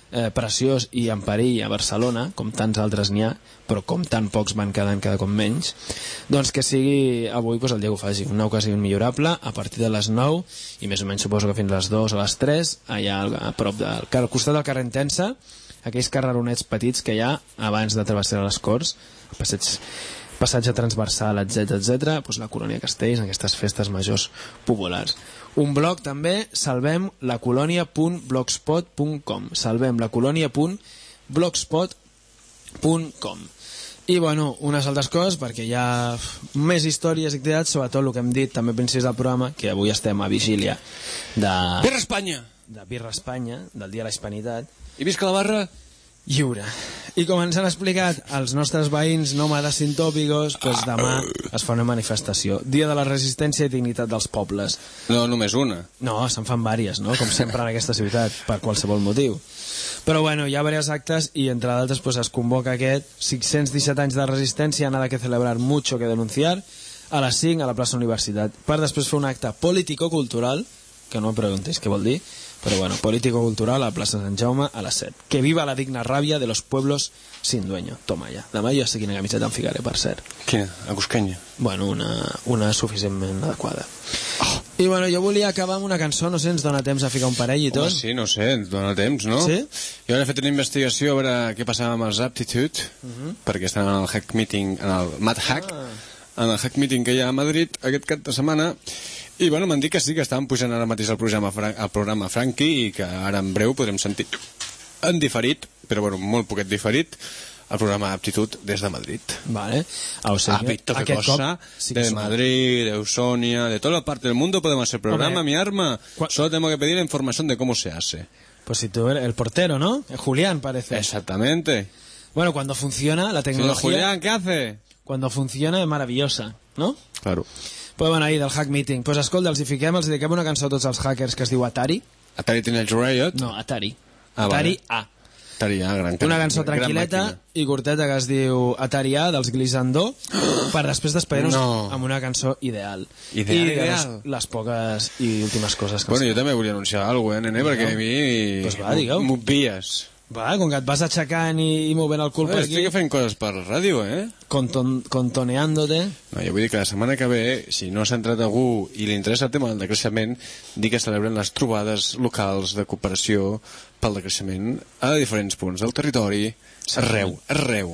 eh, preciós i en perill a Barcelona, com tants altres n'hi ha, però com tan pocs van quedant cada cop menys, doncs que sigui avui doncs, el dia que ho faci, una ocasió immillorable a partir de les nou i més o menys suposo que fins a les dues o les tres, allà a prop del, al costat del carrer Entença, aquells carreronets petits que hi ha abans de travessar les Corts, passeig, passatge transversal, etc etcètera, doncs la Colònia Castells, en aquestes festes majors populars. Un blog també, salvem la colònia punt blogspot punt com, salvem la colònia punt blogspot punt com. I bueno, unes altres coses, perquè hi ha més històries i activitats, sobretot el que hem dit també a principis del programa, que avui estem a vigília de...
Birra Espanya!
De Birra Espanya, del Dia de la Hispanitat.
I visca la barra
lliure. I com ens han explicat els nostres veïns nòmades sintòpicos, doncs demà es fa una manifestació. Dia de la resistència i dignitat dels pobles.
No, només una.
No, se'n fan vàries, no? Com sempre en aquesta ciutat, per qualsevol motiu. Però bueno, hi ha diversos actes i entre d'altres pues, es convoca aquest cinc-cents disset anys de resistència, nada que celebrar, mucho que denunciar, a les cinc a la plaça Universitat, per després fer un acte político-cultural, que no em preguntéis què vol dir, però bueno, político-cultural a la plaça Sant Jaume a les set. Que viva la digna ràbia de los pueblos sin dueño. Toma ja. Demà jo sé quina camiseta em ficaré, per cert.
Quina? A Cuscanya?
Bueno, una, una suficientment adequada. Oh. I bueno, jo volia acabar amb una cançó, no sé, ens dona temps a ficar un parell i tot?
Home, sí, no sé, ens dona temps, no?
Sí?
Jo he fet una investigació a veure què passava amb els Aptitude, uh -huh. perquè estan en el Hack Meeting, en el Mad Hack, ah. en el Hack Meeting que hi ha a Madrid aquest cap de setmana. I bueno, m'han dit que sí, que estaven pujant ara mateix el programa, el programa Frankie i que ara en breu podrem sentir en diferit, però bueno, molt poquet diferit, el programa Aptitud des de Madrid.
Vale. Ah, o sigui,
ah, Víctor, qué cosa, sí de Madrid, de Eusonia, de toda la parte del mundo podemos hacer programa, Hombre, mi arma. Solo tengo que pedir la información de cómo se hace.
Pues si tú eres el portero, ¿no? El Julián, parece.
Exactamente.
Bueno, cuando funciona la tecnología...
Señor Julián, ¿qué hace?
Cuando funciona es maravillosa, ¿no?
Claro.
Pues bueno, ahí del Hack Meeting. Pues escolta, els hi fiquem, els dediquem una cançó a tots els hackers que es diu Atari.
Atari Teenage Riot?
No, Atari.
Ah,
Atari
vale.
A.
Atari A, gran
Una cançó tranquil·leta i curteta que es diu Atari A, dels Glissando, per després despedir-nos
no.
amb una cançó ideal.
Ideal,
I
ideal.
Les, les poques i últimes coses que...
Bueno, jo també volia anunciar alguna cosa, eh, nene, no. perquè a mi...
Pues va, digueu.
M'obvies.
Va, com que et vas aixecant i, i movent el cul per aquí...
Estic fent coses per ràdio, eh?
Conton, contoneándote.
No, jo vull dir que la setmana que ve, si no s'ha entrat algú i li interessa el tema del decreixement, dir que celebren les trobades locals de cooperació pel decreixement a diferents punts del territori, arreu, arreu.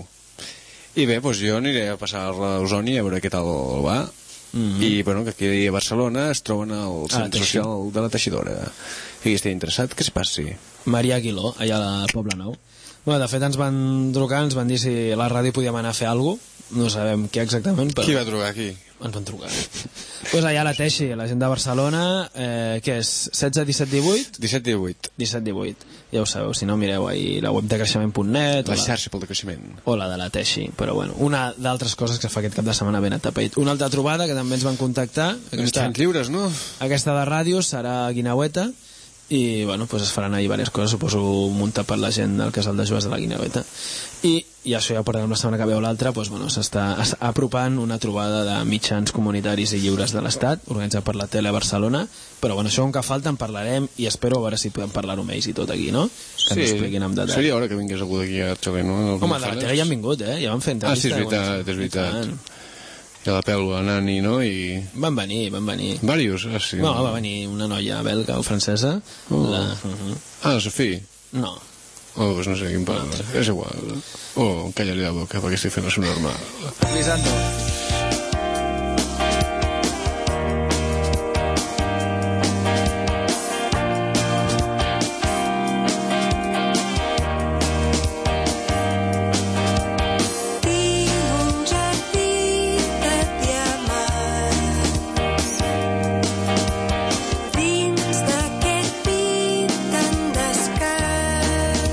I bé, doncs jo aniré a passar a l'Osoni a veure què tal va. Mm-hmm. I bueno, que aquí a Barcelona es troben al centre social de la Teixidora. I estic interessat, que s'hi passi.
Maria Aguiló, allà al Poble Nou. Bueno, de fet ens van trucar, ens van dir si a la ràdio podíem anar a fer alguna cosa. No sabem què exactament, però...
Qui va trucar aquí?
Ens van trucar. Doncs pues allà a la Teixi, la gent de Barcelona, eh, què és? setze, disset, divuit?
disset, divuit.
disset, divuit. Ja ho sabeu, si no mireu ahí la web de creixement punt net...
La, la xarxa pel decreixement.
O la de la Teixi, però bueno, una d'altres coses que fa aquest cap de setmana ben atapeït. Una altra trobada que també ens van contactar.
Aquesta, lliures, no?
Aquesta de ràdio serà a Guinaueta, i bueno, pues es faran ahir diverses coses, suposo muntar per la gent del casal de joves de la Guineueta, i, i això ja portarem la setmana que ve o l'altra, pues, bueno, s'està apropant una trobada de mitjans comunitaris i lliures de l'Estat, organitzat per la Tele a Barcelona, però bueno, això on que falta en parlarem i espero a veure si podem parlar-ho amb ells i tot aquí, no? Que
sí,
ens expliquin amb detall.
Seria hora que vingués algú d'aquí a Tele, no?
Home, de la Tele ja han vingut, eh? Ja van fer entrevista.
Ah, sí, és veritat, és veritat. I a la pèl·lula, Nani, no? I...
Van venir, van venir.
Vàrios? Ah, sí.
No, va venir una noia belga o francesa.
Oh.
La... Uh-huh.
Ah, la Sofí?
No.
Oh, pues no sé quin parla. No, és igual. Oh, calla-li la boca, perquè estic fent la seva normal.
Lisando.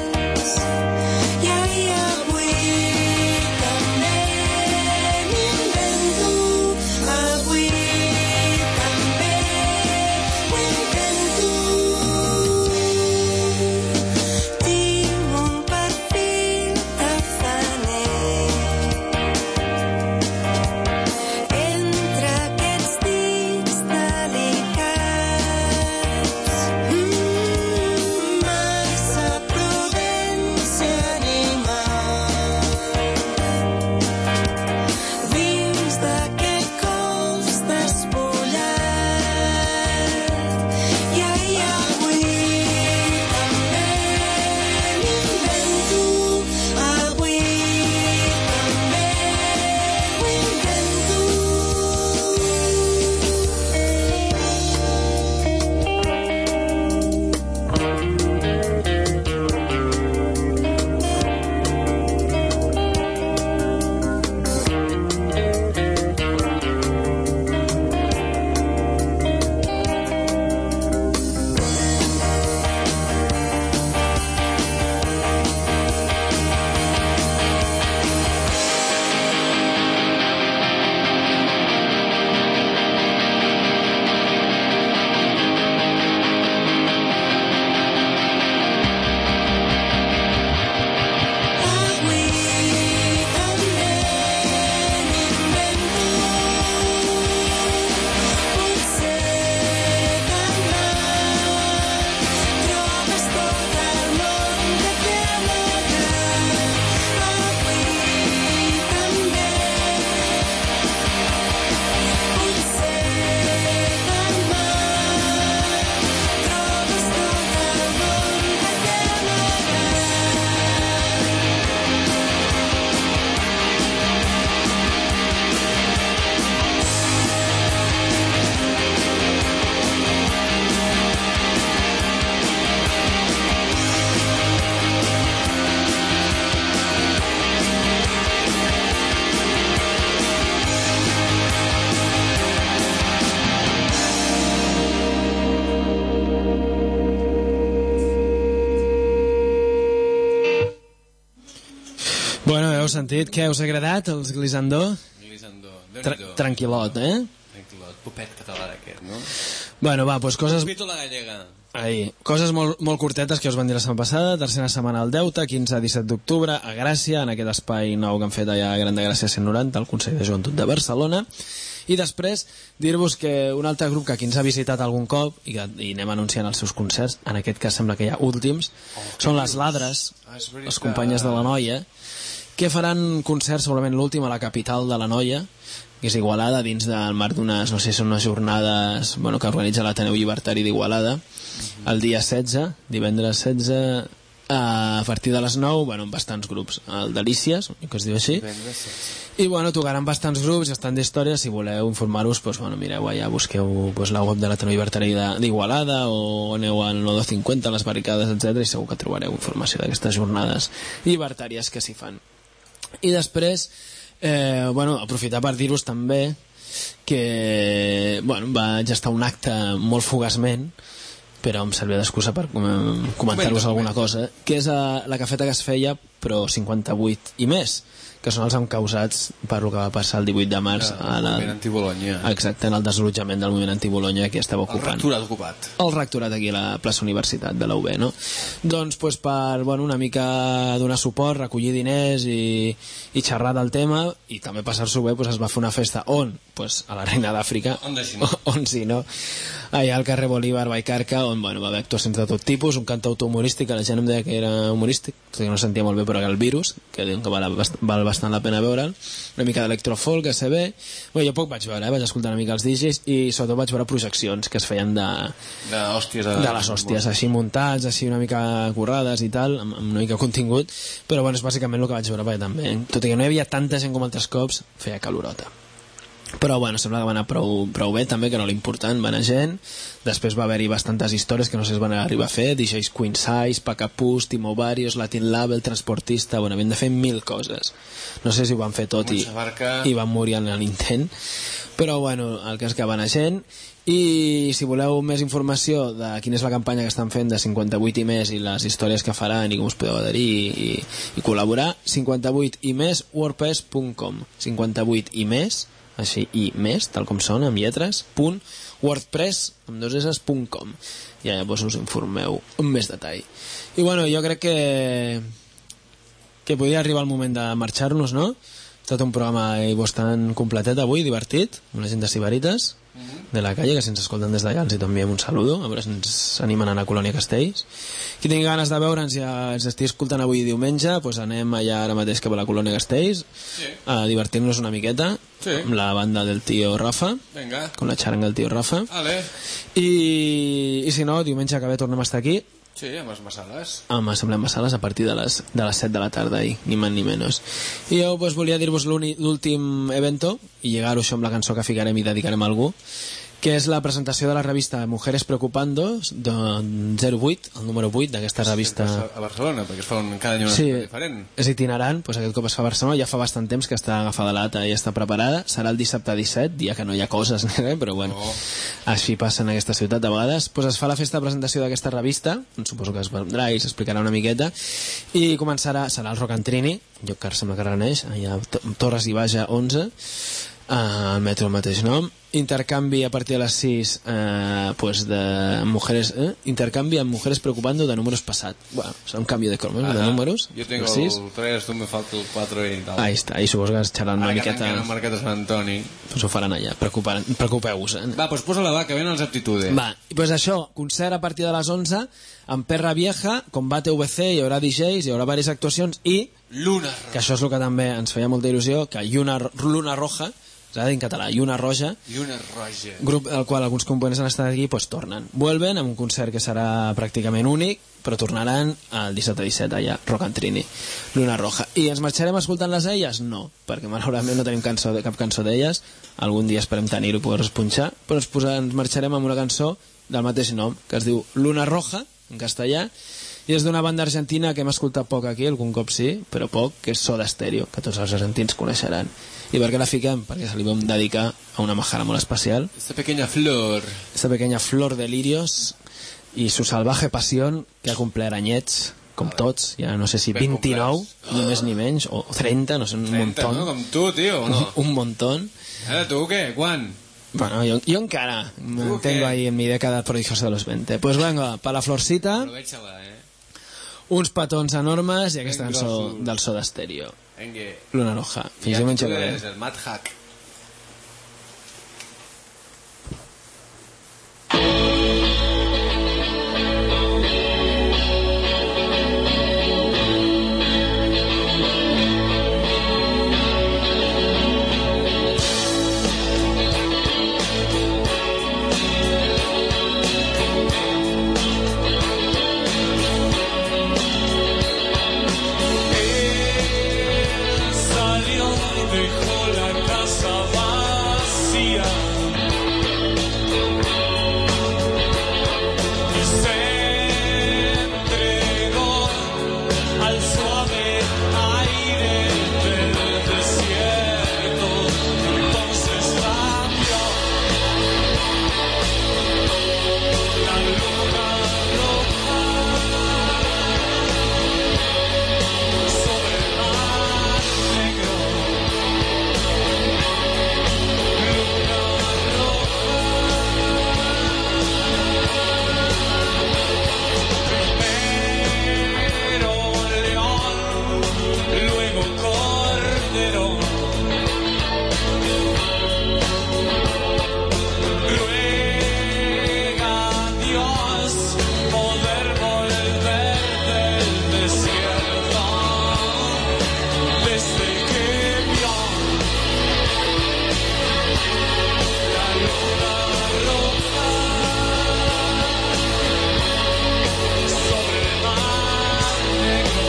I avui també
heu sentit? Què, us ha agradat, els Glissandó?
Glissandó,
Tra tranquil·lot, eh?
Tranquil·lot, popet català aquest, no?
Bueno, va, doncs coses...
Pito la gallega.
Ahí. Coses molt, molt curtetes que us van dir la setmana passada. Tercera setmana al Deute, quinze a disset d'octubre, a Gràcia, en aquest espai nou que han fet allà a Gran de Gràcia cent noranta, al Consell de Joventut de Barcelona. I després dir-vos que un altre grup que aquí ens ha visitat algun cop i, que, i anem anunciant els seus concerts, en aquest cas sembla que hi ha últims, oh, són les Ladres, ah, les companyes de la Noia, que faran concerts segurament l'últim a la capital de la Noia, que és Igualada, dins del marc d'unes, no sé, són unes jornades, bueno, que organitza l'Ateneu Llibertari d'Igualada, el dia setze, divendres setze, a partir de les nou, bueno, bastants grups, el Delícies, que es diu així, i bueno, tocaran bastants grups, estan d'història, si voleu informar-vos, doncs, bueno, mireu allà, busqueu doncs, la web de l'Ateneu Llibertari d'Igualada o aneu al Nodo cinquanta, les barricades, etcètera, i segur que trobareu informació d'aquestes jornades llibertàries que s'hi fan. I després, eh, bueno, aprofitar per dir-vos també que, bueno, vaig estar un acte molt fugaçment, però em servia d'excusa per comentar-vos alguna cosa, que és la cafeta que es feia, però cinquanta-vuit i més, que són els encausats per el que va passar el divuit de març
a la... el moviment anti-Bologna.
Exacte, en el desallotjament del moviment anti-Bologna que estava ocupant.
El rectorat ocupat.
El rectorat aquí a la plaça Universitat de la U B, no? Doncs pues, per bueno, una mica donar suport, recollir diners i, i xerrar del tema i també passar-s'ho bé, pues, es va fer una festa on? Pues, a la Reina d'Àfrica.
On si no?
On si no? Allà al carrer Bolívar, Vallcarca, on bueno, va haver actuacions de tot tipus, un cantautor humorístic, que la gent em deia que era humorístic, que no sentia molt bé, però era el Virus, que diuen que val, val bastant la pena veure'l, una mica d'electrofolk, A C B, bueno, jo poc vaig veure, eh? Vaig escoltar una mica els D Js i sobretot vaig veure projeccions que es feien de,
de, hòsties, de,
de les hòsties, així muntats, així una mica currades i tal, amb, amb una mica contingut, però bueno, és bàsicament el que vaig veure, perquè també, tot i que no hi havia tanta gent com altres cops, feia calorota. Però bueno, sembla que va anar prou, prou bé també, que no l'important, va anar gent. Després va haver-hi bastantes històries que no sé si es van arribar a fer, D Js Queen Size, Pacapús, Timo Varios, Latin Label, Transportista, bueno, havien de fer mil coses, no sé si ho van fer tot i, i van morir en l'intent, però bueno, el cas que va anar gent. I si voleu més informació de quina és la campanya que estan fent de cinquanta-vuit i més i les històries que faran i com us podeu adherir i, i col·laborar, cinquanta-vuit i més wordpress punt com, cinquanta-vuit i més així, i més, tal com són, amb lletres, punt wordpress, amb dos esses, punt com. I allà doncs, us informeu amb més detall. I bueno, jo crec que que podria arribar el moment de marxar-nos, no? Ha estat un programa bastant completet avui, divertit, amb la gent de Sibarites, de la calle, que si ens escolten des d'allà els hi enviem un saludo, a veure si ens animen a anar a Colònia Castells. Qui tingui ganes de veure'ns i ens estigui escoltant avui diumenge, doncs anem allà ara mateix cap a la Colònia Castells, sí, a divertir-nos una miqueta, sí, amb la banda del tio Rafa.
Venga.
Con la xaranga del tio Rafa.
Vale.
I, i si no, diumenge que ve tornem a estar aquí.
Sí, amb les massales.
Amb Assemblea Massales a partir de les, de les set de la tarda ahí, ni más ni menos. I jo pues, volia dir-vos l'últim evento i lligar-ho això amb la cançó que ficarem i dedicarem a algú, que és la presentació de la revista Mujeres Preocupando de zero vuit, el número vuit d'aquesta revista.
A Barcelona, perquè es fa un, cada any una
sí,
diferent.
És itinerant, doncs aquest cop es fa a Barcelona, ja fa bastant temps que està agafada l'ata i està preparada, serà el dissabte disset, dia que no hi ha coses, però bueno, oh, així passa en aquesta ciutat de vegades. Doncs es fa la festa de presentació d'aquesta revista, suposo que es vendrà i s'explicarà una miqueta, i començarà, serà el Rock and Trini, lloc que sembla que reneix, allà a Torres i Baja onze, al metro el mateix nom, intercanvi a partir de les sis eh, pues de mujeres eh? intercanvi amb Mujeres Preocupando de números passat, bueno, serà un canvi de cromos, de números.
Jo tengo el, el tres, tu me falta el quatre i tal.
Ahí està, i suposo que es xerran una
Ara
miqueta.
Ara que marquet a Sant Antoni,
pues ho faran allà, preocupeu-vos, eh?
Va, pues posa-la, va, que venen les aptitudes.
Va, i pues això, concert a partir de les onze amb Perra Vieja, Combate V C, hi haurà D Js, hi haurà diverses actuacions i
Luna Roja,
que això és el que també ens feia molta il·lusió, que Lluna, Luna Roja, s'ha de dir en català, Lluna Roja,
Lluna Roja,
grup del qual alguns components han estat aquí, pues tornen. Vuelven amb un concert que serà pràcticament únic, però tornaran el dissabte disset allà, Rock and Trini, Luna Roja. I ens marxarem escoltant-les a elles? No, perquè malauradament no tenim cançó, cap cançó d'elles, algun dia esperem tenir-ho i poder-nos punxar, però ens, posa, ens marxarem amb una cançó del mateix nom, que es diu Luna Roja, en castellà, i és d'una banda argentina que hem escoltat poc aquí, algun cop sí, però poc, que és Soda Stereo, que tots els argentins coneixeran. I per què la fiquem? Perquè se li vam dedicar a una majara molt especial.
Esta pequeña flor.
Esta pequeña flor de lirios y su salvaje pasión, que ha cumplido añets com tots, ja no sé si
Ben
vint-i-nou, ni més ni menys, o trenta, no sé, un
trenta,
montón.
no? Com tu, tio, o no?
Un, un montón.
Ara, tu què? Quan?
Bueno, yo, yo encara me tengo ahí en mi década prodigiosa de los veinte. Pues venga, para la florcita,
Aprovecha-la, eh?
uns petons enormes i aquesta
Ben
cançó
grossos.
del Soda Stereo.
Vinga.
Luna Roja. Fins
I
diumenge
tu
que ve.
eres el Mad Hack.
Salió, dejó la casa vacía y se entregó al suave aire del desierto. Entonces cambió la luna roja sobre el mar negro. Primero león, luego cordero. Ruega a Dios poder volver del desierto desde que vio la luna roja sobre el mar negro.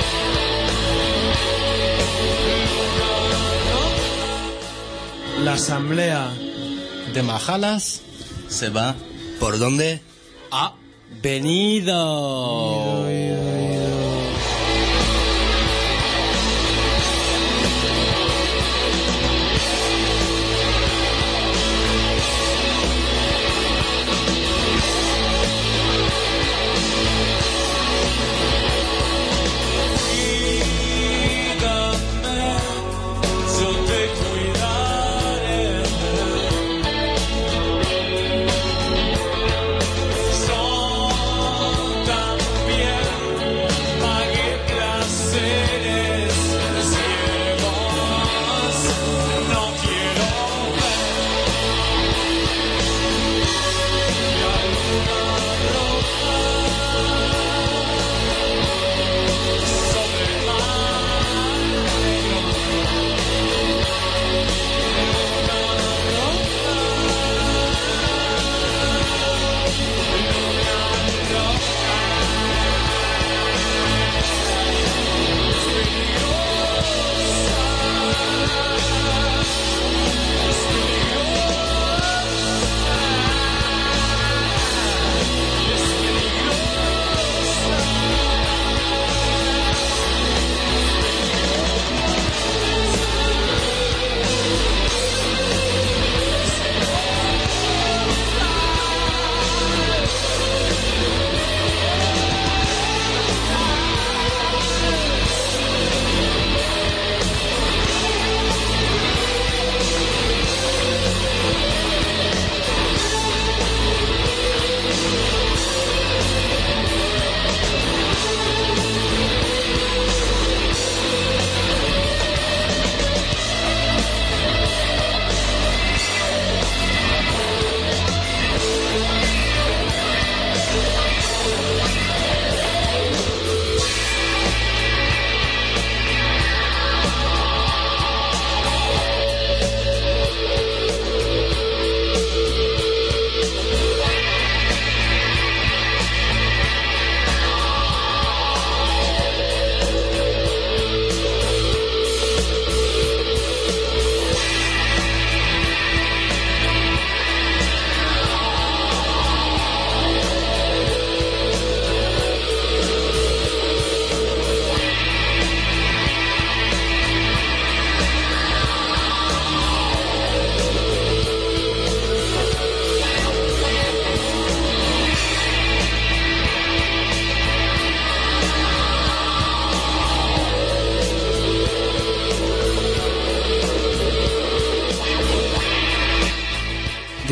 La asamblea
de Majalas se va.
¿Por dónde?
Ha venido.
Cuídame, yo te cuidaré. Yo también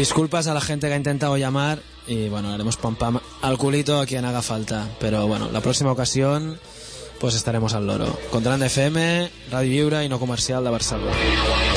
disculpas a la gente que ha intentado llamar y bueno, haremos pam pam al culito a quien haga falta, pero bueno, la próxima ocasión pues estaremos al loro. Contrabanda F M, Radio Lliure i No Comercial de Barcelona.